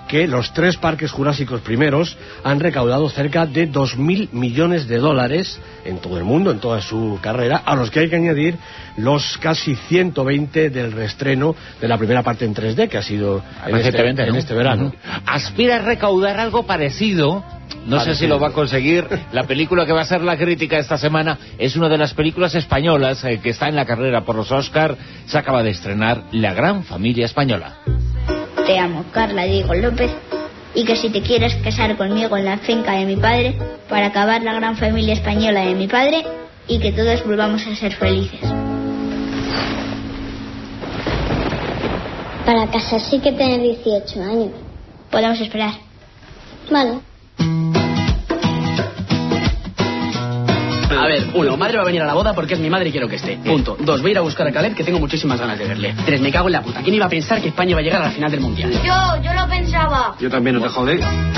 Speaker 17: que los tres parques jurásicos primeros han recaudado cerca de dos mil millones de dólares en todo el mundo, en toda su carrera, a los que hay que añadir los casi ciento veinte del reestreno de la primera parte en tres D, que ha sido en este,
Speaker 2: ¿no?
Speaker 17: en este verano.
Speaker 2: Uh-huh. Aspira a recaudar algo parecido. No sé si lo va a conseguir. La película que va a ser la crítica esta semana es una de las películas españolas eh, que está en la carrera por los Oscar. Se acaba de estrenar La Gran Familia Española.
Speaker 5: Te amo, Carla Diego López, y que si te quieres casar conmigo en la finca de mi padre para acabar la gran familia española de mi padre y que todos volvamos a ser felices.
Speaker 22: Para casarse sí que tener dieciocho años.
Speaker 5: Podemos esperar.
Speaker 22: Vale.
Speaker 23: A ver, uno, madre va a venir a la boda porque es mi madre y quiero que esté. Punto. Dos, voy a ir a buscar a Caleb, que tengo muchísimas ganas de verle. Tres, me cago en la puta. ¿Quién iba a pensar que España iba a llegar a la final del Mundial?
Speaker 5: Yo, yo lo pensaba.
Speaker 23: Yo también, no te jode.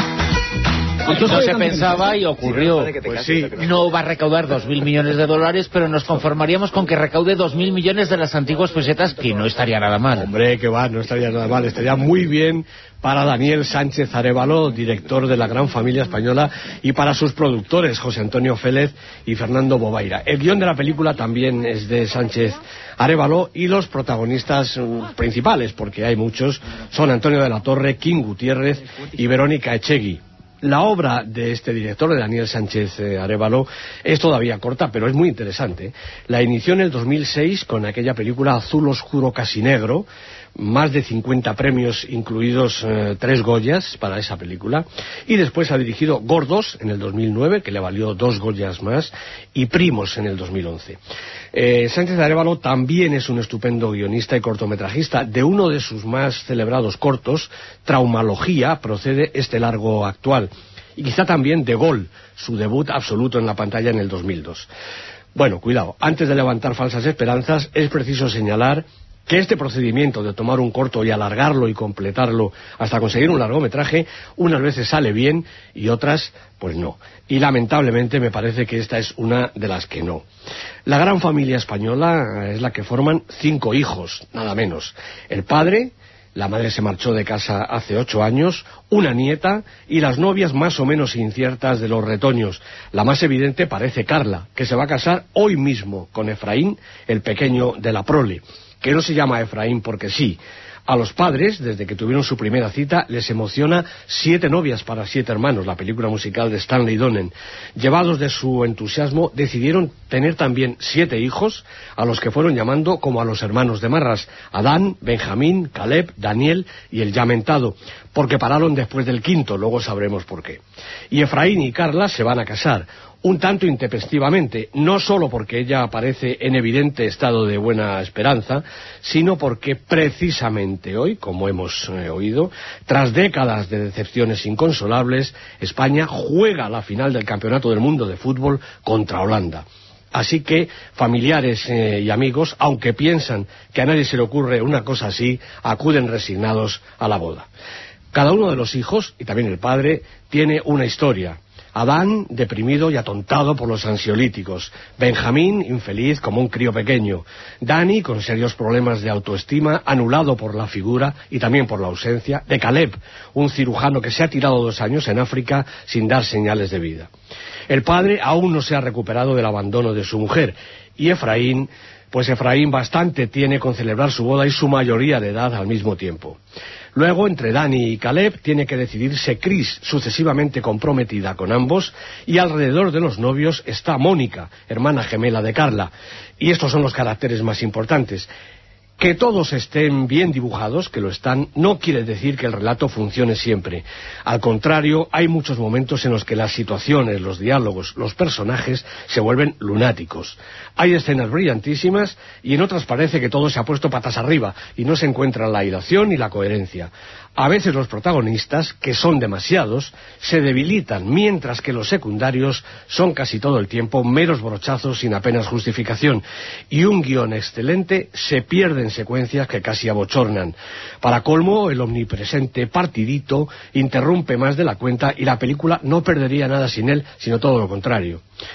Speaker 2: No se pensaba y ocurrió.
Speaker 17: Pues sí.
Speaker 2: No va a recaudar dos mil millones de dólares, pero nos conformaríamos con que recaude dos mil millones de las antiguas pesetas, que no estaría nada mal.
Speaker 17: Hombre, que va, no estaría nada mal. Estaría muy bien para Daniel Sánchez Arévalo, director de La Gran Familia Española, y para sus productores, José Antonio Félez y Fernando Bobaira. El guión de la película también es de Sánchez Arévalo, y los protagonistas uh, principales, porque hay muchos, son Antonio de la Torre, Kim Gutiérrez y Verónica Echegui. La obra de este director, de Daniel Sánchez eh, Arévalo, es todavía corta, pero es muy interesante. La inició en el dos mil seis con aquella película Azul Oscuro Casi Negro, más de cincuenta premios, incluidos eh, tres Goyas para esa película, y después ha dirigido Gordos en el dos mil nueve, que le valió dos Goyas más, y Primos en el dos mil once. Eh, Sánchez Arévalo también es un estupendo guionista y cortometrajista. De uno de sus más celebrados cortos, Traumalogía, procede este largo actual, y quizá también de Gol, su debut absoluto en la pantalla en el dos mil dos. Bueno, cuidado, antes de levantar falsas esperanzas, es preciso señalar que este procedimiento de tomar un corto y alargarlo y completarlo hasta conseguir un largometraje, unas veces sale bien y otras, pues no. Y lamentablemente me parece que esta es una de las que no. La Gran Familia Española es la que forman cinco hijos, nada menos. El padre, la madre se marchó de casa hace ocho años, una nieta y las novias más o menos inciertas de los retoños. La más evidente parece Carla, que se va a casar hoy mismo con Efraín, el pequeño de la prole, que no se llama Efraín porque sí. A los padres, desde que tuvieron su primera cita, les emociona Siete novias para siete hermanos, la película musical de Stanley Donen. Llevados de su entusiasmo, decidieron tener también siete hijos, a los que fueron llamando como a los hermanos de Marras: Adán, Benjamín, Caleb, Daniel y el ya mentado, porque pararon después del quinto, luego sabremos por qué. Y Efraín y Carla se van a casar, un tanto intempestivamente, no solo porque ella aparece en evidente estado de buena esperanza, sino porque precisamente hoy, como hemos eh, oído, tras décadas de decepciones inconsolables, España juega la final del Campeonato del Mundo de Fútbol contra Holanda. Así que familiares eh, y amigos, aunque piensan que a nadie se le ocurre una cosa así, acuden resignados a la boda. Cada uno de los hijos, y también el padre, tiene una historia. Adán, deprimido y atontado por los ansiolíticos. Benjamín, infeliz como un crío pequeño. Dani, con serios problemas de autoestima, anulado por la figura y también por la ausencia de Caleb, un cirujano que se ha tirado dos años en África sin dar señales de vida. El padre aún no se ha recuperado del abandono de su mujer. Y Efraín, pues Efraín bastante tiene con celebrar su boda y su mayoría de edad al mismo tiempo. Luego, entre Dani y Caleb, tiene que decidirse Cris, sucesivamente comprometida con ambos, y alrededor de los novios está Mónica, hermana gemela de Carla. Y estos son los caracteres más importantes. Que todos estén bien dibujados, que lo están, no quiere decir que el relato funcione siempre. Al contrario, hay muchos momentos en los que las situaciones, los diálogos, los personajes se vuelven lunáticos. Hay escenas brillantísimas y en otras parece que todo se ha puesto patas arriba y no se encuentra la hilación ni la coherencia. A veces los protagonistas, que son demasiados, se debilitan, mientras que los secundarios son casi todo el tiempo meros brochazos sin apenas justificación. Y un guión excelente se pierde en secuencias que casi abochornan. Para colmo, el omnipresente partidito interrumpe más de la cuenta y la película no perdería nada sin él, sino todo lo contrario.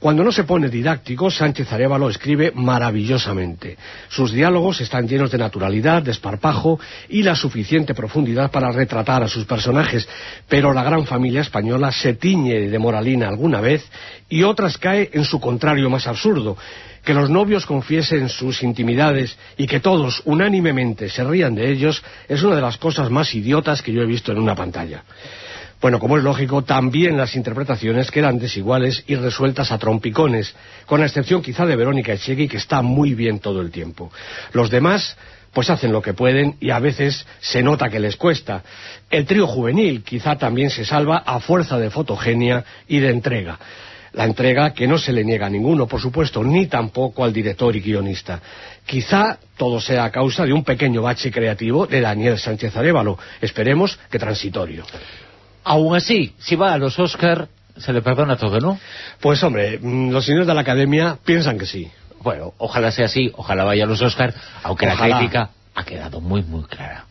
Speaker 17: Cuando no se pone didáctico, Sánchez Arévalo escribe maravillosamente. Sus diálogos están llenos de naturalidad, desparpajo y la suficiente profundidad para retratar a sus personajes, pero la gran familia española se tiñe de moralina alguna vez y otras cae en su contrario más absurdo. Que los novios confiesen sus intimidades y que todos unánimemente se rían de ellos es una de las cosas más idiotas que yo he visto en una pantalla. Bueno, como es lógico, también las interpretaciones quedan desiguales y resueltas a trompicones, con la excepción quizá de Verónica Echegui, que está muy bien todo el tiempo. Los demás, pues hacen lo que pueden y a veces se nota que les cuesta. El trío juvenil quizá también se salva a fuerza de fotogenia y de entrega. La entrega que no se le niega a ninguno, por supuesto, ni tampoco al director y guionista. Quizá todo sea a causa de un pequeño bache creativo de Daniel Sánchez Arévalo, esperemos que transitorio.
Speaker 2: Aún así, si va a los Oscar, se le perdona todo, ¿no?
Speaker 17: Pues hombre, los señores de la Academia piensan que sí.
Speaker 2: Bueno, ojalá sea así, ojalá vaya a los Oscar, aunque
Speaker 17: Ojalá.
Speaker 2: la crítica ha quedado muy, muy clara.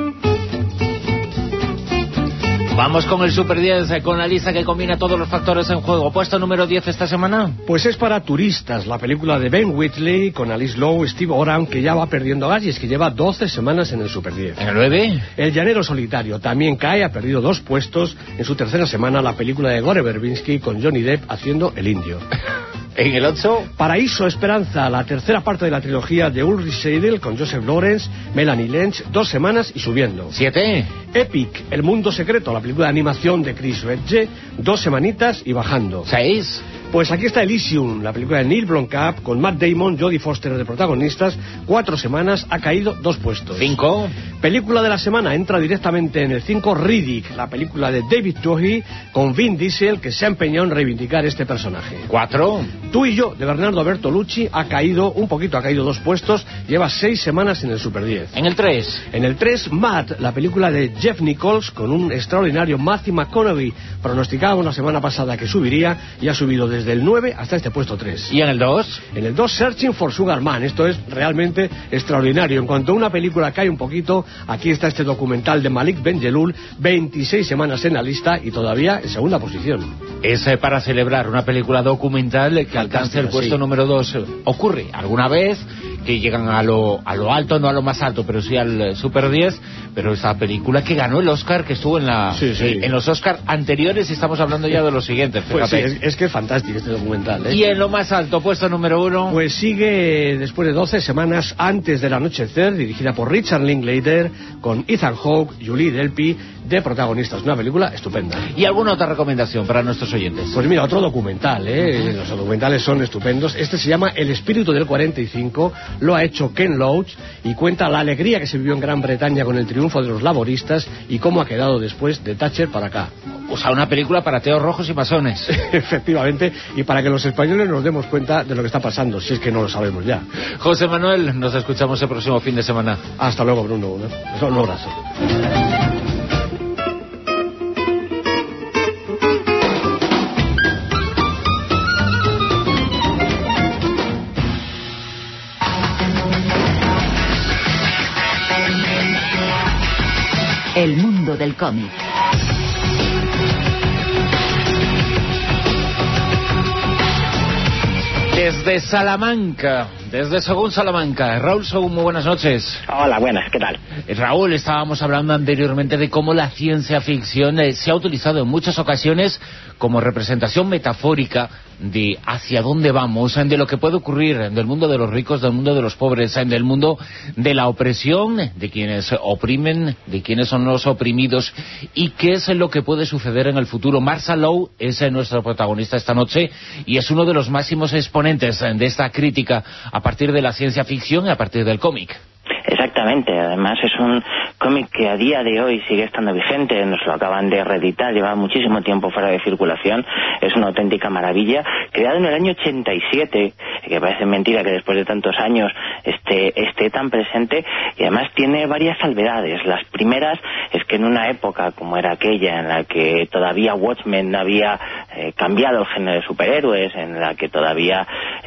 Speaker 2: Vamos con el Super diez, eh, con la lista que combina todos los factores en juego. ¿Puesto número diez esta semana?
Speaker 17: Pues es para Turistas, la película de Ben Wheatley con Alice Lowe, Steve Oram, que ya va perdiendo galles, que lleva doce semanas en el Super diez.
Speaker 2: ¿En el nueve?
Speaker 17: El Llanero Solitario también cae, ha perdido dos puestos. En su tercera semana, la película de Gore Verbinski con Johnny Depp haciendo el indio.
Speaker 2: ¿En el ocho?
Speaker 17: Paraíso Esperanza, la tercera parte de la trilogía de Ulrich Seidel con Joseph Lawrence, Melanie Lynch, dos semanas y subiendo.
Speaker 2: ¿Siete?
Speaker 17: Epic, El Mundo Secreto, la película de animación de Chris Redge, dos semanitas y bajando.
Speaker 2: ¿Seis?
Speaker 17: Pues aquí está Elysium, la película de Neil Blomkamp con Matt Damon, Jodie Foster de protagonistas, cuatro semanas, ha caído dos puestos.
Speaker 2: ¿Cinco?
Speaker 17: Película de la semana, entra directamente en el cinco, Riddick, la película de David Twohy con Vin Diesel, que se ha empeñado en reivindicar este personaje.
Speaker 2: ¿Cuatro?
Speaker 17: Tú y yo, de Bernardo Bertolucci, ha caído un poquito, ha caído dos puestos, lleva seis semanas en el Super diez.
Speaker 2: ¿En el tres?
Speaker 17: En el tres, Mad, la película de Jeff Nichols con un extraordinario Matthew McConaughey. Pronosticábamos la semana pasada que subiría y ha subido desde el nueve hasta este puesto tres.
Speaker 2: ¿Y en el dos?
Speaker 17: En el dos, Searching for Sugar Man. Esto es realmente extraordinario. En cuanto a una película cae un poquito, aquí está este documental de Malik Benjelloul, veintiséis semanas en la lista y todavía en segunda posición.
Speaker 2: Es eh, para celebrar una película documental que alcance el puesto
Speaker 17: sí.
Speaker 2: número dos. Ocurre alguna vez que llegan a lo, a lo alto, no a lo más alto, pero sí al eh, Super diez, pero esta película que ganó el Oscar, que estuvo en la
Speaker 17: sí, sí.
Speaker 2: Eh, en los Oscar anteriores, y estamos hablando ya de los siguientes.
Speaker 17: Pues sí, es, es que es fantástico este documental, ¿eh?
Speaker 2: Y en lo más alto, puesto número uno.
Speaker 17: Pues sigue después de doce semanas antes del anochecer, dirigida por Richard Linklater, con Ethan Hawke, Julie Delpy de protagonistas. Una película estupenda.
Speaker 2: ¿Y alguna otra recomendación para nuestros oyentes?
Speaker 17: Pues mira, otro documental, ¿eh? Los documentales son estupendos. Este se llama El espíritu del cuarenta y cinco, lo ha hecho Ken Loach y cuenta la alegría que se vivió en Gran Bretaña con el triunfo de los laboristas y cómo ha quedado después de Thatcher para acá.
Speaker 2: O sea, una película para teos rojos y masones.
Speaker 17: Efectivamente, y para que los españoles nos demos cuenta de lo que está pasando, si es que no lo sabemos ya.
Speaker 2: José Manuel, nos escuchamos el próximo fin de semana.
Speaker 17: Hasta luego, Bruno. Un abrazo.
Speaker 6: El mundo del cómic.
Speaker 2: Desde Salamanca, desde Sogún Salamanca, Raúl Sogún, muy buenas noches.
Speaker 4: Hola, buenas, ¿qué tal?
Speaker 2: Raúl, estábamos hablando anteriormente de cómo la ciencia ficción eh, se ha utilizado en muchas ocasiones como representación metafórica de hacia dónde vamos, de lo que puede ocurrir del mundo de los ricos, del mundo de los pobres, del mundo de la opresión, de quienes oprimen, de quienes son los oprimidos, y qué es lo que puede suceder en el futuro. Marshall Lowe es nuestro protagonista esta noche y es uno de los máximos exponentes de esta crítica a partir de la ciencia ficción y a partir del cómic.
Speaker 4: Exactamente, además es un cómic que a día de hoy sigue estando vigente, nos lo acaban de reeditar, lleva muchísimo tiempo fuera de circulación, es una auténtica maravilla, creado en el año ochenta y siete, que parece mentira que después de tantos años esté, esté tan presente, y además tiene varias salvedades. Las primeras es que en una época como era aquella en la que todavía Watchmen no había eh, cambiado el género de superhéroes, en la que todavía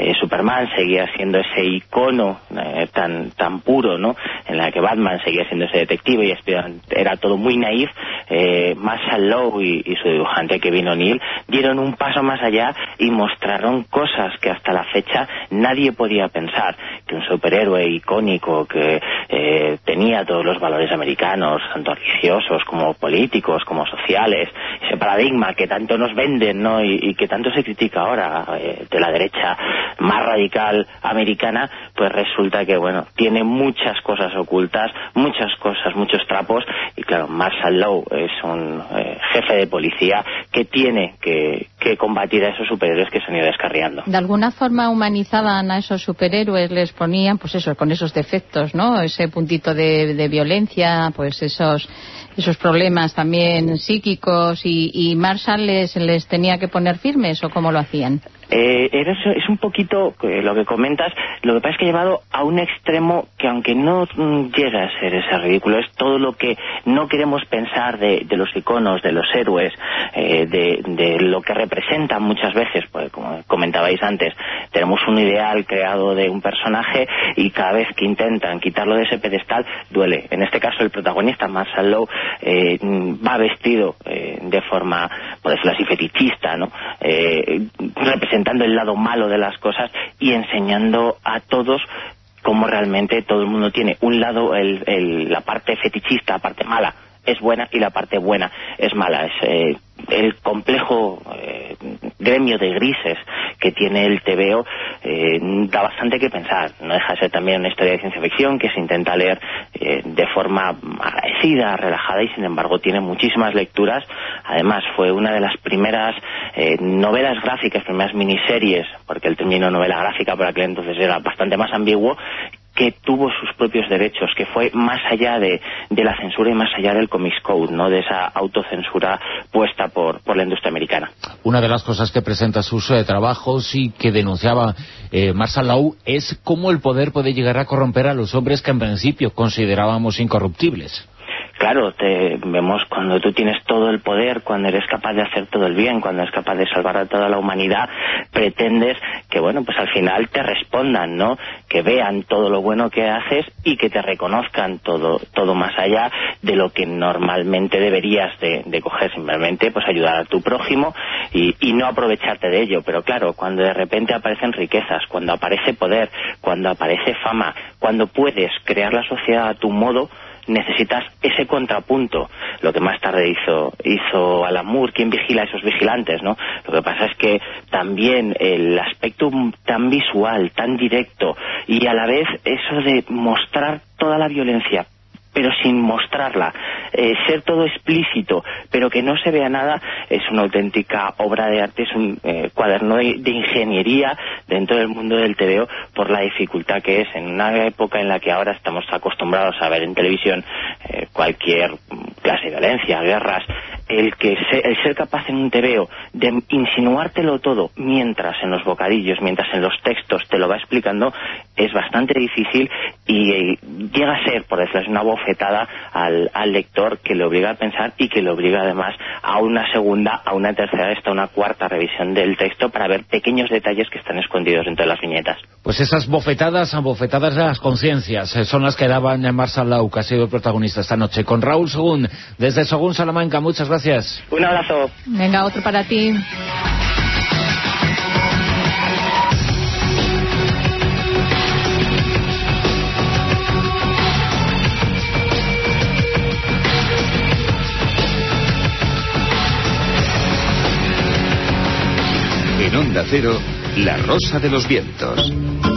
Speaker 4: eh, Superman seguía siendo ese icono eh, tan tan puro, ¿no? En la que Batman seguía siendo ese detective y era todo muy naif. eh, Marshall Lowe y, y su dibujante Kevin O'Neill dieron un paso más allá y mostraron cosas que hasta la fecha nadie podía pensar, que un superhéroe icónico que eh, tenía todos los valores americanos, tanto religiosos como políticos, como sociales, ese paradigma que tanto nos venden, ¿no? y, y que tanto se critica ahora eh, de la derecha más radical americana, pues resulta que, bueno, tiene muchas cosas ocultas, muchas cosas, muchos trapos, y claro, Marshall Lowe es un eh, jefe de policía que tiene que, que combatir a esos superhéroes que se han ido descarriando.
Speaker 3: De alguna forma humanizaban a esos superhéroes, les ponían, pues eso, con esos defectos, ¿no? Ese puntito de, de violencia, pues esos esos problemas también psíquicos, y, y Marshall les, les tenía que poner firmes, ¿o cómo lo hacían?
Speaker 4: Eh, es un poquito eh, lo que comentas. Lo que pasa es que llevado a un extremo que, aunque no mm, llega a ser ese ridículo, es todo lo que no queremos pensar de, de los iconos, de los héroes, eh, de, de lo que representan muchas veces. Pues como comentabais antes, tenemos un ideal creado de un personaje y cada vez que intentan quitarlo de ese pedestal duele. En este caso el protagonista, Marshall Lowe, eh, va vestido eh, de forma, por decirlo así, fetichista, ¿no? Eh, representando el lado malo de las cosas y enseñando a todos cómo realmente todo el mundo tiene un lado, el, el, la parte fetichista, la parte mala es buena y la parte buena es mala. Es eh, el complejo eh, gremio de grises que tiene el tebeo, eh, da bastante que pensar. No deja de ser también una historia de ciencia ficción que se intenta leer eh, de forma agradecida, relajada, y sin embargo tiene muchísimas lecturas. Además fue una de las primeras eh, novelas gráficas, primeras miniseries, porque el término novela gráfica por aquel entonces era bastante más ambiguo, que tuvo sus propios derechos, que fue más allá de, de la censura y más allá del Comics Code, ¿no? De esa autocensura puesta por, por la industria americana.
Speaker 2: Una de las cosas que presenta sus eh, trabajos y que denunciaba eh, Marshall Lowe es cómo el poder puede llegar a corromper a los hombres que en principio considerábamos incorruptibles.
Speaker 4: Claro, te vemos cuando tú tienes todo el poder, cuando eres capaz de hacer todo el bien, cuando eres capaz de salvar a toda la humanidad, pretendes que, bueno, pues al final te respondan, ¿no? Que vean todo lo bueno que haces y que te reconozcan todo todo más allá de lo que normalmente deberías de, de coger, simplemente pues ayudar a tu prójimo y, y no aprovecharte de ello. Pero claro, cuando de repente aparecen riquezas, cuando aparece poder, cuando aparece fama, cuando puedes crear la sociedad a tu modo, necesitas ese contrapunto. Lo que más tarde hizo hizo Alan Moore, ¿quién vigila a esos vigilantes, no? Lo que pasa es que también el aspecto tan visual, tan directo, y a la vez eso de mostrar toda la violencia pero sin mostrarla, eh, ser todo explícito, pero que no se vea nada, es una auténtica obra de arte, es un eh, cuaderno de, de ingeniería dentro del mundo del tebeo, por la dificultad que es en una época en la que ahora estamos acostumbrados a ver en televisión eh, cualquier clase de violencia, guerras. El que se, el ser capaz en un tebeo de insinuártelo todo, mientras en los bocadillos, mientras en los textos te lo va explicando, es bastante difícil y eh, llega a ser, por decirlo, una bofetada al, al lector, que le obliga a pensar y que le obliga además a una segunda, a una tercera, hasta una cuarta revisión del texto para ver pequeños detalles que están escondidos dentro de las viñetas.
Speaker 2: Pues esas bofetadas, bofetadas de las conciencias, son las que daban Marshall Lowe, que ha sido el protagonista esta noche, con Raúl Según, desde Según Salamanca. Muchas gracias.
Speaker 4: Un abrazo.
Speaker 3: Venga, otro para ti.
Speaker 1: En Onda Cero, La Rosa de los Vientos.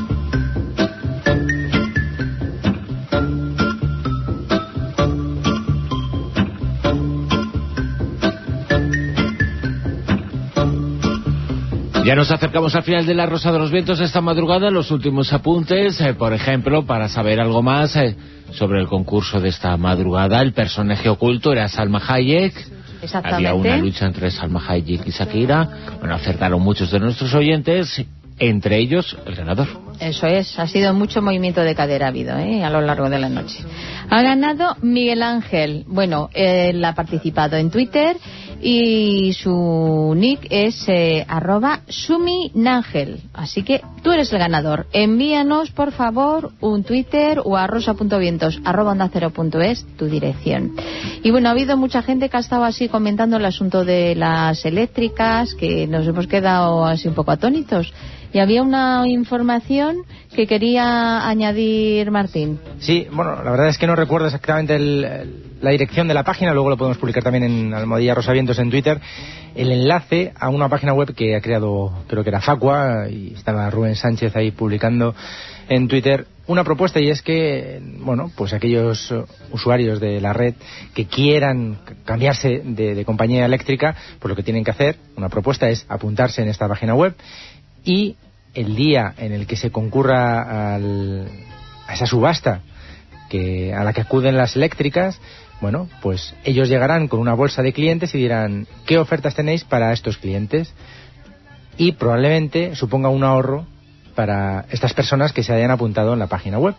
Speaker 2: Ya nos acercamos al final de La Rosa de los Vientos esta madrugada. Los últimos apuntes, eh, por ejemplo, para saber algo más eh, sobre el concurso de esta madrugada. El personaje oculto era Salma Hayek.
Speaker 3: Exactamente.
Speaker 2: Había una lucha entre Salma Hayek y Shakira. Bueno, acertaron muchos de nuestros oyentes, entre ellos el ganador.
Speaker 3: Eso es, ha sido mucho movimiento de cadera ha habido ¿eh? a lo largo de la noche. Ha ganado Miguel Ángel. Bueno, él ha participado en Twitter y su nick es eh, arroba suminangel. Así que tú eres el ganador. Envíanos, por favor, un Twitter o a rosa.vientos arroba onda cero punto es tu dirección. Y bueno, ha habido mucha gente que ha estado así comentando el asunto de las eléctricas, que nos hemos quedado así un poco atónitos. Y había una información que quería añadir Martín.
Speaker 13: Sí, bueno, la verdad es que no recuerdo exactamente el, el, la dirección de la página, luego lo podemos publicar también en Almohadilla Rosavientos en Twitter, el enlace a una página web que ha creado, creo que era Facua, y estaba Rubén Sánchez ahí publicando en Twitter una propuesta, y es que, bueno, pues aquellos usuarios de la red que quieran cambiarse de, de compañía eléctrica, pues lo que tienen que hacer, una propuesta es apuntarse en esta página web, y el día en el que se concurra al, a esa subasta que a la que acuden las eléctricas, bueno, pues ellos llegarán con una bolsa de clientes y dirán ¿qué ofertas tenéis para estos clientes? Y probablemente suponga un ahorro para estas personas que se hayan apuntado en la página web.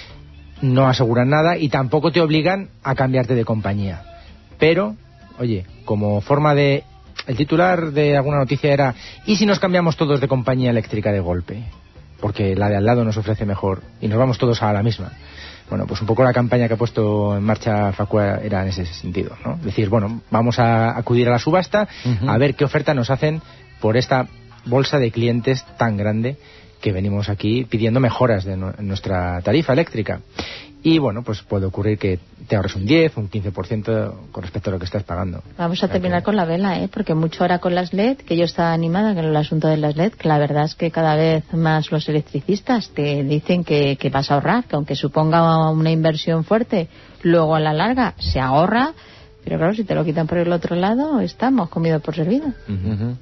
Speaker 13: No aseguran nada y tampoco te obligan a cambiarte de compañía. Pero, oye, como forma de... El titular de alguna noticia era ¿y si nos cambiamos todos de compañía eléctrica de golpe? Porque la de al lado nos ofrece mejor y nos vamos todos a la misma. Bueno, pues un poco la campaña que ha puesto en marcha Facua era en ese sentido, ¿no? Decir, bueno, vamos a acudir a la subasta, uh-huh. a ver qué oferta nos hacen por esta bolsa de clientes tan grande que venimos aquí pidiendo mejoras de no, nuestra tarifa eléctrica. Y bueno, pues puede ocurrir que te ahorres un diez, un quince por ciento con respecto a lo que estás pagando.
Speaker 3: Vamos a terminar con la vela, ¿eh? Porque mucho ahora con las L E D, que yo estaba animada con el asunto de las L E D, que la verdad es que cada vez más los electricistas te dicen que, que vas a ahorrar, que aunque suponga una inversión fuerte, luego a la larga se ahorra, pero claro, si te lo quitan por el otro lado, estamos comidos por servido.
Speaker 13: Uh-huh.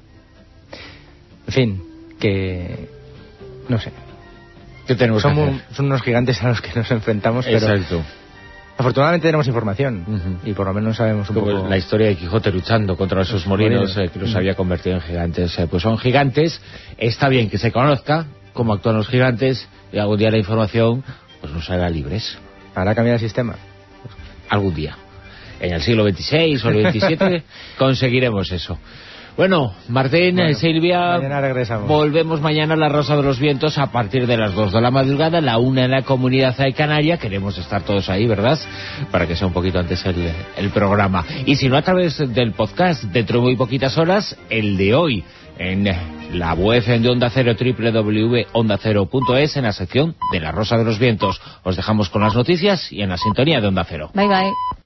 Speaker 13: En fin, que... no sé.
Speaker 2: ¿Qué tenemos
Speaker 13: son,
Speaker 2: que hacer?
Speaker 13: Un, son unos gigantes a los que nos enfrentamos, pero
Speaker 2: exacto.
Speaker 13: Afortunadamente tenemos información uh-huh. y por lo menos sabemos un
Speaker 2: Como
Speaker 13: poco...
Speaker 2: La historia de Quijote luchando contra esos molinos eh, que los uh-huh. había convertido en gigantes. Eh, pues son gigantes, está bien que se conozca cómo actúan los gigantes y algún día la información pues nos hará libres.
Speaker 13: ¿Hará cambiar el sistema?
Speaker 2: Algún día. En el siglo veintiséis o el veintisiete conseguiremos eso. Bueno, Martín, bueno, Silvia,
Speaker 13: mañana regresamos.
Speaker 2: Volvemos mañana a La Rosa de los Vientos a partir de las dos de la madrugada, la una en la Comunidad Canaria. Queremos estar todos ahí, ¿verdad? Para que sea un poquito antes el, el programa. Y si no, a través del podcast, dentro de muy poquitas horas, el de hoy, en la web de Onda Cero, doble u doble u doble u punto onda cero punto es, en la sección de La Rosa de los Vientos. Os dejamos con las noticias y en la sintonía de Onda Cero.
Speaker 3: Bye, bye.